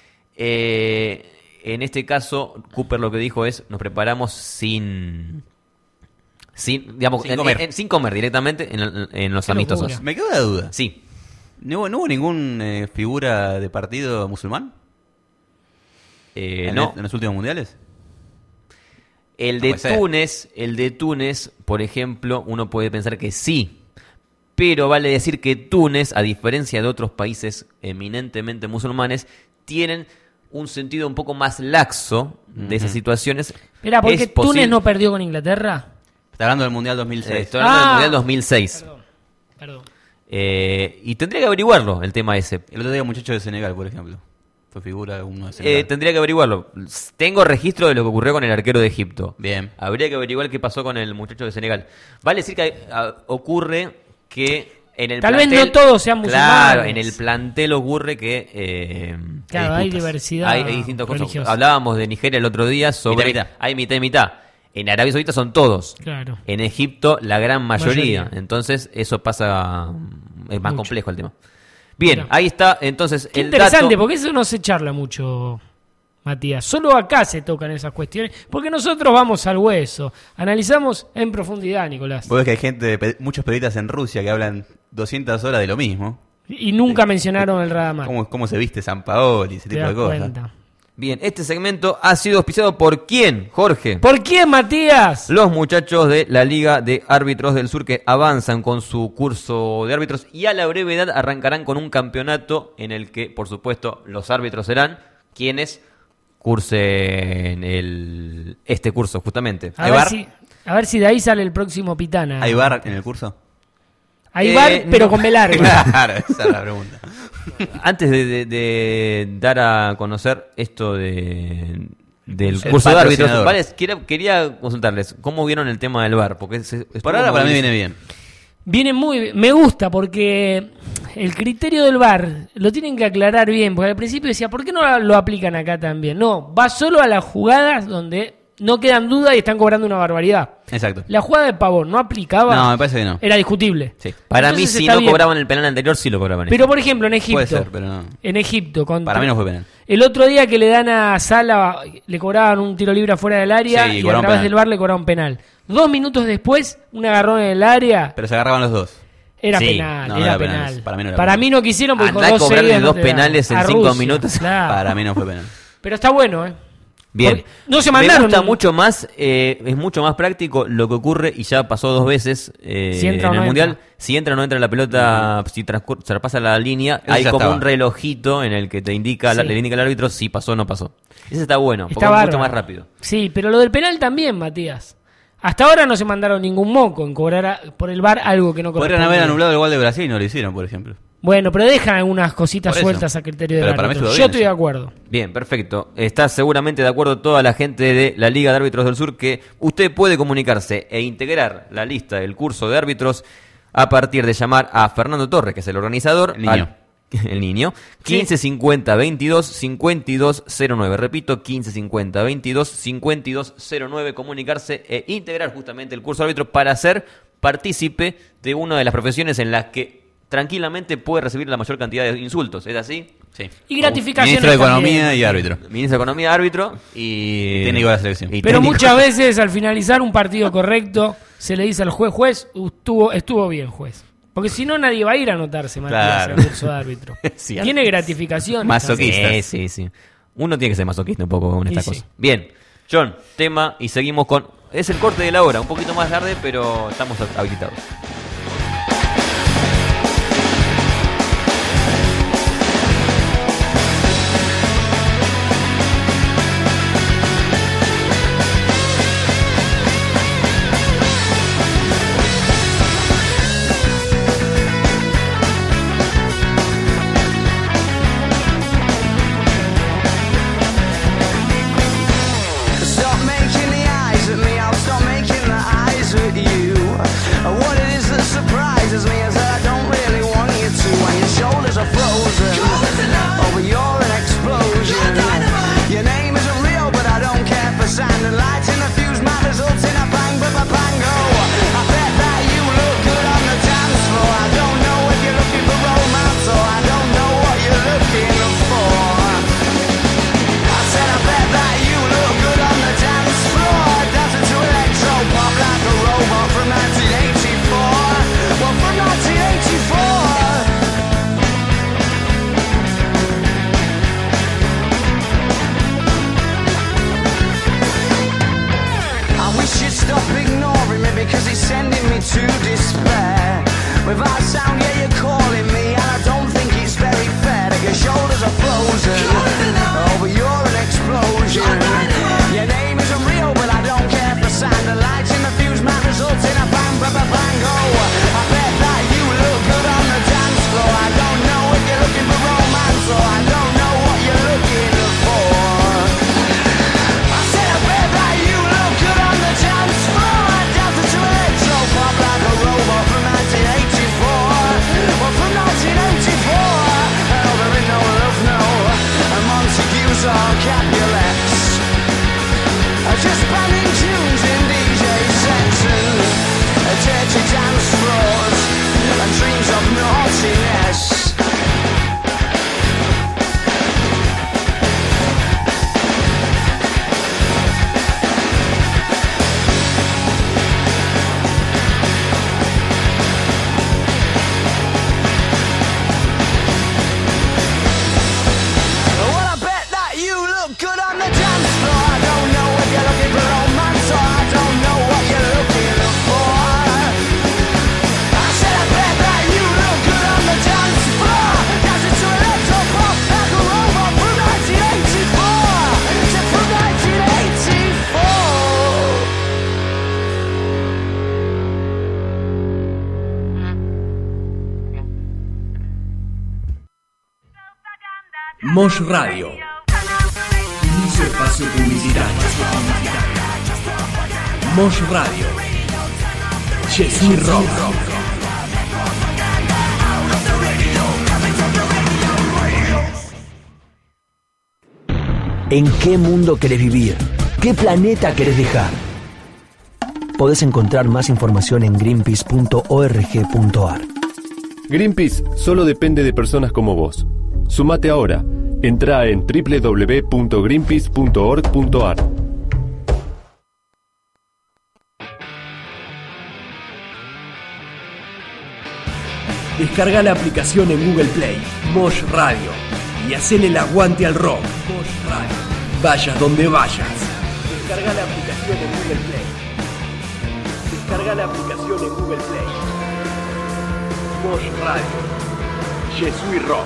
Eh, en este caso, Cooper lo que dijo es, nos preparamos sin... Sin, digamos,
Sin
en-
comer.
en- sin comer directamente en, en los
Qué
amistosos.
locura.
Me quedó la duda.
Sí.
¿No hubo, no hubo ningún eh, figura de partido musulmán
Eh,
en,
no.
el- en los últimos mundiales?
El
No
de
puede ser.
Túnez, el de Túnez, por ejemplo, uno puede pensar que sí. Pero vale decir que Túnez, a diferencia de otros países eminentemente musulmanes, tienen un sentido un poco más laxo de esas
Ujú.
situaciones.
Espera, ¿por
Es
qué
posible-
Túnez no perdió con Inglaterra?
Está hablando del Mundial dos mil
Eh,
seis.
estoy hablando del
Ah.
Mundial dos mil seis.
Perdón. Perdón.
Eh, y tendría que averiguarlo, el tema ese.
El otro día un muchacho de Senegal, por ejemplo. Fue figura uno de Senegal.
Eh, tendría que averiguarlo. Tengo registro de lo que ocurrió con el arquero de Egipto.
Bien.
Habría que averiguar qué pasó con el muchacho de Senegal. Vale decir que ah, ocurre que en el
Tal vez
plantel...
no todos sean musulmanes.
Claro, en el plantel ocurre que... eh,
Claro, hay
disputas.
diversidad.
hay, hay distintas cosas.
religiosa.
Hablábamos de Nigeria el otro día sobre...
Mitad y mitad.
Hay mitad y mitad. En Arabia Saudita son todos.
Claro.
En Egipto la gran mayoría.
Mayoría.
Entonces eso pasa... Es más
Mucho.
complejo el tema. Bien,
Mira.
ahí está entonces
Qué
el
interesante,
dato...
porque eso no se charla mucho, Matías. Solo acá se tocan esas cuestiones, porque nosotros vamos al hueso. Analizamos en profundidad, Nicolás.
Vos ves que hay gente, pe- muchos periodistas en Rusia que hablan doscientas horas de lo mismo.
Y nunca mencionaron el Radamar.
Cómo, cómo se viste San Paoli, ese
Te
tipo
das
de cosas.
cuenta.
Bien, este segmento ha sido auspiciado por ¿quién, Jorge?
¿Por quién, Matías?
Los muchachos de la Liga de Árbitros del Sur, que avanzan con su curso de árbitros y a la brevedad arrancarán con un campeonato en el que, por supuesto, los árbitros serán quienes cursen el, este curso, justamente.
A ver, si, a ver si de ahí sale el próximo Pitana.
¿Hay bar en el curso?
Hay
Eh,
bar, pero
no.
con B larga.
Claro, esa es la pregunta.
Antes de, de- de dar a conocer esto de, del
El
curso de árbitros,
patrocinador.
vale, quería, quería consultarles, ¿cómo vieron el tema del V A R? Porque es- estuvo
Por ahora para mí
movidísimo.
viene bien.
Viene muy bien. Me gusta porque el criterio del V A R lo tienen que aclarar bien. Porque al principio decía, ¿por qué no lo aplican acá también? No, va solo a las jugadas donde no quedan dudas y están cobrando una barbaridad.
Exacto.
La jugada de Pavón no aplicaba.
No, me parece que no.
Era discutible.
Sí.
Para
Entonces
mí, si
está
no
bien.
cobraban el penal anterior, sí lo cobraban.
Pero por ejemplo, en Egipto.
Puede ser, pero no.
En Egipto. Contra,
Para mí no fue penal.
El otro día que le dan a Sala, le cobraban un tiro libre afuera del área
Sí,
y a
cobraron
través
penal.
del V A R le cobraron penal. Dos minutos después, un agarrón en el área.
Pero se agarraban los dos.
Era
Sí,
penal,
no, no
era
era penal.
penal.
Para mí no era
Para
penal.
mí no quisieron porque
Andá
con
a
dos
cobrarle
seguidas no
dos
te dan.
penales en
A
cinco
Rusia,
minutos.
claro.
Para mí no fue penal.
Pero está bueno, ¿eh?
Bien.
Porque no se mandaron.
Me gusta
un-
mucho más, eh, es mucho más práctico lo que ocurre, y ya pasó dos veces eh,
Si entra
en
o
el
no
Mundial.
entra.
Si entra o no entra la pelota, si transcur- se traspasa la línea,
Eso
hay
ya
como
estaba.
un relojito en el que te indica, la-
Sí.
le indica al árbitro si pasó o no pasó. Ese está bueno, porque
Está
es mucho
bárbaro.
más rápido.
Sí, pero lo del penal también, Matías. Hasta ahora no se mandaron ningún moco en cobrar a- por el V A R algo que no
Podrían
corresponde.
haber anulado el gol de Brasil y no lo hicieron, por ejemplo.
Bueno, pero dejan algunas cositas
Por eso.
sueltas a criterio del
Pero para mí
árbitro.
estuvo
Yo
bien
estoy de
eso.
acuerdo.
Bien, perfecto. Está seguramente de acuerdo toda la gente de la Liga de Árbitros del Sur que usted puede comunicarse e integrar la lista del curso de árbitros a partir de llamar a Fernando Torres, que es el organizador.
El niño.
al- el niño. quince cincuenta veintidós cincuenta y dos cero nueve. Repito, quince cincuenta veintidós cincuenta y dos cero nueve. Comunicarse e integrar justamente el curso de árbitros para ser partícipe de una de las profesiones en las que tranquilamente puede recibir la mayor cantidad de insultos. ¿Es así?
Sí.
Y gratificaciones
Ministro de
también.
Economía y árbitro.
Ministro de Economía, árbitro y...
Técnico de la selección.
y
Pero
técnico.
muchas veces al finalizar un partido correcto se le dice al juez, juez, estuvo, estuvo bien, juez. Porque si no nadie va a ir a anotarse, Matías,
Claro.
al curso de árbitro.
Sí,
Tiene gratificación.
Masoquista.
Sí, sí, sí. Uno tiene que ser masoquista un poco con
Y
esta
sí.
cosa. Bien, John, tema y seguimos con... Es el corte de la hora, un poquito más tarde, pero estamos habilitados.
Stop making the eyes at me, I'll stop making the eyes at you. What it is that surprises me is that I don't really want you to. When your shoulders are frozen, oh but you're an explosion. Your name isn't real but I don't care for sand and lights in the fuse. My results in a bang but a bango. I bet that you look good on the dance floor. I don't know if you're looking for romance or I don't know what you're looking for. I said I bet that you look good on the dance floor, dancing to electro pop like a robot from nineteen eighty-four. Well, from nineteen eighty-four. I wish you'd stop ignoring me because it's sending me to despair. Without sound, yeah, you're calling me, and I don't think it's very fair that your shoulders are frozen. Oh, but you're an explosion. Your name isn't real, but I don't care for sound. The lights in the fuse, my results in a bang, bang, bang, bang, oh. I bet that you look good on the dance floor. I don't know if you're looking for romance, or I don't know what you're looking for. I said I bet that you look good on the dance floor, dancing to electro pop like a robot from nineteen eighty-four. Well, from nineteen eighty-four. Oh, there ain't no love, no. And Montague's or Capulex. Just banging tunes in D J sets and dirty dance floors and dreams of naughtiness. Well, I bet that you look good
Mosh Radio. Inicio espacio publicitario. Mosh Radio. Je suis rock.
¿En qué mundo querés vivir? ¿Qué planeta querés dejar? Podés encontrar más información en greenpeace punto org punto ar.
Greenpeace solo depende de personas como vos. Sumate ahora. Entrá en doble u doble u doble u punto greenpeace punto org punto ar.
Descarga la aplicación en Google Play, Mosh Radio, y hacele el aguante al rock. Mosh Radio. Vayas donde vayas. Descarga la aplicación en Google Play. Descarga la aplicación en Google Play. Mosh Radio. Je suis rock.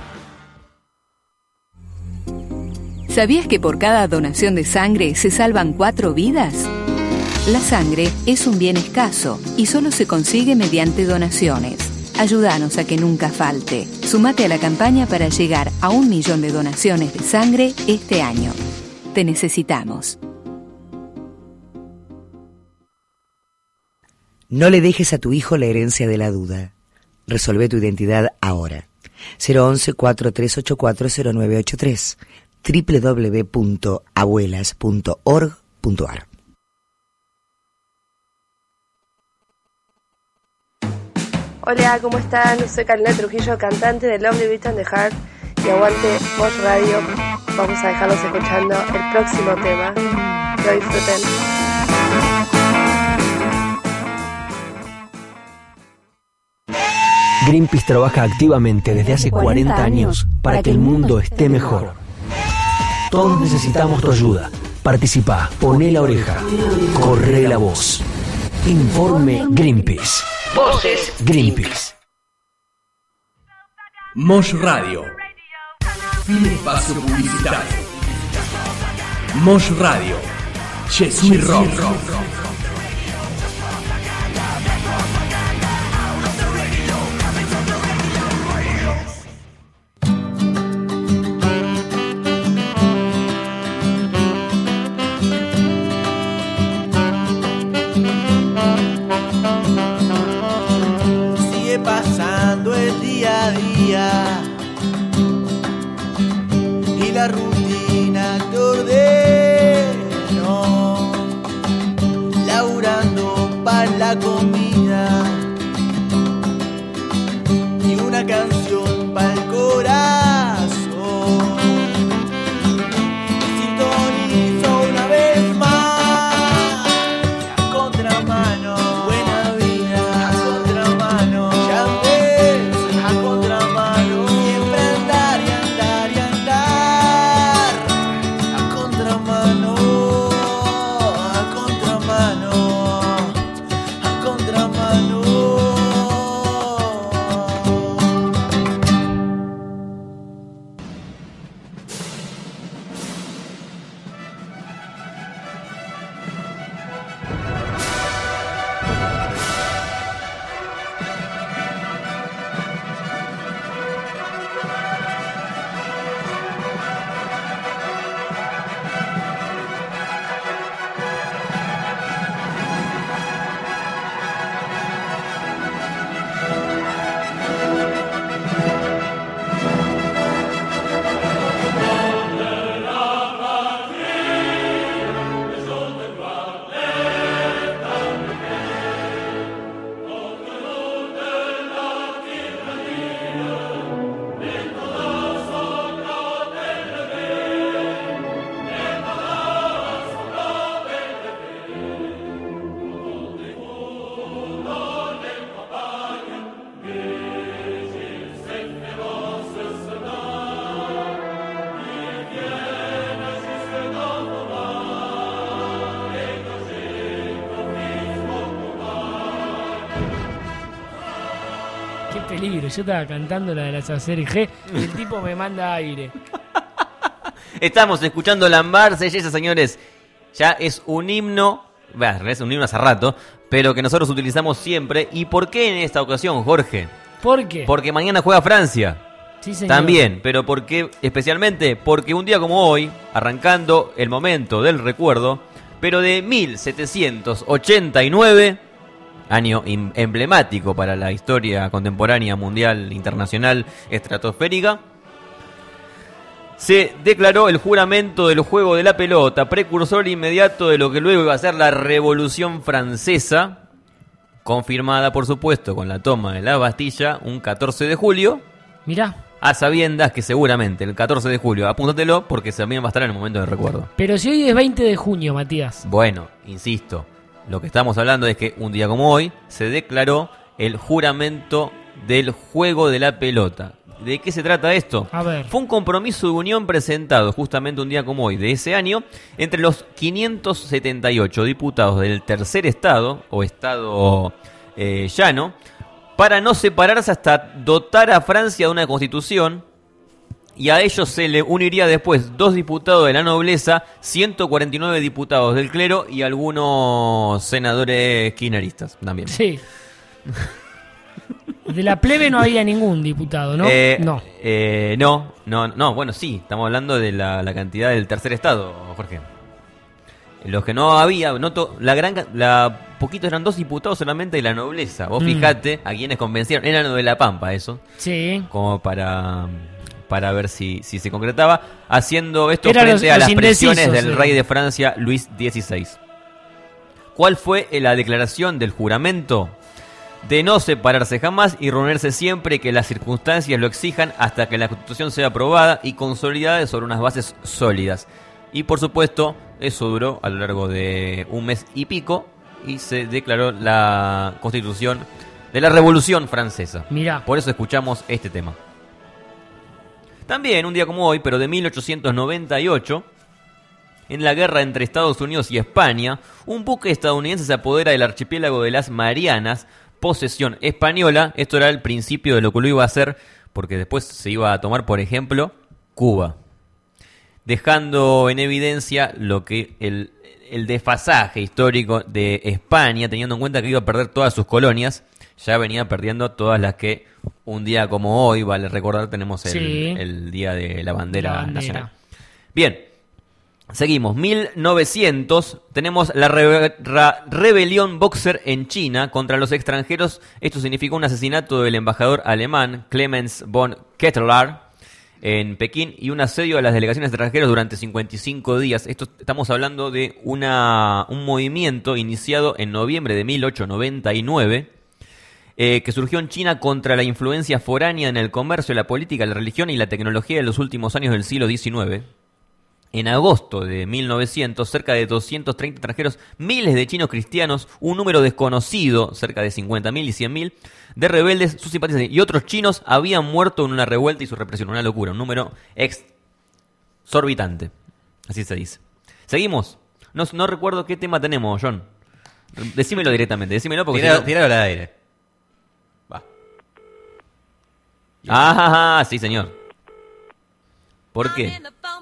¿Sabías que por cada donación de sangre se salvan cuatro vidas? La sangre es un bien escaso y solo se consigue mediante donaciones. Ayúdanos a que nunca falte. Sumate a la campaña para llegar a un millón de donaciones de sangre este año. Te necesitamos.
No le dejes a tu hijo la herencia de la duda. Resolvé tu identidad ahora. cero once, cuatro tres ocho cuatro, cero nueve ocho tres. doble u doble u doble u punto abuelas punto org punto ar.
Hola, ¿cómo están? Soy Carolina Trujillo, cantante de Lovely Beat and the Heart, y aguante Mosh Radio. Vamos a dejarlos escuchando el próximo tema. Lo disfruten.
Greenpeace trabaja activamente desde hace cuarenta años para que el mundo esté mejor. Todos necesitamos tu ayuda. Participa, poné la oreja, corre la voz. Informe Greenpeace. Voces Greenpeace.
Mosh Radio. Fin espacio publicitario. Mosh Radio. Je suis rock.
Pasando el día a día y la rutina te ordeno, laburando para la comida y una canción para el corazón. Sintonizo una vez más a contramano, buena vida a contramano. A contramano, siempre andar y andar y andar. A contramano, a contramano, a contramano.
Peligro, yo estaba cantando la de la serie G y el tipo me manda aire.
Estamos escuchando Lambar, Seyesa, señores. Ya es un himno, bueno, es un himno hace rato, pero que nosotros utilizamos siempre. ¿Y por qué en esta ocasión, Jorge?
¿Por qué?
Porque mañana juega Francia.
Sí, señor.
También, pero ¿por qué especialmente? Porque un día como hoy, arrancando el momento del recuerdo, pero de mil setecientos ochenta y nueve, año em- emblemático para la historia contemporánea, mundial, internacional, estratosférica, se declaró el juramento del juego de la pelota, precursor inmediato de lo que luego iba a ser la Revolución Francesa, confirmada por supuesto con la toma de la Bastilla un catorce de julio.
Mirá.
A sabiendas que seguramente el catorce de julio, apúntatelo porque también va a estar en el momento del recuerdo.
Pero si hoy es veinte de junio, Matías.
Bueno, insisto, lo que estamos hablando es que un día como hoy se declaró el juramento del juego de la pelota. ¿De qué se trata esto?
A ver.
Fue un compromiso de unión presentado justamente un día como hoy de ese año entre los quinientos setenta y ocho diputados del tercer estado, o estado eh, llano, para no separarse hasta dotar a Francia de una constitución, y a ellos se le uniría después dos diputados de la nobleza, ciento cuarenta y nueve diputados del clero y algunos senadores kirchneristas también.
Sí. De la plebe no había ningún diputado, ¿no?
Eh,
no.
Eh, no, no, no, bueno, sí, estamos hablando de la, la cantidad del tercer estado, Jorge. Los que no había, no to, la gran, la poquitos eran dos diputados solamente de la nobleza. Vos
Mm.
fijate a quienes convencieron, eran los de La Pampa eso.
Sí.
Como para para ver si, si se concretaba, haciendo esto
Eran
frente
los-
a
los
las presiones
indecisos,
del
sí.
rey de Francia, Luis dieciséis. ¿Cuál fue la declaración del juramento? De no separarse jamás y reunirse siempre que las circunstancias lo exijan hasta que la Constitución sea aprobada y consolidada sobre unas bases sólidas. Y por supuesto, eso duró a lo largo de un mes y pico y se declaró la Constitución de la Revolución Francesa.
Mirá.
Por eso escuchamos este tema. También, un día como hoy, pero de mil ochocientos noventa y ocho, en la guerra entre Estados Unidos y España, un buque estadounidense se apodera del archipiélago de las Marianas, posesión española. Esto era el principio de lo que lo iba a hacer, porque después se iba a tomar, por ejemplo, Cuba, dejando en evidencia lo que el, el desfasaje histórico de España, teniendo en cuenta que iba a perder todas sus colonias. Ya venía perdiendo todas las que un día como hoy, vale recordar, tenemos el,
Sí.
el Día de la Bandera,
La bandera.
Nacional. Bien, seguimos. mil novecientos, tenemos la rebe- ra- rebelión Boxer en China contra los extranjeros. Esto significó un asesinato del embajador alemán Clemens von Kettler en Pekín y un asedio a las delegaciones extranjeras durante cincuenta y cinco días. Esto estamos hablando de una, un movimiento iniciado en noviembre de mil ochocientos noventa y nueve, eh, que surgió en China contra la influencia foránea en el comercio, la política, la religión y la tecnología de los últimos años del siglo diecinueve. En agosto de mil novecientos, cerca de doscientos treinta extranjeros, miles de chinos cristianos, un número desconocido, cerca de cincuenta mil y cien mil, de rebeldes, sus simpatizantes y otros chinos habían muerto en una revuelta y su represión. Una locura, un número exorbitante. Así se dice. Seguimos. No, no recuerdo qué tema tenemos, John. Decímelo directamente, decímelo porque...
Tiralo-
si no-
tiralo al aire.
Ah, sí, señor. ¿Por qué?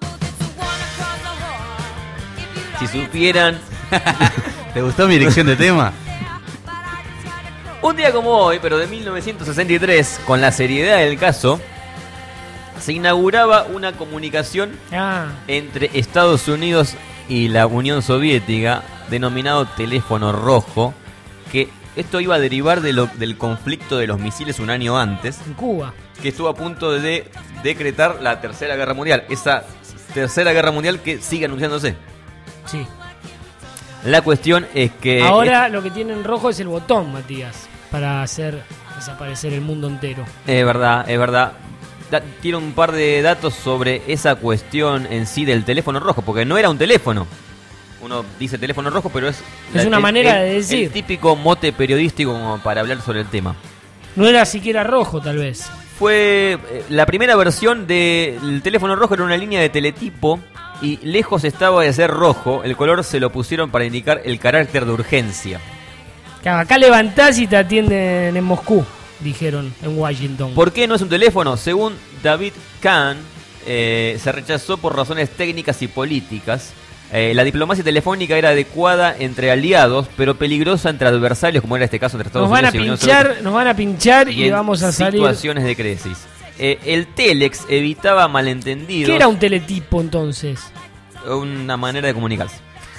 Si supieran...
¿Te gustó mi elección de tema?
Un día como hoy, pero de mil novecientos sesenta y tres, con la seriedad del caso, se inauguraba una comunicación
Ah.
entre Estados Unidos y la Unión Soviética, denominado teléfono rojo, que esto iba a derivar de lo, del conflicto de los misiles un año antes,
En Cuba.
que estuvo a punto de decretar la Tercera Guerra Mundial. Esa Tercera Guerra Mundial que sigue anunciándose.
Sí.
La cuestión es que...
Ahora lo que tiene en rojo es el botón, Matías, para hacer desaparecer el mundo entero.
Es verdad, es verdad. Da- tiene un par de datos sobre esa cuestión en sí del teléfono rojo, porque no era un teléfono. Uno dice teléfono rojo, pero es...
Es una
el-
manera
el-
de decir.
El típico mote periodístico como para hablar sobre el tema.
No era siquiera rojo, tal vez.
Fue eh, la primera versión del teléfono rojo, era una línea de teletipo y lejos estaba de ser rojo. El color se lo pusieron para indicar el carácter de urgencia.
Claro, acá levantás y te atienden en Moscú, dijeron en Washington.
¿Por qué no es un teléfono? Según David Kahn, eh, se rechazó por razones técnicas y políticas. Eh, la diplomacia telefónica era adecuada entre aliados, pero peligrosa entre adversarios, como era este caso entre Estados
Nos van a
Unidos y Unión
pinchar,
Soviética,
nos van a pinchar y,
en
vamos a salir.
situaciones de crisis. eh, el Telex evitaba malentendidos.
¿Qué era un teletipo entonces?
Una manera de comunicarse.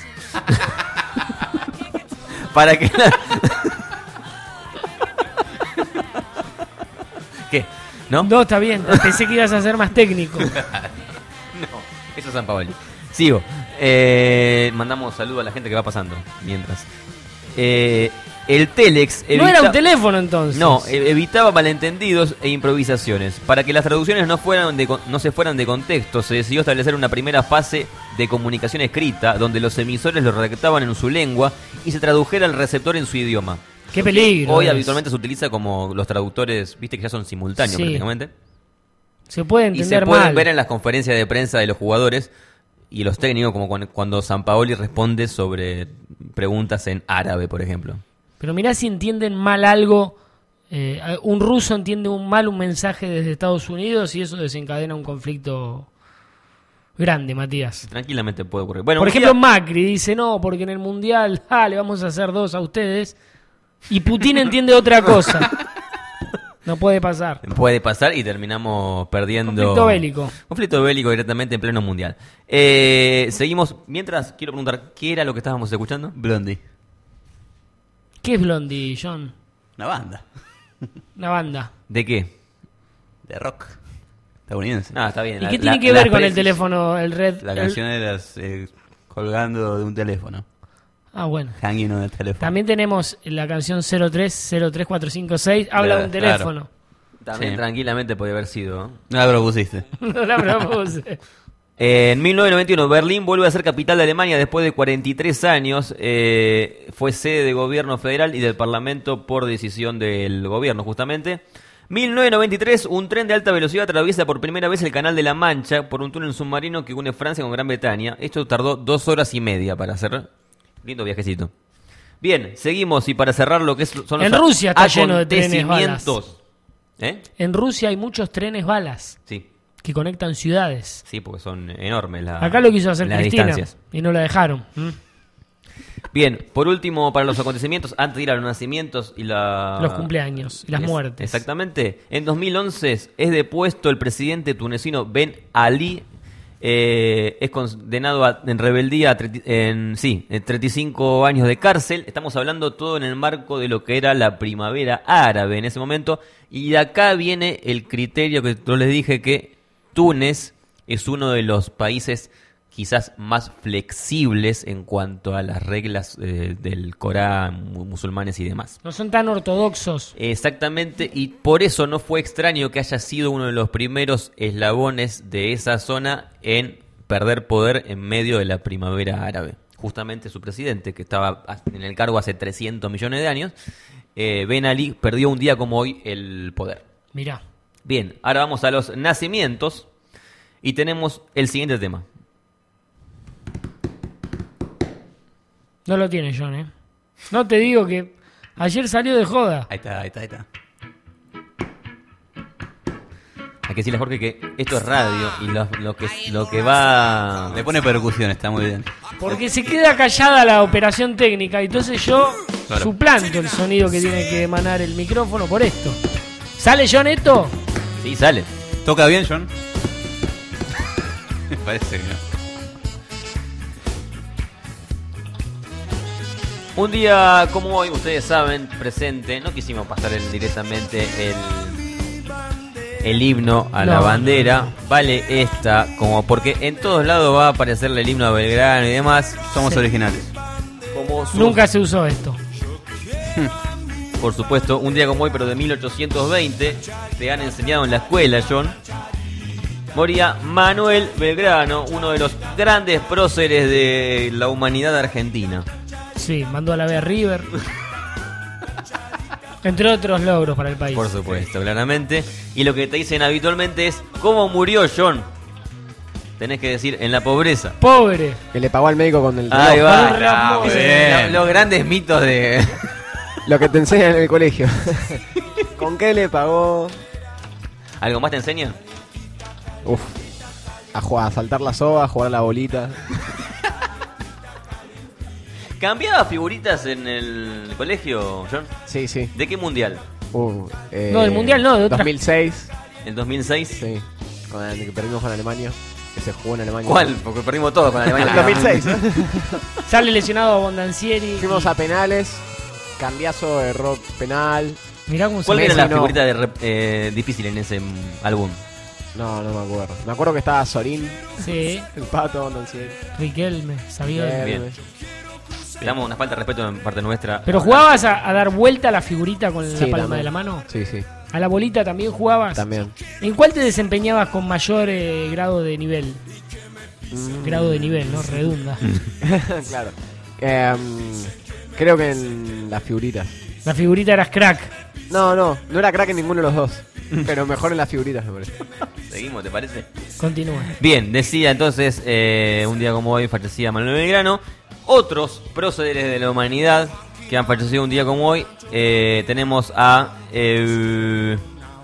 Para que la... ¿Qué? ¿No?
No, está bien. Pensé que ibas a ser más técnico.
No, eso es San Paoli. Sigo. Eh, mandamos saludo a la gente que va pasando mientras. Eh, el Telex evita...
No era un teléfono entonces.
No, e- evitaba malentendidos e improvisaciones. Para que las traducciones no fueran de, con- no se fueran de contexto, se decidió establecer una primera fase de comunicación escrita, donde los emisores lo redactaban en su lengua y se tradujera al receptor en su idioma.
Qué peligro.
Hoy
es.
habitualmente se utiliza como los traductores, viste que ya son simultáneos
Sí.
prácticamente.
Se puede
Y
entender
se pueden
mal.
ver en las conferencias de prensa de los jugadores y los técnicos, como cuando, cuando Sampaoli responde sobre preguntas en árabe, por ejemplo.
Pero mirá si entienden mal algo. Eh, un ruso entiende un mal un mensaje desde Estados Unidos y eso desencadena un conflicto grande, Matías.
Tranquilamente puede ocurrir. Bueno,
Por
un
ejemplo,
día-
Macri dice, no, porque en el Mundial ah, le vamos a hacer dos a ustedes. Y Putin entiende otra cosa. No puede pasar.
Puede pasar y terminamos perdiendo...
Conflicto bélico.
Conflicto bélico directamente en pleno mundial. Eh, seguimos. Mientras, quiero preguntar, ¿qué era lo que estábamos escuchando?
Blondie.
¿Qué es Blondie, John?
Una banda.
Una banda.
¿De qué?
De rock. Estadounidense.
Ah, está bien.
¿Y
La-
qué
la-
tiene que
las
ver con el
precis-
teléfono, el red?
La
el-
canción era eh, colgando de un teléfono.
Ah, bueno.
Hanging on el teléfono.
También tenemos la canción cero tres cero tres cuatro cinco seis. Habla
Claro,
de un teléfono.
También
Sí.
tranquilamente podía haber sido.
No la propusiste.
No la propuse.
Eh, en mil novecientos noventa y uno, Berlín vuelve a ser capital de Alemania después de cuarenta y tres años. Eh, fue sede de gobierno federal y del parlamento por decisión del gobierno, justamente. mil novecientos noventa y tres, un tren de alta velocidad atraviesa por primera vez el Canal de la Mancha por un túnel submarino que une Francia con Gran Bretaña. Esto tardó dos horas y media para hacer. Lindo viajecito. Bien, seguimos y para cerrar lo que es, son los
En Rusia está lleno de trenes
acontecimientos. ¿Eh?
En Rusia hay muchos trenes balas
Sí,
que conectan ciudades.
sí, porque son enormes las
Acá lo quiso hacer
las
Cristina
distancias.
y no la dejaron. ¿Mm?
Bien, por último, para los acontecimientos, antes de ir a los nacimientos y la...
Los cumpleaños y las
Es-
muertes.
Exactamente. En dos mil once es depuesto el presidente tunecino Ben Ali. Eh, es condenado a- en rebeldía a treinta en, sí, en treinta y cinco años de cárcel. Estamos hablando todo en el marco de lo que era la primavera árabe en ese momento. Y de acá viene el criterio que yo les dije, que Túnez es uno de los países quizás más flexibles en cuanto a las reglas eh, del Corán, mu- musulmanes y demás.
No son tan ortodoxos.
Exactamente, y por eso no fue extraño que haya sido uno de los primeros eslabones de esa zona en perder poder en medio de la primavera árabe. Justamente su presidente, que estaba en el cargo hace trescientos millones de años, eh, Ben Ali, perdió un día como hoy el poder.
Mirá.
Bien, ahora vamos a los nacimientos y tenemos el siguiente tema.
No lo tiene John, ¿eh? No te digo que ayer salió de joda.
Ahí está, ahí está, ahí está.
Hay que decirle a Jorge que esto es radio y lo, lo que, lo que va...
Le pone percusión, está muy bien.
Porque se queda callada la operación técnica y entonces yo
Claro.
suplanto el sonido que tiene que emanar el micrófono por esto. ¿Sale John esto?
Sí, sale.
¿Toca bien, John? Me parece que no.
Un día como hoy, ustedes saben, presente, no quisimos pasar el- directamente el, el himno a la
No.
bandera. Vale esta, como porque en todos lados va a aparecerle el himno a Belgrano y demás.
Somos
Sí.
originales.
Como su-
Nunca se usó esto.
Por supuesto, un día como hoy, pero de mil ochocientos veinte, te han enseñado en la escuela, John. Moría Manuel Belgrano, uno de los grandes próceres de la humanidad argentina.
Sí, mandó a la B a River. Entre otros logros para el país.
Por supuesto, claramente. Y lo que te dicen habitualmente es, ¿cómo murió John? Tenés que decir, en la pobreza.
Pobre.
Que le pagó al médico con el
Ahí
reloj.
va.
Con el Ramón.
Ese
Bien.
es lo- los grandes mitos de...
Lo que te enseñan en el colegio. ¿Con qué le pagó?
¿Algo más te enseñan?
Uf. A jugar, a saltar la soga, a jugar a la bolita.
¿Cambiaba figuritas en el colegio, John?
Sí, sí.
¿De qué mundial?
Uh, eh,
No, del mundial no, de otra-
dos mil seis.
¿El dos mil seis?
Sí, con el que perdimos con Alemania. Que se jugó en Alemania.
¿Cuál? Porque perdimos todo con Alemania.
El dos mil seis.
Sale lesionado Bondancieri.
Fuimos a penales. Cambiazo, erró penal.
Mirá cómo se
¿Cuál era
Messi
la
no.
figurita de rep- eh, difícil en ese mm, álbum?
No, no me acuerdo. Me acuerdo que estaba Sorín.
Sí.
El Pato, Bondancieri.
Riquelme, sabía.
Bien. Le damos una falta de respeto en parte nuestra.
Pero jugabas a, a dar vuelta a la figurita con
Sí,
la palma
también.
de la mano.
Sí, sí.
¿A la bolita también jugabas?
También.
¿En cuál te desempeñabas con mayor eh, grado de nivel?
Mm.
Grado de nivel, ¿no? Redunda.
Claro. Em, creo que en las figuritas.
La figurita eras crack.
No, no. No era crack en ninguno de los dos. Pero mejor en las figuritas, me parece.
Seguimos, ¿te parece?
Continúa.
Bien, decía entonces, eh, un día como hoy fallecía Manuel Belgrano. Otros próceres de la humanidad que han fallecido un día como hoy. Eh, tenemos a eh,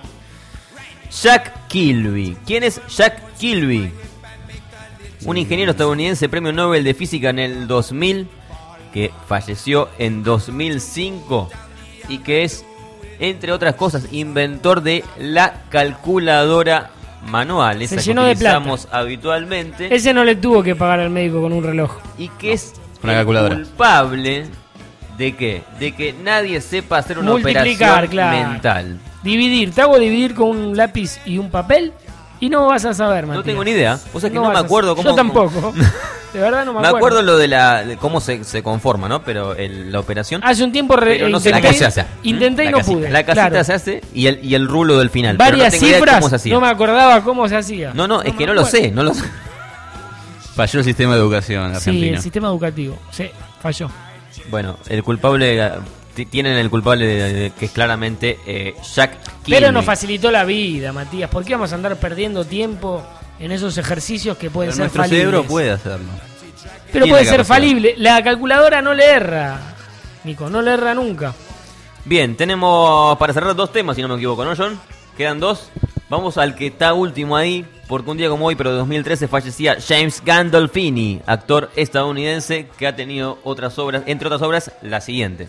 Jack Kilby. ¿Quién es Jack Kilby? Un ingeniero estadounidense, premio Nobel de Física en el dos mil, que falleció en dos mil cinco y que es, entre otras cosas, inventor de la calculadora manual, esa
Se
que
llenó de plata.
utilizamos habitualmente.
Ese no le tuvo que pagar al médico con un reloj.
Y que es
Una
el
calculadora.
culpable de qué? De que nadie sepa hacer una
Multiplicar,
operación
claro.
mental.
Dividir. Te hago dividir con un lápiz y un papel y no vas a saber, Matías.
No tengo ni idea. O sea que no,
vas
me
a
acuerdo
saber.
cómo.
Yo tampoco. De verdad no me
Me
acuerdo.
acuerdo lo de la de cómo se, se conforma, ¿no? Pero el- la operación.
Hace un tiempo re-
pero no sé
intenté-
la cómo se hace.
intenté y
La
no
casita.
pude,
La casita
claro.
se hace y el, y el rulo del final. pero
Varias
no tengo idea de
cifras,
cómo se hacía.
no me acordaba cómo se hacía.
No, no, es que no
me
lo
acuerdo.
sé, no lo sé.
Falló el sistema de educación
Sí,
argentino.
el sistema educativo. Sí, falló.
Bueno, el culpable. t- Tienen el culpable de- de- que es claramente eh, Jack Kilby.
Pero nos facilitó la vida, Matías. ¿Por qué vamos a andar perdiendo tiempo en esos ejercicios que pueden
Pero
ser
nuestro
falibles?
cerebro puede hacerlo.
Pero
Tiene
puede
la
ser
capacidad.
falible. La calculadora no le erra, Nico, no le erra nunca.
Bien, tenemos para cerrar dos temas, si no me equivoco, ¿no, John? Quedan dos. Vamos al que está último ahí, porque un día como hoy, pero de dos mil trece, fallecía James Gandolfini, actor estadounidense que ha tenido otras obras, entre otras obras, la siguiente.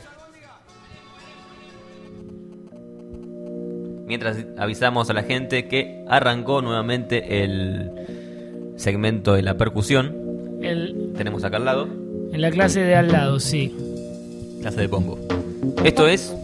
Mientras avisamos a la gente que arrancó nuevamente el segmento de la percusión.
El,
Tenemos acá al lado.
en la clase de al lado, sí.
Clase de pombo.
Esto es...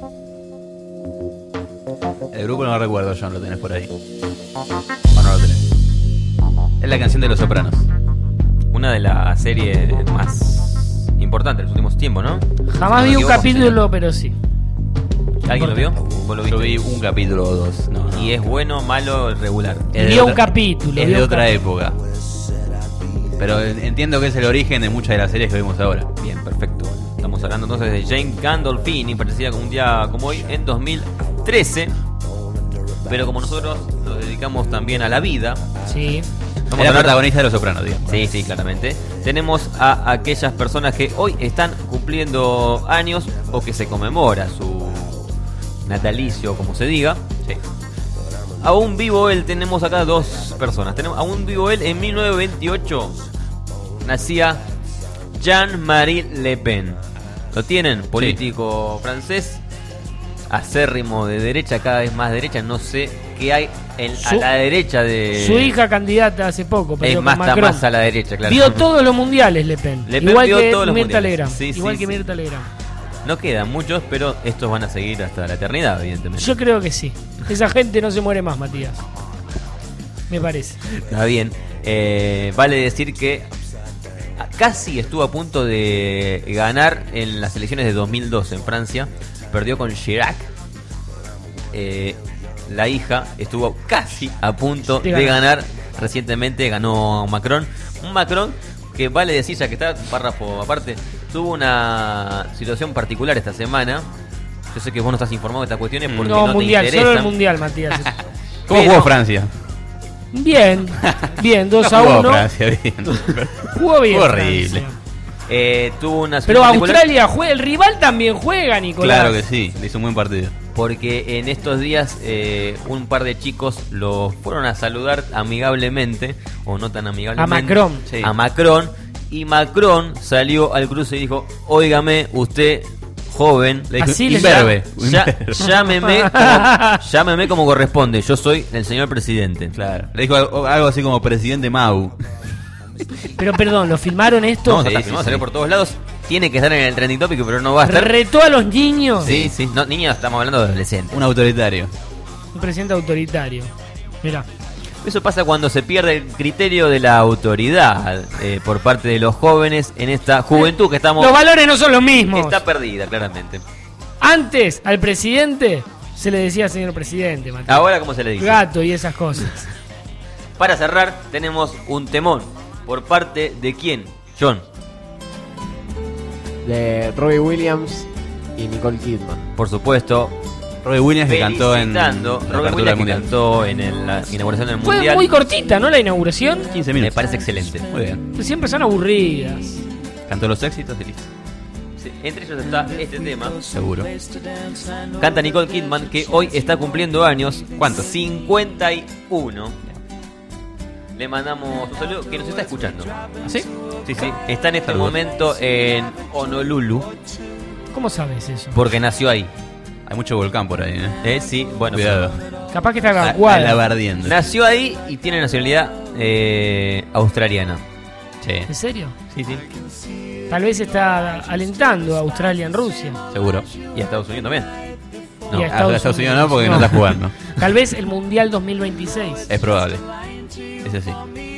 El grupo no lo recuerdo, John, lo tenés por ahí. O no lo tenés. Es la canción de Los Sopranos.
Una de las series más importantes de los últimos tiempos, ¿no?
Jamás
Si
vi
no
un
me equivoco.
capítulo, pero sí.
¿Alguien lo vio? ¿Vos lo viste?
Yo vi un capítulo o dos. No, no.
Y es bueno, malo, regular.
Es de
Vio un
otra-
capítulo.
Es
vio
de
un
otra
capítulo.
época. Pero entiendo que es el origen de muchas de las series que vemos ahora.
Bien, perfecto. Estamos hablando entonces de Jane Gandolfini, parecida como un día como hoy, en dos mil trece. Pero como nosotros nos dedicamos también a la vida,
Sí.
vamos
Era
a hablar-
protagonista de Los Sopranos, digamos.
Sí, sí, claramente. Tenemos a aquellas personas que hoy están cumpliendo años o que se conmemora su natalicio, como se diga. Sí. Aún vivo él, tenemos acá dos personas. Tenemos, aún vivo él, en mil novecientos veintiocho nacía Jean-Marie Le Pen. ¿Lo tienen? Político francés, acérrimo de derecha, cada vez más derecha. No sé qué hay en, a
Su-
la derecha de...
Su hija candidata hace poco, pero
es
con
más, está
Macron.
más a la derecha, claro.
Vio todos los mundiales, Le Pen.
Le Pen
Igual
vio
que
todos los
Mirta
mundiales.
Legrand.
Sí, sí,
Igual que
sí.
Mirta Legrand.
No quedan muchos, pero estos van a seguir hasta la eternidad, evidentemente.
Yo creo que sí. Esa gente no se muere más, Matías. Me parece.
Está bien. Eh, vale decir que casi estuvo a punto de ganar en las elecciones de dos mil dos en Francia. Perdió con Chirac. Eh, la hija estuvo casi a punto
De
de
ganar.
ganar. Recientemente ganó Macron. Un Macron que vale decir, ya que está un párrafo aparte, tuvo una situación particular esta semana. Yo sé que vos no estás informado de estas cuestiones porque no,
No, mundial,
te
solo el
interesan.
mundial, Matías.
¿Cómo
Pero-
jugó Francia?
Bien, bien, dos
No
a
jugó
uno.
Francia, bien.
Jugó bien.
Horrible.
Francia.
Eh, tuvo una
Pero
situación particular
Australia juega, el rival también juega, Nicolás.
Claro que sí, le hizo un buen partido.
porque en estos días eh, un par de chicos lo fueron a saludar amigablemente, o no tan amigablemente,
A Macron.
sí, a Macron, y Macron salió al cruce y dijo: óigame, usted joven.
Le dijo,
Así le
imberbe.
llama- Ya- llámeme, como, llámeme como corresponde. Yo soy el señor presidente.
Claro. Le dijo algo, algo así como presidente Mau.
Pero perdón, ¿lo filmaron esto?
No, está filmado, salió por todos lados. Tiene que estar en el trending topic, pero no va a estar.
¿Retó a los niños?
Sí, sí. No, niños, estamos hablando de adolescentes.
Un autoritario.
Un presidente autoritario. Mirá.
Eso pasa cuando se pierde el criterio de la autoridad eh, por parte de los jóvenes en esta juventud que estamos.
Los valores no son los mismos.
Está perdida, claramente.
Antes, al presidente se le decía señor presidente, Matías.
Ahora, ¿cómo se le dice?
Gato y esas cosas.
Para cerrar, tenemos un temón. ¿Por parte de quién? John.
De Robbie Williams y Nicole Kidman.
Por supuesto.
Robbie Williams que cantó en
Felicitando.
la
Robbie
apertura
Williams
del
que
Mundial.
cantó en el- la inauguración del
Fue
Mundial.
muy cortita, ¿no? La inauguración.
quince minutos.
Me parece excelente.
Muy bien.
Siempre son aburridas.
Cantó los éxitos y listo.
Sí, entre ellos está este tema.
Seguro.
Canta Nicole Kidman, que hoy está cumpliendo años. ¿Cuántos? cincuenta y uno. Le mandamos un saludo, que nos está escuchando.
¿Sí?
Sí, sí. Está en este
Saludos.
momento en Honolulu,
¿Cómo sabes eso?
porque nació ahí.
Hay mucho volcán por ahí, ¿eh?
Eh, sí, bueno.
Cuidado.
Capaz que está
A-
evacuada.
alabardiendo.
Nació ahí y tiene nacionalidad eh, australiana. Sí.
¿En serio?
Sí, sí.
Tal vez está alentando a Australia en Rusia.
Seguro.
Y a Estados Unidos también.
Y a
Ah, a Estados Unidos no, porque no está jugando.
Tal vez el Mundial dos mil veintiséis.
Es probable. Es así.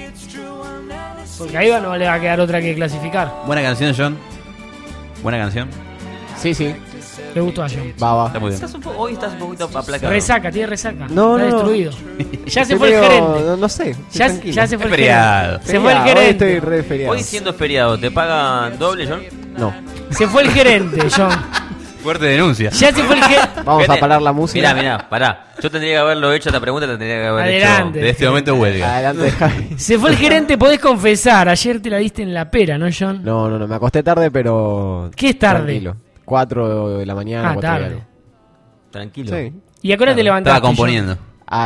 Porque ahí va- no le va a quedar otra que clasificar.
Buena canción, John. Buena canción.
Sí, sí.
Le gustó a John.
Va, va.
Está muy bien.
Estás un po- hoy estás un poquito aplacado.
Resaca, tiene resaca.
No,
está
no, no.
destruido. Ya se
Estoy
fue el
medio-
gerente.
No, no sé. estoy
Ya,
tranquilo.
ya se fue
Es
el
feriado.
gerente. Se fue el
Feriado, hoy
gerente.
estoy re feriado.
Hoy siendo feriado, ¿te pagan doble, John?
No.
Se fue el gerente, John.
Fuerte denuncia.
Ya se fue el gerente.
Vamos a parar la música.
Mirá, mirá, pará. Yo tendría que haberlo hecho, esta pregunta la tendría que haber
Adelante.
hecho.
De este momento huelga.
Adelante, Javi.
Se fue el gerente, podés confesar. Ayer te la diste en la pera, ¿no, John?
No, no, no. Me acosté tarde, pero.
¿Qué es tarde?
Tranquilo. Cuatro de la mañana.
Ah,
cuatro y
tarde.
algo.
Tranquilo.
Sí.
¿Y a qué hora te levantaste?
Estaba componiendo.
A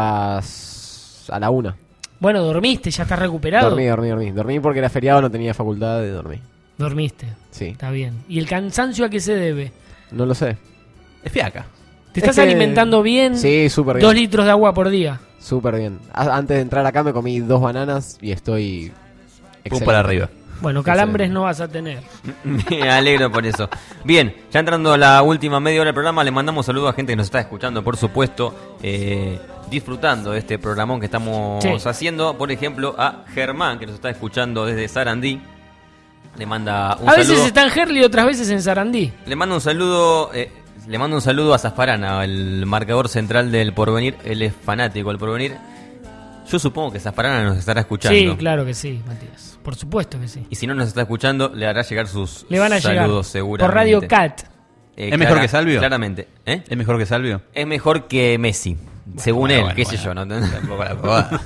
las. A la una.
John? Bueno, dormiste, ya estás recuperado.
Dormí, dormí, dormí. Dormí porque era feriado, no tenía facultad de dormir.
Dormiste.
Sí.
Está bien. ¿Y el cansancio a qué se debe?
No lo sé.
Es fiaca.
¿Te estás
Es que-
alimentando bien?
Sí, súper
Dos
bien.
litros de agua por día.
Súper bien. A- Antes de entrar acá me comí dos bananas y estoy.
Pum
excelente.
para arriba.
Bueno, calambres no vas a tener.
Me alegro por eso. Bien, ya entrando a la última media hora del programa, le mandamos saludos a gente que nos está escuchando, por supuesto, eh, disfrutando de este programón que estamos
Sí.
haciendo. Por ejemplo, a Germán, que nos está escuchando desde Sarandí. Le manda un
A veces
saludo.
está en Herli y otras veces en Sarandí.
Le mando un saludo. eh, le mando un saludo a Zaffarana, el marcador central del Porvenir. Él es fanático del Porvenir. Yo supongo que Zaffarana nos estará escuchando.
Sí, claro que sí, Matías. Por supuesto que sí.
Y si no nos está escuchando, le hará llegar sus
Le van a llegar
saludos seguramente.
por Radio Cat.
Eh,
¿Es mejor
clara-
que Salvio?
Claramente. ¿Eh?
¿Es mejor que Salvio?
Es mejor que Messi, según
bueno,
él,
bueno,
qué
bueno.
sé yo. ¿no?
Tampoco la joda.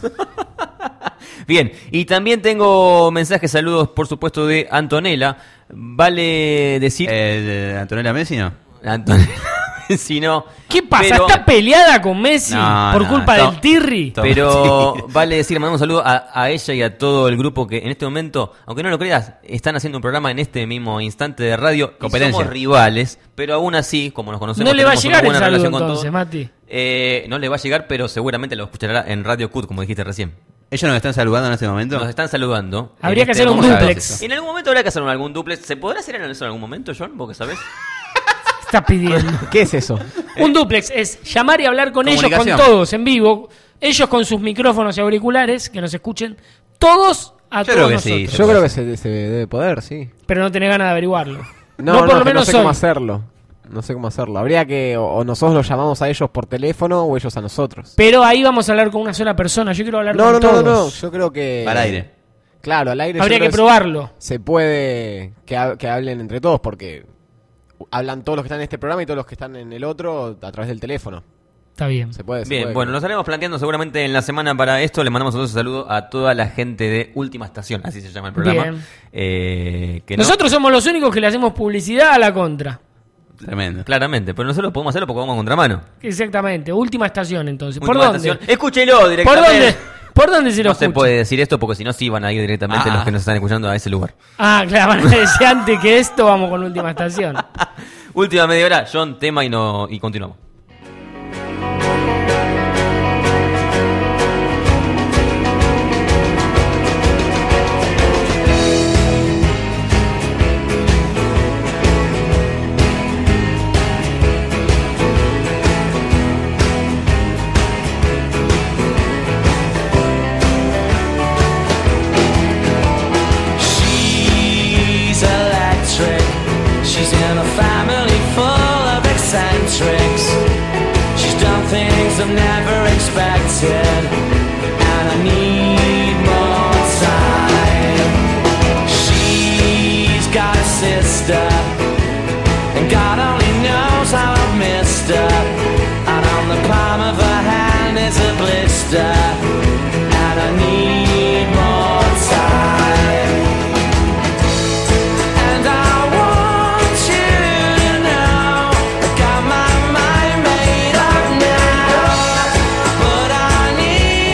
Bien, y también tengo mensajes, saludos, por supuesto, de Antonella. Vale decir...
Eh, ¿de Antonella Messi no?
Antonella Messi no.
¿Qué pasa?
Pero-
¿Está peleada con Messi
No,
por
no,
culpa
no.
del Tirri?
Toma.
Pero
Sí.
vale decir, mandamos un saludo a, a ella y a todo el grupo que en este momento, aunque no lo creas, están haciendo un programa en este mismo instante de radio. Y
Competencia.
somos rivales, pero aún así, como nos conocemos,
No le va a
tenemos
llegar
una
el
buena
saludo
relación con
entonces,
todos.
Mati.
Eh, no le va a llegar, pero seguramente lo escuchará en Radio Cut, como dijiste recién.
¿Ellos nos están saludando en este momento?
Nos están saludando.
Habría
En
que
este
hacer un
momento.
duplex.
En algún momento habrá que hacer un- algún duplex. ¿Se podrá hacer eso en algún momento, John? ¿Vos que sabés?
Está pidiendo.
¿Qué es eso?
Un duplex es llamar y hablar con ellos, con
Comunicación.
todos, en vivo. Ellos con sus micrófonos y auriculares, que nos escuchen todos a
Yo
todos
creo que
nosotros.
sí.
Yo creo que se, se debe poder, sí.
Pero no tenés ganas de averiguarlo.
No,
No,
no,
por lo
que
menos
no sé cómo
hoy.
hacerlo. No sé cómo hacerlo. Habría que, o, o nosotros los llamamos a ellos por teléfono o ellos a nosotros.
Pero ahí vamos a hablar con una sola persona. Yo quiero hablar
No,
con
no, no,
todos.
no, no. Yo creo que.
Al aire.
Claro, al aire. yo
Habría
creo
que probarlo.
Se puede que, ha- que hablen entre todos porque hablan todos los que están en este programa y todos los que están en el otro a través del teléfono.
Está bien.
Se puede. se
Bien,
puede.
bueno, nos estaremos planteando seguramente en la semana para esto. Le mandamos entonces un saludo a toda la gente de Última Estación, así se llama el programa.
Bien.
Eh, que no-
Nosotros somos los únicos que le hacemos publicidad a la contra.
Tremendo.
Claramente, pero nosotros podemos hacerlo porque vamos a contramano.
Exactamente. Última estación, entonces. ¿Por
Última
dónde?
Estación. Escúchelo
¿Por
directamente.
dónde? ¿Por dónde se lo
No se
escucha?
puede decir esto porque si no, sí van a ir directamente
Ah.
los que nos están escuchando a ese lugar.
Ah, claro, van a decir antes que esto vamos con última estación.
Última media hora, John, tema y, no, y continuamos.
She's in a family full of eccentrics. She's done things I've never expected, and I need more time. She's got a sister, and God only knows how I've missed her. And on the palm of her hand is a blister, and I need more time. And I need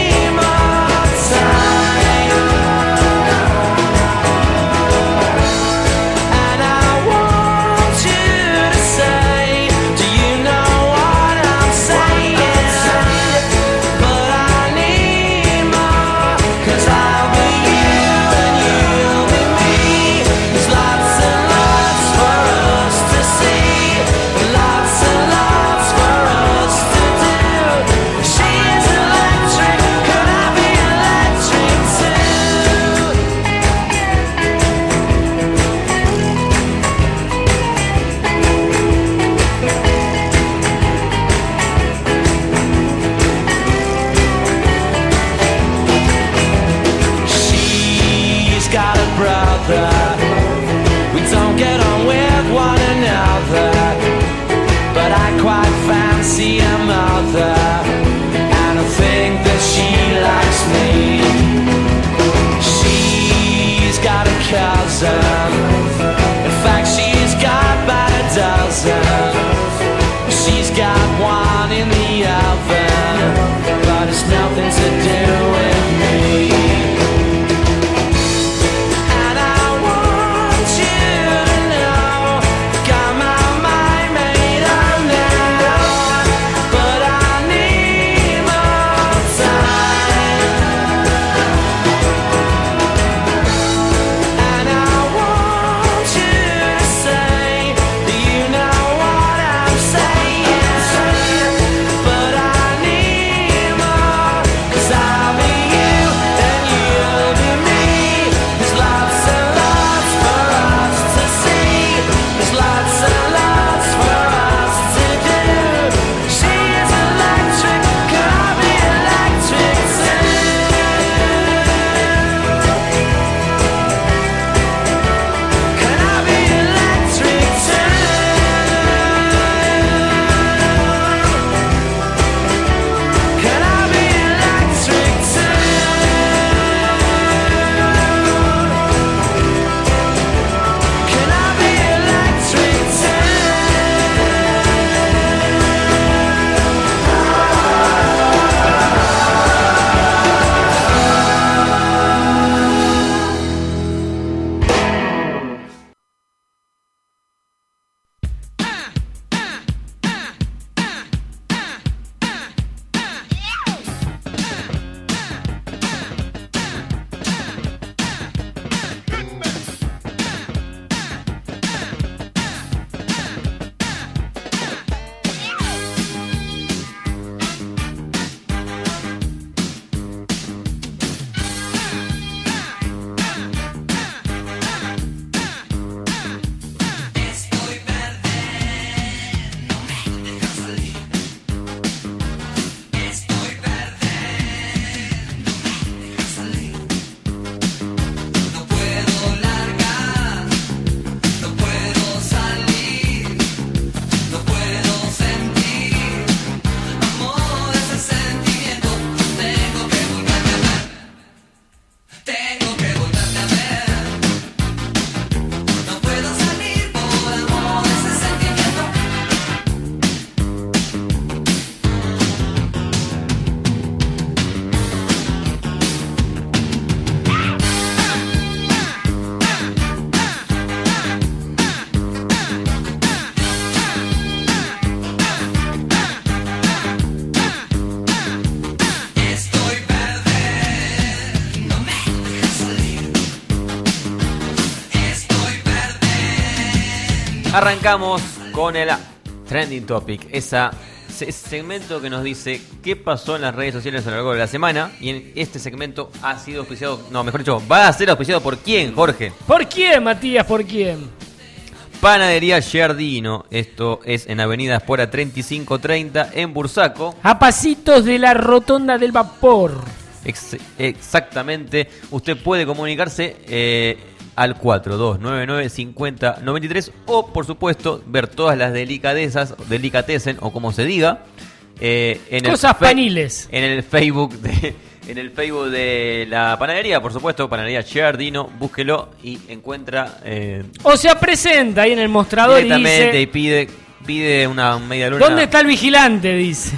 Arrancamos con el Trending Topic, esa, ese segmento que nos dice qué pasó en las redes sociales a lo largo de la semana. Y en este segmento ha sido auspiciado, no, mejor dicho, va a ser auspiciado por quién, Jorge.
¿Por quién, Matías? ¿Por quién?
Panadería Giardino, esto es en Avenida Espora treinta y cinco treinta en Bursaco.
A pasitos de la Rotonda del Vapor.
Ex- exactamente, usted puede comunicarse eh, al cuatro dos nueve nueve cinco cero nueve tres o por supuesto ver todas las delicadezas, delicatessen o como se diga, eh, en
cosas
el fe-
paniles
en el Facebook de en el Facebook de la panadería, por supuesto, Panadería Giardino, búsquelo y encuentra eh,
o sea, presenta ahí en el mostrador y
directamente
dice,
y pide pide una media luna.
¿dónde está el vigilante? Dice.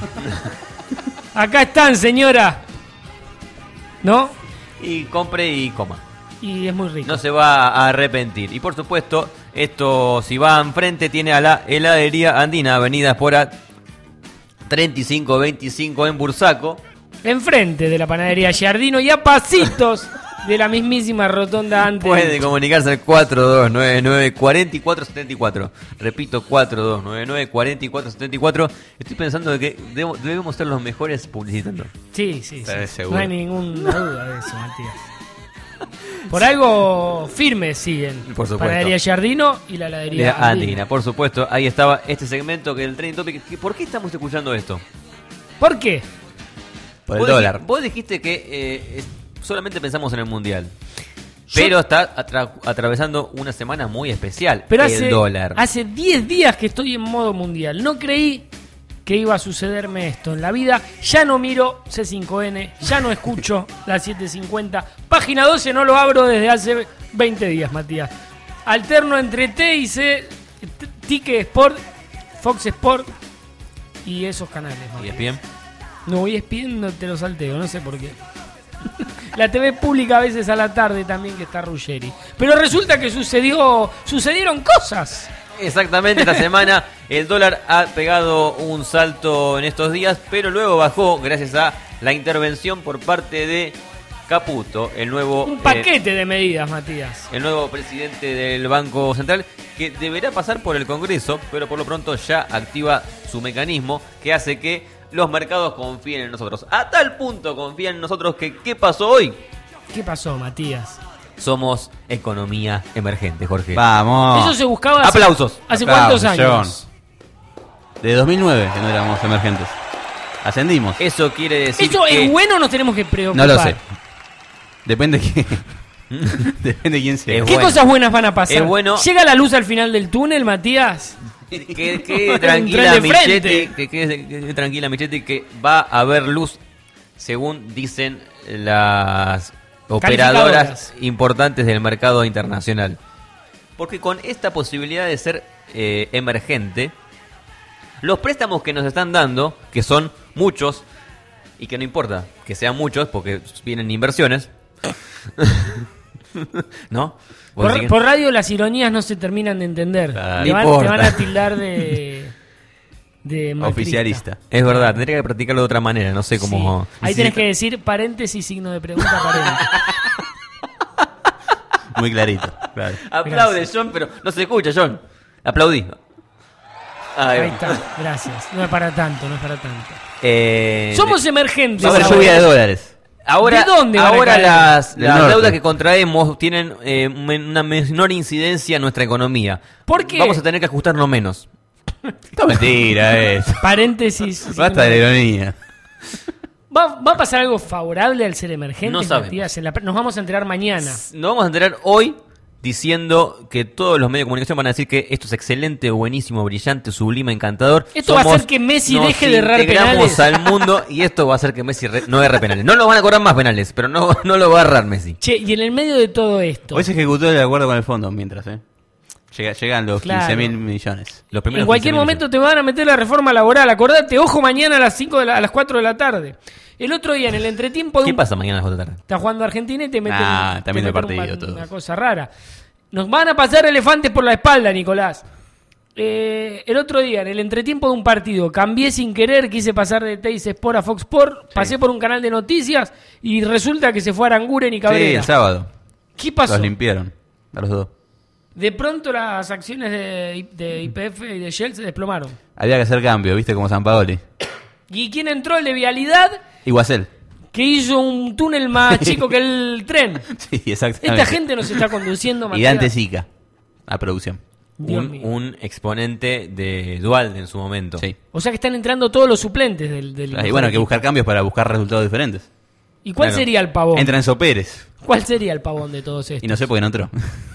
Acá están, señora. ¿No?
Y compre y coma.
Y es muy rico.
No se va a arrepentir. Y por supuesto, esto si va enfrente tiene a la heladería Andina, Avenida Espora treinta y cinco veinticinco en Bursaco.
Enfrente de la panadería Giardino y a pasitos de la mismísima rotonda antes.
Puede comunicarse al cuatro dos nueve nueve cuatro cuatro siete cuatro. Repito, cuatro dos nueve nueve cuatro cuatro siete cuatro. Estoy pensando de que debo- debemos ser los mejores publicitando.
Sí, sí, sí.
Seguro.
No hay ninguna duda de eso, Matías. Por algo firme siguen.
Por supuesto.
Panadería Giardino y la heladería
Andina.
Andina.
Por supuesto, ahí estaba este segmento que el Trending Topic. ¿Por qué estamos escuchando esto?
¿Por qué?
Por el
vos
dólar.
Dijiste, vos dijiste que eh, es- solamente pensamos en el mundial. Pero está atra- atravesando una semana muy especial.
Pero
el
hace,
dólar.
hace diez días que estoy en modo mundial. No creí que iba a sucederme esto en la vida. Ya no miro C cinco N, ya no escucho la setecientos cincuenta. Página doce no lo abro desde hace veinte días, Matías. Alterno entre T y C, T- Tique Sport, Fox Sport y esos canales,
¿Y
Matías.
es bien?
No, E S P N no te lo salteo, no sé por qué. La T V pública a veces a la tarde también, que está Ruggeri. Pero resulta que sucedió, sucedieron cosas.
Exactamente, esta semana el dólar ha pegado un salto en estos días, pero luego bajó gracias a la intervención por parte de Caputo, el nuevo
Un
eh,
paquete de medidas, Matías.
el nuevo presidente del Banco Central, que deberá pasar por el Congreso, pero por lo pronto ya activa su mecanismo que hace que los mercados confíen en nosotros. A tal punto confían en nosotros que ¿qué pasó hoy?
¿Qué pasó, Matías?
Somos economía emergente, Jorge.
Vamos.
Eso se buscaba hace,
Aplausos.
¿Hace
Aplausos,
cuántos años?
John. De dos mil nueve que no éramos emergentes. Ascendimos.
Eso quiere decir
¿Eso
que
es bueno o nos tenemos que preocupar?
No lo sé. Depende de quién. Depende de quién sea.
Es
¿Qué
bueno.
cosas buenas van a pasar?
Es bueno.
¿Llega la luz al final del túnel, Matías?
Que quede
Un
tranquila
tren de frente.
Michetti, que quede que quede tranquila Michetti, que va a haber luz, según dicen las operadoras
Calificadoras.
importantes del mercado internacional. Porque con esta posibilidad de ser eh, emergente, los préstamos que nos están dando, que son muchos, y que no importa que sean muchos, porque vienen inversiones, ¿no? ¿Vos decís
Por,
que-
por radio las ironías no se terminan de entender.
Claro.
Te,
No
van, te
importa.
van a tildar de... de macrista.
Oficialista.
Es verdad, tendría que practicarlo de otra manera, no sé cómo...
Sí. Ahí tenés que decir paréntesis, signo de pregunta, paréntesis.
Muy clarito. Claro.
Aplaude, John, pero no se escucha, John. Aplaudí. Ahí,
Ahí
va.
está, gracias. No es para tanto, no es para tanto.
Eh,
Somos
de-
emergentes.
Va a haber
ahora.
lluvia de dólares.
Ahora,
¿De dónde van a
ahora
caer?
las,
Del
las
norte.
deudas que contraemos tienen eh, men- una menor incidencia en nuestra economía.
¿Por qué?
Vamos a tener que ajustarnos menos.
Esto es mentira, es.
Paréntesis.
Basta de la ironía.
¿Va, ¿Va a pasar algo favorable al ser emergente?
No sabemos.
Matías? En la- nos vamos a enterar mañana.
Nos vamos a enterar hoy diciendo que todos los medios de comunicación van a decir que esto es excelente, buenísimo, brillante, sublime, encantador.
Esto va a hacer que Messi
nos
deje de errar
integramos
penales.
al mundo y esto va a hacer que Messi re- no erre penales. No lo van a cobrar más penales, pero no, no lo va a errar Messi.
Che, y en el medio de todo esto,
Hoy se ejecutó el acuerdo con el fondo mientras, ¿eh? Llega- llegan los
Claro.
quince mil millones.
Los primeros
en cualquier
quince
momento te van a meter la reforma laboral. Acordate, ojo, mañana a las cinco de la- a las cuatro de la tarde. El otro día, en el entretiempo de
¿Qué
un-
pasa mañana a las cuatro de la tarde?
está jugando Argentina y te meten,
Ah,
te
también el
meten
partido,
una,
todos.
una cosa rara. Nos van a pasar elefantes por la espalda, Nicolás. Eh, el otro día, en el entretiempo de un partido, cambié sin querer, quise pasar de Teis Sport a Fox Sport, pasé por un canal de noticias y resulta que se fue Aranguren y
Sí,
Cabrera.
el sábado.
¿Qué pasó?
Los limpiaron. A los dos.
De pronto las acciones de, de Y P F y de Shell se desplomaron.
Había que hacer cambio, viste, como San Paoli.
¿Y quién entró? El de Vialidad,
Iguacel.
que hizo un túnel más chico que el tren.
Sí, exactamente.
Esta gente nos está conduciendo,
Y
Matías.
Dante Sica, a producción.
Dios
Un,
mío.
un exponente de Dualde en su momento.
Sí.
O sea que están entrando todos los suplentes del... del
Y
mejor
bueno, hay que
equipo.
buscar cambios para buscar resultados diferentes.
¿Y cuál
Claro.
sería el pavón?
Entra Enzo Pérez.
¿Cuál sería el pavón de todos estos?
Y no sé por qué no entró.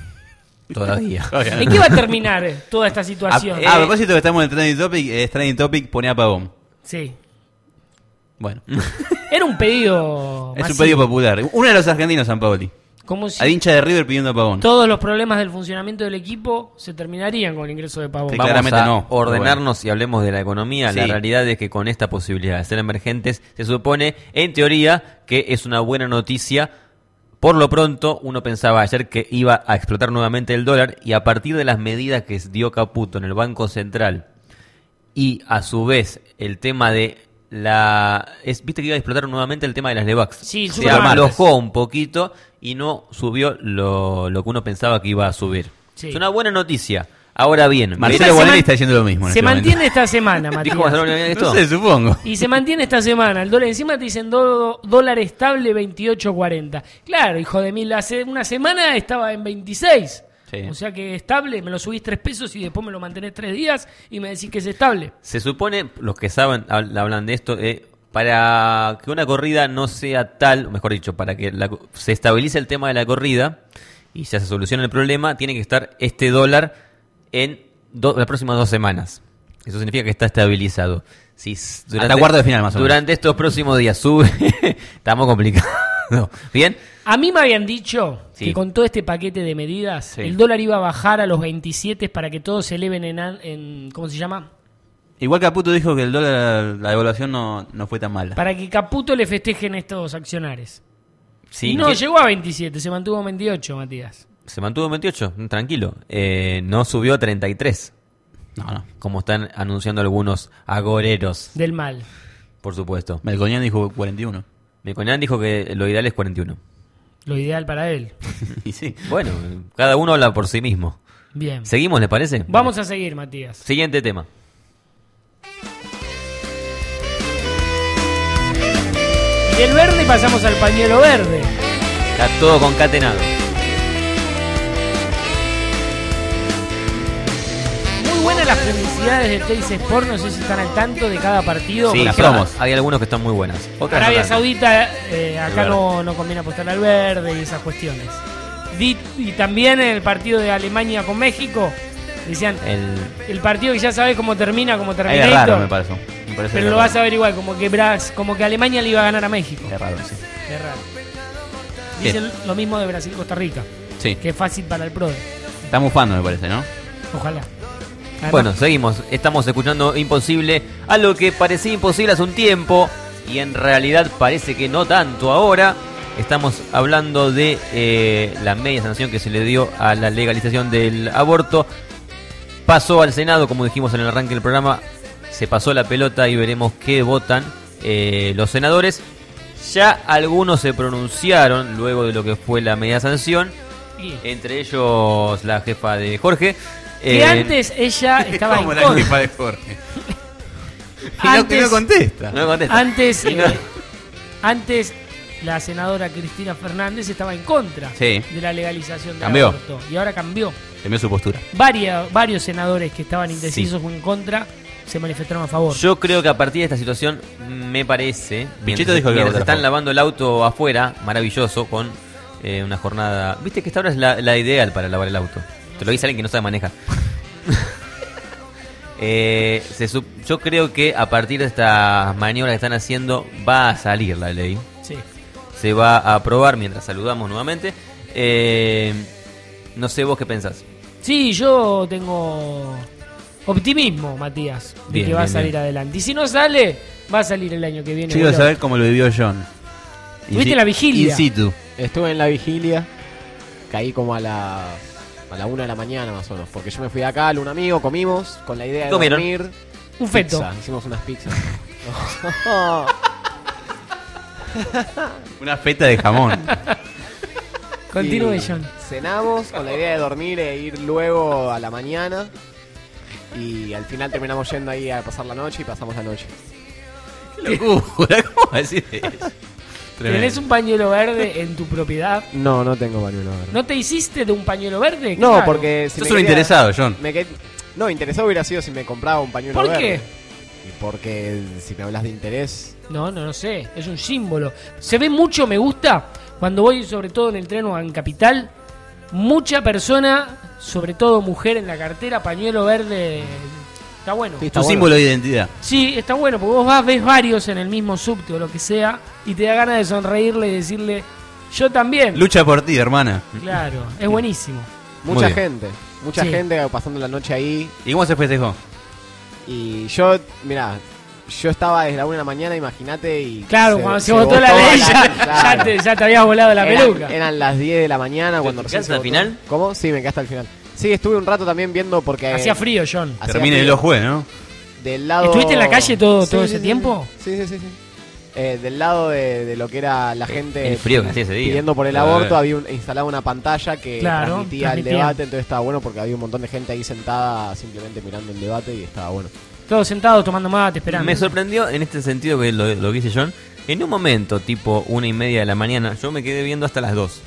Todavía.
¿En qué va a terminar eh, toda esta situación?
A, a propósito que estamos en Trending Topic, eh, Trending Topic pone a Pavón.
Sí.
Bueno.
Era un pedido
Es un
masivo.
pedido popular. Uno de los argentinos, San Paoli.
Como si
Al hincha de River pidiendo a Pavón.
todos los problemas del funcionamiento del equipo se terminarían con el ingreso de Pavón.
Sí,
Vamos
claramente
a
no, pero
ordenarnos y hablemos de la economía. La
Sí.
realidad es que con esta posibilidad de ser emergentes, se supone, en teoría, que es una buena noticia. Por lo pronto, uno pensaba ayer que iba a explotar nuevamente el dólar, y a partir de las medidas que dio Caputo en el Banco Central, y a su vez el tema de la... Es, Viste que iba a explotar nuevamente el tema de las Levax.
Sí,
se
sube el martes.
aflojó un poquito y no subió lo, lo que uno pensaba que iba a subir.
Sí.
Es una buena noticia. Ahora bien,
Marcelo
veremos-
Bonelli está diciendo lo mismo. en
Se
este momento.
mantiene esta semana, Matías.
¿Dijo Marcelo Bonelli esto?
No sé, supongo.
Y se mantiene esta semana. El dólar encima te dicen do- dólar estable veintiocho cuarenta. Claro, hijo de mil, hace una semana estaba en veintiséis.
Sí.
O sea que estable, me lo subís tres pesos y después me lo mantenés tres días y me decís que es estable.
Se supone, los que saben, hab- hablan de esto, eh, para que una corrida no sea tal, o mejor dicho, para que la- se estabilice el tema de la corrida y ya se solucione el problema, tiene que estar este dólar en do- las próximas dos semanas. Eso significa que está estabilizado. Si s-
Hasta cuarto de final, más o menos.
Durante estos próximos días sube, estamos complicados. ¿Bien?
A mí me habían dicho
Sí.
que con todo este paquete de medidas,
Sí.
el dólar iba a bajar a los veintisiete para que todos se eleven en, an- en ¿cómo se llama?
Igual Caputo dijo que el dólar, la devaluación no, no fue tan mala.
Para que Caputo le festejen estos accionares.
Sí,
y no,
que-
llegó a veintisiete, se mantuvo en veintiocho, Matías.
Se mantuvo en veintiocho, tranquilo. Eh, no subió a treinta y tres.
No, no.
Como están anunciando algunos agoreros,
Del mal.
por supuesto.
Melconian dijo cuarenta y uno.
Melconian dijo que lo ideal es cuarenta y uno.
Lo ideal para él.
Y sí.
Bueno, cada uno habla por sí mismo.
Bien.
¿Seguimos, les parece?
Vamos a seguir, Matías.
Siguiente tema.
Y del verde pasamos al pañuelo verde.
Está todo concatenado.
Muy buenas las publicidades de Teis Sport, no sé si están al tanto de cada partido.
Sí,
Por
las
ejemplo,
promos.
Hay algunos que están muy buenas. Otras no
Arabia
tanto.
Saudita, eh, acá
verde.
no, no conviene apostar al verde y esas cuestiones. Di- Y también en el partido de Alemania con México, decían,
El...
el partido que ya sabes cómo termina, como
Ahí
termina.
es raro, me parece. Me parece
Pero lo
raro.
vas a ver igual, como que Bras, como que Alemania le iba a ganar a México.
Es raro, sí.
Qué raro. Dicen lo mismo de Brasil-Costa Rica,
Sí.
que es fácil para el PRODE.
Está mufando, me parece, ¿no?
Ojalá. Además,
Bueno, seguimos. Estamos escuchando Imposible, algo que parecía imposible hace un tiempo y en realidad parece que no tanto ahora. Estamos hablando de eh, la media sanción que se le dio a la legalización del aborto. Pasó al Senado, como dijimos en el arranque del programa. Se pasó la pelota y veremos qué votan eh, los senadores. Ya algunos se pronunciaron luego de lo que fue la media sanción.
y-
Entre ellos la jefa de Jorge.
que
Eh,
antes ella estaba en
Como la
contra.
jefa de Jorge. Y no,
Antes-
no contesta.
No contesta.
Antes,
Y no-
eh, antes la senadora Cristina Fernández estaba en contra
Sí.
de la legalización del
Cambió.
aborto. Y ahora cambió.
Cambió su postura.
Varia- varios senadores que estaban indecisos o en contra se manifestaron a favor.
Yo creo que a partir de esta situación, me parece,
Bichito
mientras,
dijo que iba a
mientras
votar a
están
favor.
lavando el auto afuera, maravilloso, con eh, una jornada... Viste que esta hora es la, la ideal para lavar el auto. Te lo dice alguien que no sabe manejar. Eh, se sup- yo creo que a partir de estas maniobras que están haciendo, va a salir la ley.
Sí.
Se va a aprobar mientras saludamos nuevamente. Eh, no sé vos qué pensás.
Sí, yo tengo optimismo, Matías, de
Bien,
que va a
bien,
salir
bien.
adelante. Y si no sale, va a salir el año que viene.
Yo quiero
boludo.
saber cómo lo vivió John. In
¿Tuviste
si-
la vigilia?
In situ.
Estuve en la vigilia, caí como a la a la una de la mañana más o menos, porque yo me fui de acá a un amigo, comimos con la idea de
¿Comieron?
dormir.
Un feto.
Pizza, hicimos unas pizzas.
Una feta de jamón.
Continúe,
Y
John.
Cenamos con la idea de dormir e ir luego a la mañana. Y al final terminamos yendo ahí a pasar la noche y pasamos la noche.
¡Qué locura! ¿Cómo decir eso?
¿Tenés un pañuelo verde en tu propiedad?
No, no tengo pañuelo verde.
¿No te hiciste de un pañuelo verde?
No,
Claro.
porque... Si
Sos
me
un
quería-
interesado, John.
me qued- No, interesado hubiera sido si me compraba un pañuelo
¿Por
verde.
qué?
Y porque si me hablas de interés...
No, no, no sé. Es un símbolo. Se ve mucho, me gusta, cuando voy sobre todo en el tren o en Capital, mucha persona, sobre todo mujer en la cartera, pañuelo verde. Está bueno.
Tu símbolo de identidad.
Sí, está bueno, porque vos vas, ves varios en el mismo subte o lo que sea, y te da ganas de sonreírle y decirle, yo también.
Lucha por ti, hermana.
Claro, es buenísimo.
Mucha
bien.
gente. Mucha
Sí.
gente pasando la noche ahí.
¿Y cómo se festejó?
Y yo, mirá, yo estaba desde la una de la mañana, imagínate, y...
Claro, cuando se votó la ley, ya, ya te, ya te habías volado la
Eran-
peluca.
Eran las diez de la mañana cuando
te
recién
quedaste
se
al
votó.
final?
¿Cómo? Sí, me quedé hasta el final. Sí, estuve un rato también viendo porque...
Hacía frío, John.
Hacía
Termine
frío.
el ojo, ¿no?
Del lado...
¿Estuviste en la calle todo,
Sí,
todo
sí,
ese
sí,
tiempo?
Sí, sí, sí, sí. Eh, del lado de, de lo que era la gente
el frío que hacía ese día.
pidiendo por el
Eh.
aborto, había un- instalado una pantalla que
Claro,
transmitía el
transmitía.
debate, entonces estaba bueno porque había un montón de gente ahí sentada simplemente mirando el debate y estaba bueno.
Todos sentados tomando mate, esperando.
Me sorprendió en este sentido que lo, lo que dice John. En un momento, tipo una y media de la mañana, yo me quedé viendo hasta las dos.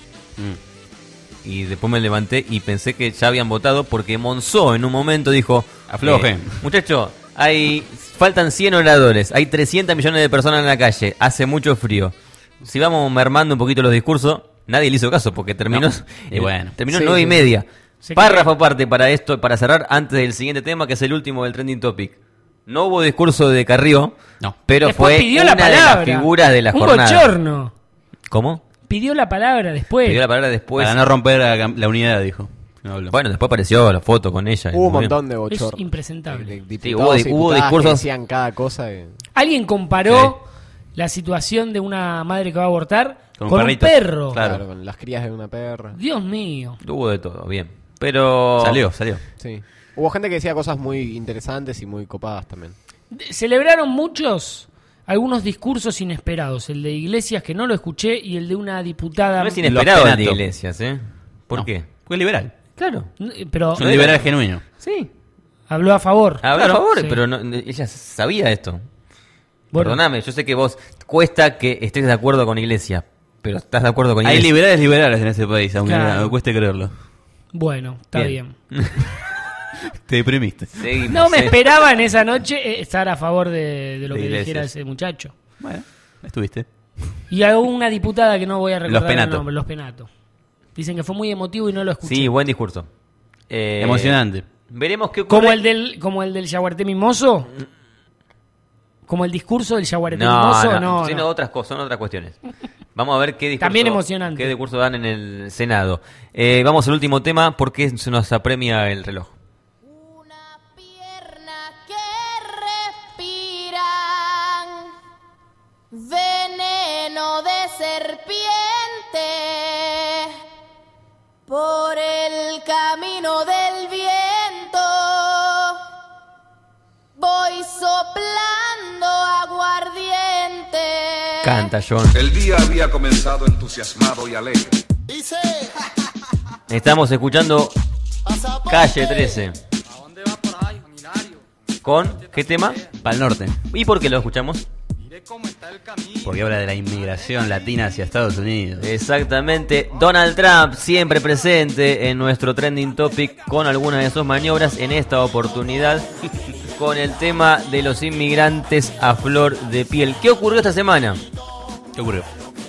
Mm.
Y después me levanté y pensé que ya habían votado porque Monzó en un momento dijo...
Aflojen.
eh, muchacho, hay faltan cien oradores, hay trescientos millones de personas en la calle, hace mucho frío. Si vamos mermando un poquito los discursos, nadie le hizo caso porque terminó,
No. Y
eh,
bueno.
terminó
Sí,
nueve y
sí,
media.
Se
Párrafo aparte para esto, para cerrar antes del siguiente tema, que es el último del Trending Topic. No hubo discurso de Carrió,
No.
pero
Después
fue
pidió
una
la
de
palabra.
las figuras de la
Un
jornada.
bochorno.
¿Cómo?
Pidió la palabra después.
Pidió la palabra después.
Para no romper la, la unidad, dijo. No habló.
Bueno, después apareció la foto con ella.
Hubo un
Muy bien.
montón de
Es
bochornos.
impresentable.
De- de
Sí,
diputados
hubo di-
y
hubo
diputadas que
discursos-
decían cada cosa. y-
Alguien comparó la situación de una madre que va a abortar
Con
con,
un
un,
perrito.
perro.
Claro.
Claro, con las crías de una perra.
Dios mío.
Hubo de todo, bien. Pero...
Salió, salió.
Sí. Hubo gente que decía cosas muy interesantes y muy copadas también.
De- Celebraron muchos algunos discursos inesperados. El de Iglesias, que no lo escuché, y el de una diputada.
No es inesperado
Los
el de
Penato.
Iglesias, ¿eh? ¿Por
No.
qué?
Fue liberal.
Claro.
N- Pero
Es un liberal genuino.
Sí.
habló a favor.
Habló a
Claro,
favor,
sí.
pero no- ella sabía esto.
Bueno.
Perdóname, yo sé que vos cuesta que estés de acuerdo con Iglesias, pero estás de acuerdo con
Hay
Iglesias.
liberales liberales en ese país, aunque
Claro.
me cueste creerlo.
Bueno, está bien.
Te deprimiste.
Seguimos,
No me
sí.
esperaba en esa noche eh, estar a favor de, de lo
De
que
Iglesias.
dijera ese muchacho.
Bueno, estuviste.
Y a una diputada que no voy a recordar
Los Penato.
el nombre, Los Penato. Dicen que fue muy emotivo y no lo escuché.
Sí, buen discurso. Eh,
Emocionante.
Veremos qué ocurre.
Como el del, como el del Yaguarté Mimoso. Como el discurso del Yaguarté
No,
Mimoso,
no,
no.
sí,
no.
no, otras cosas, son otras cuestiones. Vamos a ver qué discurso,
También emocionante.
qué discurso dan en el Senado. Eh, vamos al último tema porque se nos apremia el reloj.
Respiran veneno de serpiente por el camino del viento. Voy soplando aguardiente.
Canta, John.
El día había comenzado entusiasmado y alegre.
Estamos escuchando Calle trece. ¿Con qué tema?
Pa'l norte.
¿Y por qué lo escuchamos?
Porque habla de la inmigración latina hacia Estados Unidos.
Exactamente. Donald Trump siempre presente en nuestro trending topic con algunas de sus maniobras. En esta oportunidad con el tema de los inmigrantes a flor de piel. ¿Qué ocurrió esta semana?
¿Qué ocurrió?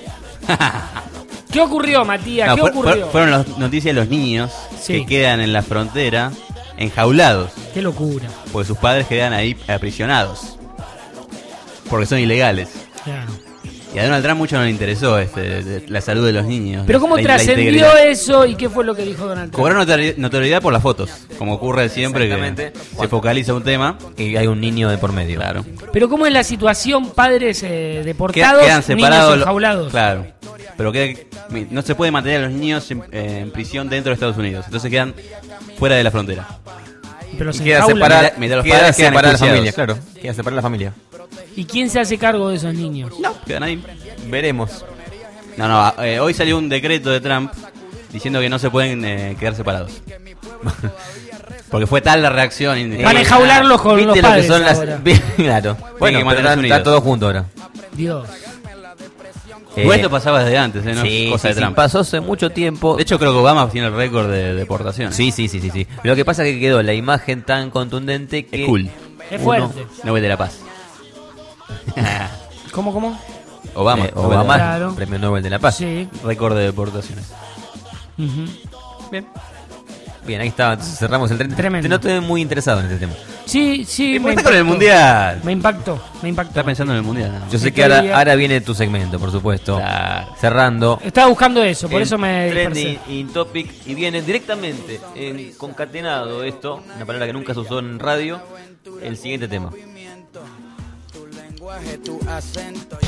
¿Qué ocurrió, Matías?
No,
¿Qué
fue-
ocurrió?
fue- fueron las noticias de los niños
Sí.
que quedan en la frontera enjaulados.
Qué locura.
Porque sus padres quedan ahí aprisionados. Porque son ilegales.
Claro.
Y a Donald Trump mucho no le interesó este, de- la salud de los niños.
Pero ¿cómo
la- la
trascendió
integridad.
eso y qué fue lo que dijo Donald Trump?
Cobrar notori- notoriedad por las fotos, como ocurre siempre
Exactamente.
que se focaliza un tema.
Y hay un niño de por medio.
Claro.
Pero ¿cómo es la situación padres eh,
Quedan,
deportados,
quedan separados.
niños
lo-
enjaulados?
Claro. Pero queda- no se puede mantener a los niños en, eh, en prisión dentro de Estados Unidos. Entonces quedan fuera de la frontera.
Pero se
Y queda
enjaulan.
separada,
Mientras- mientras los
queda
padres quedan
separada la
enjuiciados.
familia, claro. Queda separada la familia.
¿Y quién se hace cargo de esos niños?
Quedan ahí.
Veremos.
No, no, eh, hoy salió un decreto de Trump diciendo que no se pueden eh, quedar separados. Porque fue tal la reacción. Eh,
Van a enjaularlos con los
¿Viste lo que
padres
son las-
ahora.
Claro. Bueno,
que
pero
mantenerse
está,
unidos.
está todo junto ahora.
Dios.
Eh, esto pasaba desde antes, ¿eh? No
sí,
es cosa
sí,
de
sí,
Trump.
pasó hace mucho tiempo.
De hecho, creo que Obama tiene el récord de deportación.
Sí, sí, sí, sí, sí. Lo que pasa es que quedó la imagen tan contundente que...
Es cool.
Es
uno-
fuerte.
Nobel de la Paz.
¿Cómo, cómo?
Obama.
Eh,
Nobel de la
Obama,
Paz.
Claro.
premio Nobel de la Paz.
Sí.
Récord de deportaciones.
Ujú.
Bien.
Bien, ahí está. Entonces cerramos el tren.
Tremendo.
No estoy muy interesado en este tema.
Sí, sí, me
está con el
impactó.
Mundial.
Me impactó, me impactó.
Está pensando en el Mundial. ¿no?
Yo sé
Me
que ahora,
quería-
ahora viene tu segmento, por supuesto.
Claro.
Cerrando.
Estaba buscando eso, por
el
eso me
Trending
dispersé.
in Topic y viene directamente en concatenado esto, una palabra que nunca se usó en radio, el siguiente tema.
Tu acento.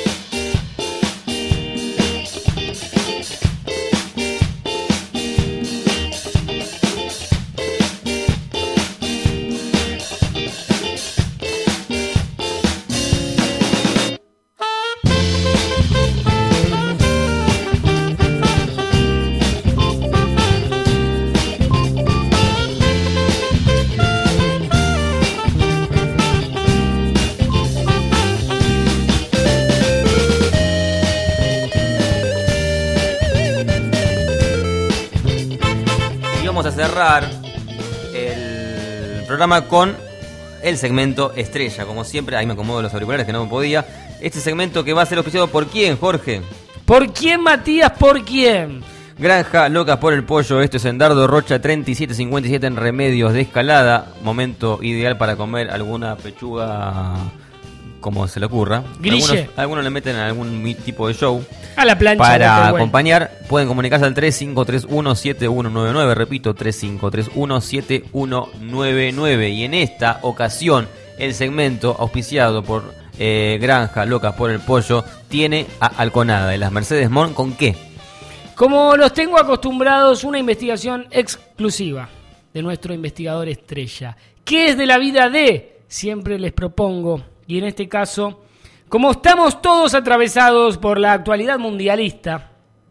Y vamos a cerrar el programa con el segmento estrella, como siempre. Ahí me acomodo los auriculares que no me podía. Este segmento que va a ser auspiciado por quién, Jorge.
¿Por quién, Matías? ¿Por quién?
Granja Locas por el Pollo, esto es en Dardo Rocha treinta y siete cincuenta y siete en Remedios de Escalada. Momento ideal para comer alguna pechuga como se le ocurra.
Grille.
Algunos, algunos le meten a algún mi- tipo de show.
A la plancha.
Para
date vuelta.
acompañar, pueden comunicarse al tres cinco tres uno siete uno nueve nueve. Repito, tres cinco tres uno siete uno nueve nueve. Y en esta ocasión, el segmento auspiciado por eh, Granja Locas por el Pollo tiene a Alconada de las Mercedes Mon. ¿Con qué?
Como los tengo acostumbrados, una investigación exclusiva de nuestro investigador estrella. ¿Qué es de la vida de? Siempre les propongo, y en este caso, como estamos todos atravesados por la actualidad mundialista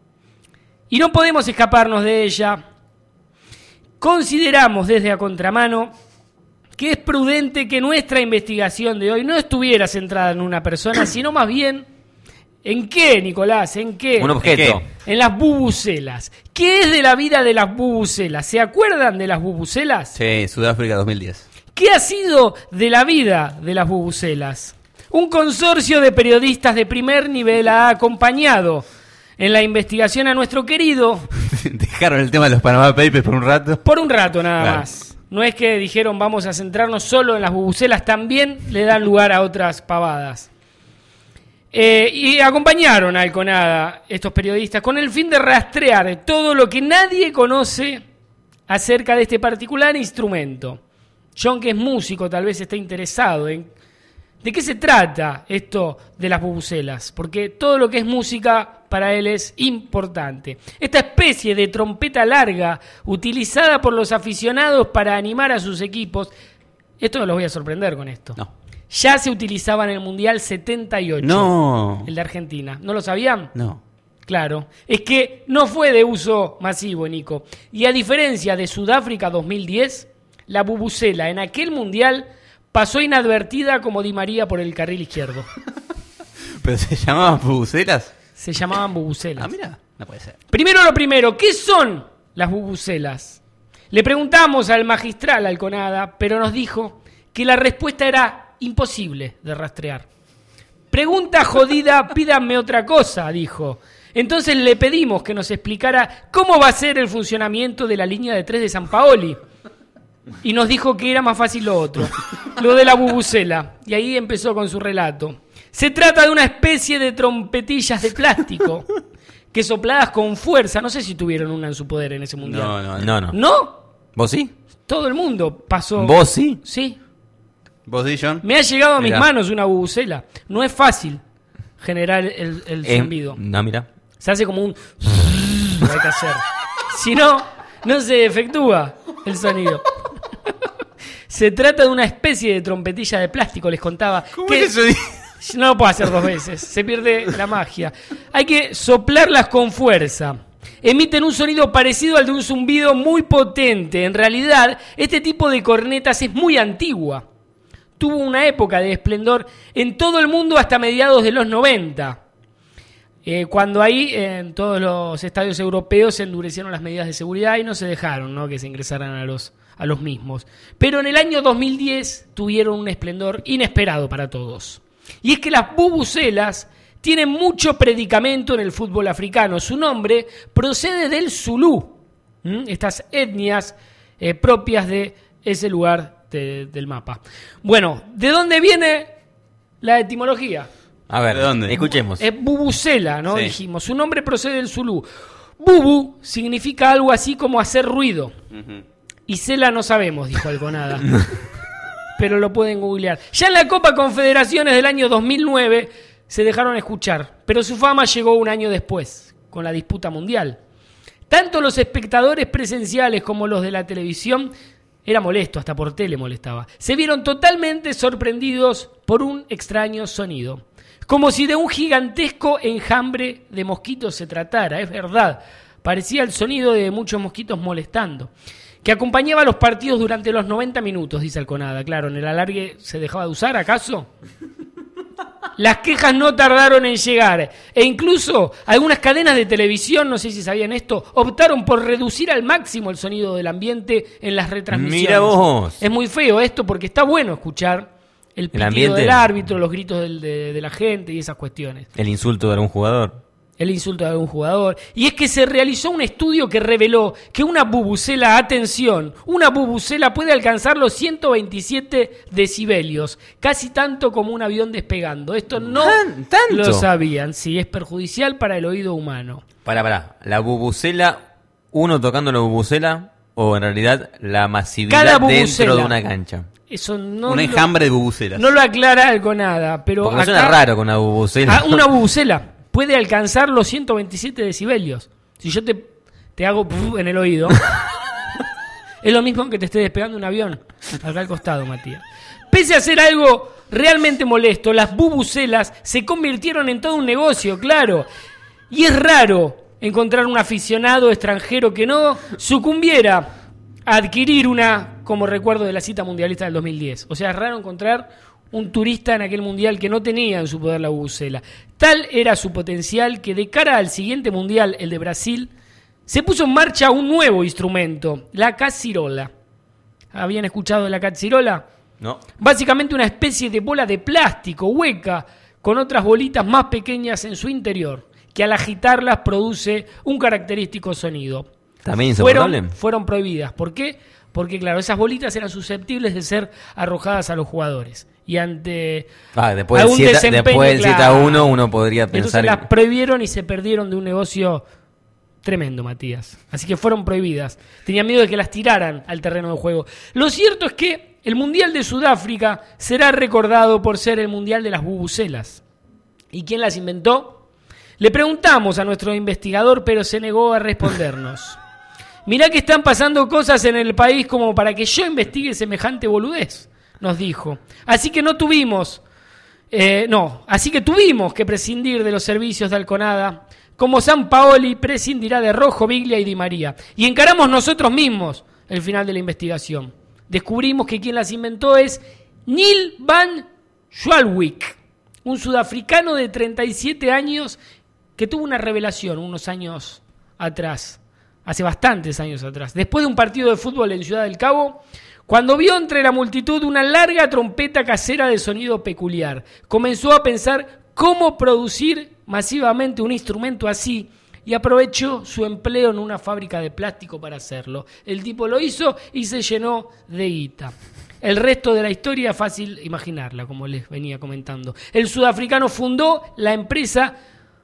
y no podemos escaparnos de ella, consideramos desde A Contramano que es prudente que nuestra investigación de hoy no estuviera centrada en una persona, sino más bien ¿en qué, Nicolás? ¿En qué?
Un objeto.
En las bubucelas. ¿Qué es de la vida de las bubucelas? ¿Se acuerdan de las bubucelas?
Sí, Sudáfrica dos mil diez.
¿Qué ha sido de la vida de las bubucelas? Un consorcio de periodistas de primer nivel ha acompañado en la investigación a nuestro querido...
Dejaron el tema de los Panama Papers por un rato.
Por un rato nada
Claro.
más. No es que dijeron vamos a centrarnos solo en las bubucelas, también le dan lugar a otras pavadas. Eh, y acompañaron a Alconada estos periodistas con el fin de rastrear todo lo que nadie conoce acerca de este particular instrumento. John, que es músico, tal vez esté interesado en de qué se trata esto de las bubucelas, porque todo lo que es música para él es importante. Esta especie de trompeta larga utilizada por los aficionados para animar a sus equipos, esto no los voy a sorprender con esto.
No.
Ya se utilizaba en el Mundial setenta y ocho.
No.
El de Argentina. ¿No lo sabían?
No.
Claro. Es que no fue de uso masivo, Nico. Y a diferencia de Sudáfrica dos mil diez, la bubucela en aquel Mundial pasó inadvertida como Di María por el carril izquierdo.
¿Pero se llamaban bubucelas?
Se llamaban bubucelas.
Ah, mira. No puede ser.
Primero lo primero, ¿qué son las bubucelas? Le preguntamos al magistral Alconada, pero nos dijo que la respuesta era imposible de rastrear. Pregunta jodida, pídanme otra cosa, dijo. Entonces le pedimos que nos explicara cómo va a ser el funcionamiento de la línea de tres de San Paoli. Y nos dijo que era más fácil lo otro, lo de la bubucela. Y ahí empezó con su relato. Se trata de una especie de trompetillas de plástico que sopladas con fuerza, no sé si tuvieron una en su poder en ese mundial.
No, no,
No, no.
¿No?
¿Vos sí?
Todo el mundo pasó.
¿Vos sí?
Sí.
¿Vos sí, John?
Me ha llegado a mis
Mirá.
manos una bubucela. No es fácil generar el, el
Eh,
zumbido.
no, mira.
Se hace como un... hay que hacer. Si no, no se efectúa el sonido. Se trata de una especie de trompetilla de plástico, les contaba. Que
es eso?
no lo puedo hacer dos veces, se pierde la magia. Hay que soplarlas con fuerza. emiten un sonido parecido al de un zumbido muy potente. En realidad, este tipo de cornetas es muy antigua. Tuvo una época de esplendor en todo el mundo hasta mediados de los noventa. Eh, cuando ahí en todos los estadios europeos se endurecieron las medidas de seguridad y no se dejaron, ¿no?, que se ingresaran a los, a los mismos. Pero en el año dos mil diez tuvieron un esplendor inesperado para todos. Y es que las bubucelas tienen mucho predicamento en el fútbol africano. Su nombre procede del Zulú, ¿Mm? estas etnias eh, propias de ese lugar de, del mapa. Bueno, ¿de dónde viene la etimología?
A ver,
¿de dónde?
Escuchemos.
Es bubucela, ¿no?
Sí.
Dijimos. Su nombre procede del Zulú. Bubu significa algo así como hacer ruido.
Ujú.
Y cela no sabemos, dijo Alconada. Pero lo pueden googlear. Ya en la Copa Confederaciones del año dos mil nueve se dejaron escuchar, pero su fama llegó un año después, con la disputa mundial. Tanto los espectadores presenciales como los de la televisión, era molesto, hasta por tele molestaba, se vieron totalmente sorprendidos por un extraño sonido. Como si de un gigantesco enjambre de mosquitos se tratara, es verdad. Parecía el sonido de muchos mosquitos molestando. Que acompañaba los partidos durante los noventa minutos, dice Alconada. Claro, en el alargue se dejaba de usar, ¿acaso? Las quejas no tardaron en llegar. E incluso algunas cadenas de televisión, no sé si sabían esto, optaron por reducir al máximo el sonido del ambiente en las retransmisiones.
Mira vos.
Es muy feo esto porque está bueno escuchar el pitido
ambiente.
del árbitro, los gritos del, de, de la gente y esas cuestiones.
El insulto de algún jugador.
El insulto de algún jugador. Y es que se realizó un estudio que reveló que una bubucela, atención, una bubucela puede alcanzar los ciento veintisiete decibelios, casi tanto como un avión despegando. Esto no
¿Tanto?
lo sabían. Sí, es perjudicial para el oído humano.
Pará, pará. La bubucela, uno tocando la bubucela, o en realidad la masividad
Cada
dentro
bubucela.
de una cancha.
Eso no
Un
lo-
enjambre de bubucelas.
No lo aclara algo nada, pero
Porque me
acá-
suena raro con una bubucela.
Ah, una bubucela puede alcanzar los ciento veintisiete decibelios. Si yo te, te hago puf en el oído, es lo mismo que te esté despegando un avión acá al costado, Matías. Pese a ser algo realmente molesto, las bubucelas se convirtieron en todo un negocio, claro. Y es raro encontrar un aficionado extranjero que no sucumbiera a adquirir una, como recuerdo de la cita mundialista del dos mil diez. O sea, es raro encontrar un turista en aquel mundial que no tenía en su poder la bubucela. Tal era su potencial que de cara al siguiente mundial, el de Brasil, se puso en marcha un nuevo instrumento, la cacirola. ¿Habían escuchado de la cacirola?
No.
Básicamente una especie de bola de plástico hueca con otras bolitas más pequeñas en su interior, que al agitarlas produce un característico sonido.
¿También insoportable?
Fueron, fueron prohibidas. ¿Por qué? Porque, claro, esas bolitas eran susceptibles de ser arrojadas a los jugadores. Y ante
Ah, después del
algún
siete-
desempeño,
después del siete a
claro.
uno uno podría pensar
Entonces las
que-
prohibieron y se perdieron de un negocio tremendo, Matías. Así que fueron prohibidas. Tenían miedo de que las tiraran al terreno de juego. Lo cierto es que el Mundial de Sudáfrica será recordado por ser el Mundial de las bubucelas. ¿Y quién las inventó? Le preguntamos a nuestro investigador, pero se negó a respondernos. Mirá que están pasando cosas en el país como para que yo investigue semejante boludez, nos dijo. Así que no tuvimos, eh, no, así que tuvimos que prescindir de los servicios de Alconada, como San Paoli prescindirá de Rojo, Biglia y Di María. Y encaramos nosotros mismos el final de la investigación. Descubrimos que quien las inventó es Neil van Schwalwick, un sudafricano de treinta y siete años que tuvo una revelación unos años atrás. Hace bastantes años atrás, después de un partido de fútbol en Ciudad del Cabo, cuando vio entre la multitud una larga trompeta casera de sonido peculiar, comenzó a pensar cómo producir masivamente un instrumento así y aprovechó su empleo en una fábrica de plástico para hacerlo. El tipo lo hizo y se llenó de guita. El resto de la historia es fácil imaginarla, como les venía comentando. El sudafricano fundó la empresa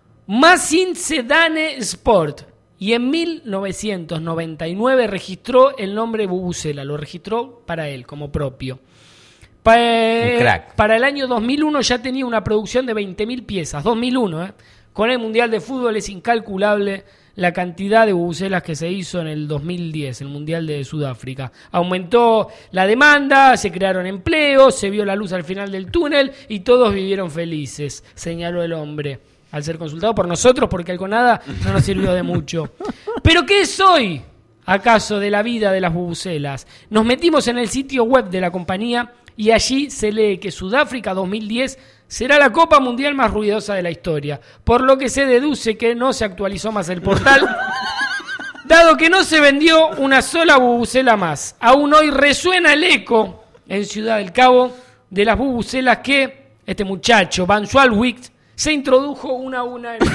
Masin Sedane Sport y en mil novecientos noventa y nueve registró el nombre Bubucela, lo registró para él como propio. Pa-
Un crack.
Para el año dos mil uno ya tenía una producción de veinte mil piezas, dos mil uno, ¿eh? Con el Mundial de Fútbol es incalculable la cantidad de bubucelas que se hizo en el dos mil diez, el Mundial de Sudáfrica. Aumentó la demanda, se crearon empleos, se vio la luz al final del túnel y todos vivieron felices, señaló el hombre. al ser consultado por nosotros, porque Alconada no nos sirvió de mucho. ¿Pero qué es hoy, acaso, de la vida de las bubucelas? Nos metimos en el sitio web de la compañía y allí se lee que Sudáfrica dos mil diez será la Copa Mundial más ruidosa de la historia, por lo que se deduce que no se actualizó más el portal, dado que no se vendió una sola bubucela más. Aún hoy resuena el eco en Ciudad del Cabo de las bubucelas que este muchacho, Van Zwalwijk, se introdujo una a una en...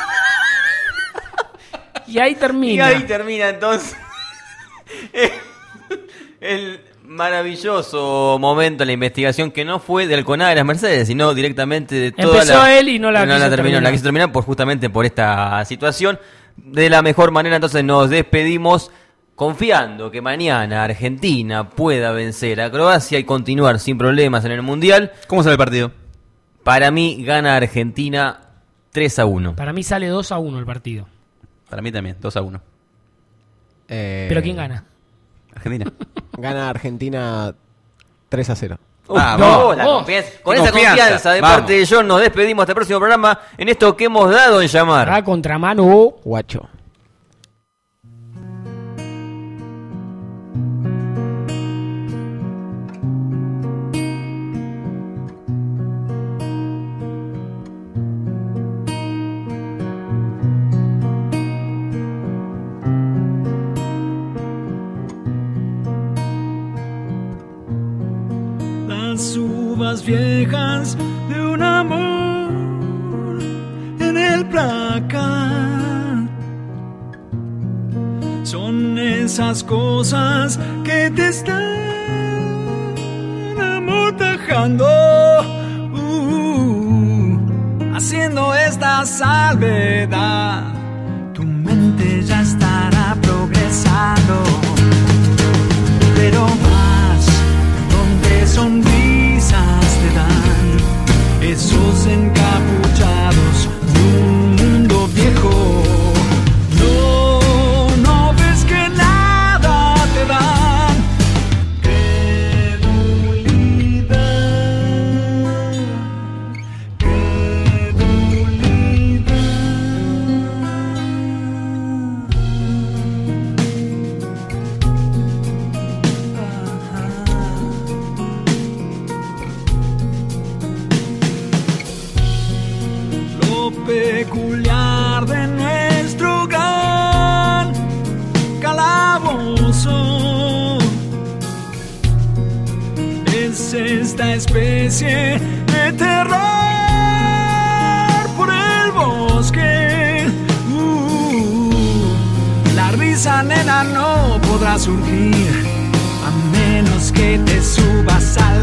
Y ahí termina.
Y ahí termina entonces el maravilloso momento en la investigación que no fue de Alconada de las Mercedes, sino directamente de toda
Empezó
la...
él y no la
no
quiso
la terminó,
terminar.
la quiso terminar por, justamente por esta situación. De la mejor manera entonces nos despedimos confiando que mañana Argentina pueda vencer a Croacia y continuar sin problemas en el Mundial.
¿Cómo sale el partido?
Para mí gana Argentina tres a uno.
Para mí sale dos a uno el partido.
Para mí también, dos a uno.
Eh,
¿Pero quién gana?
Argentina.
Gana Argentina tres a cero.
Uh, ah, no, la confianza. Con esa confianza, confianza de vamos. Parte de John nos despedimos hasta el próximo programa en esto que hemos dado en llamar
a contramano
guacho.
Las uvas viejas de un amor en el placar son esas cosas que te están amortajando, uh, haciendo esta salvedad. Tu mente ya estará progresando, pero más donde sonrisas te dan esos encapuchados de un mundo viejo. No, no ves que nada te dan credulidad, lo peculiar de nuestro gran calabozo es esta especie de terror por el bosque. Uh, la risa, nena, no podrá surgir a menos que te subas al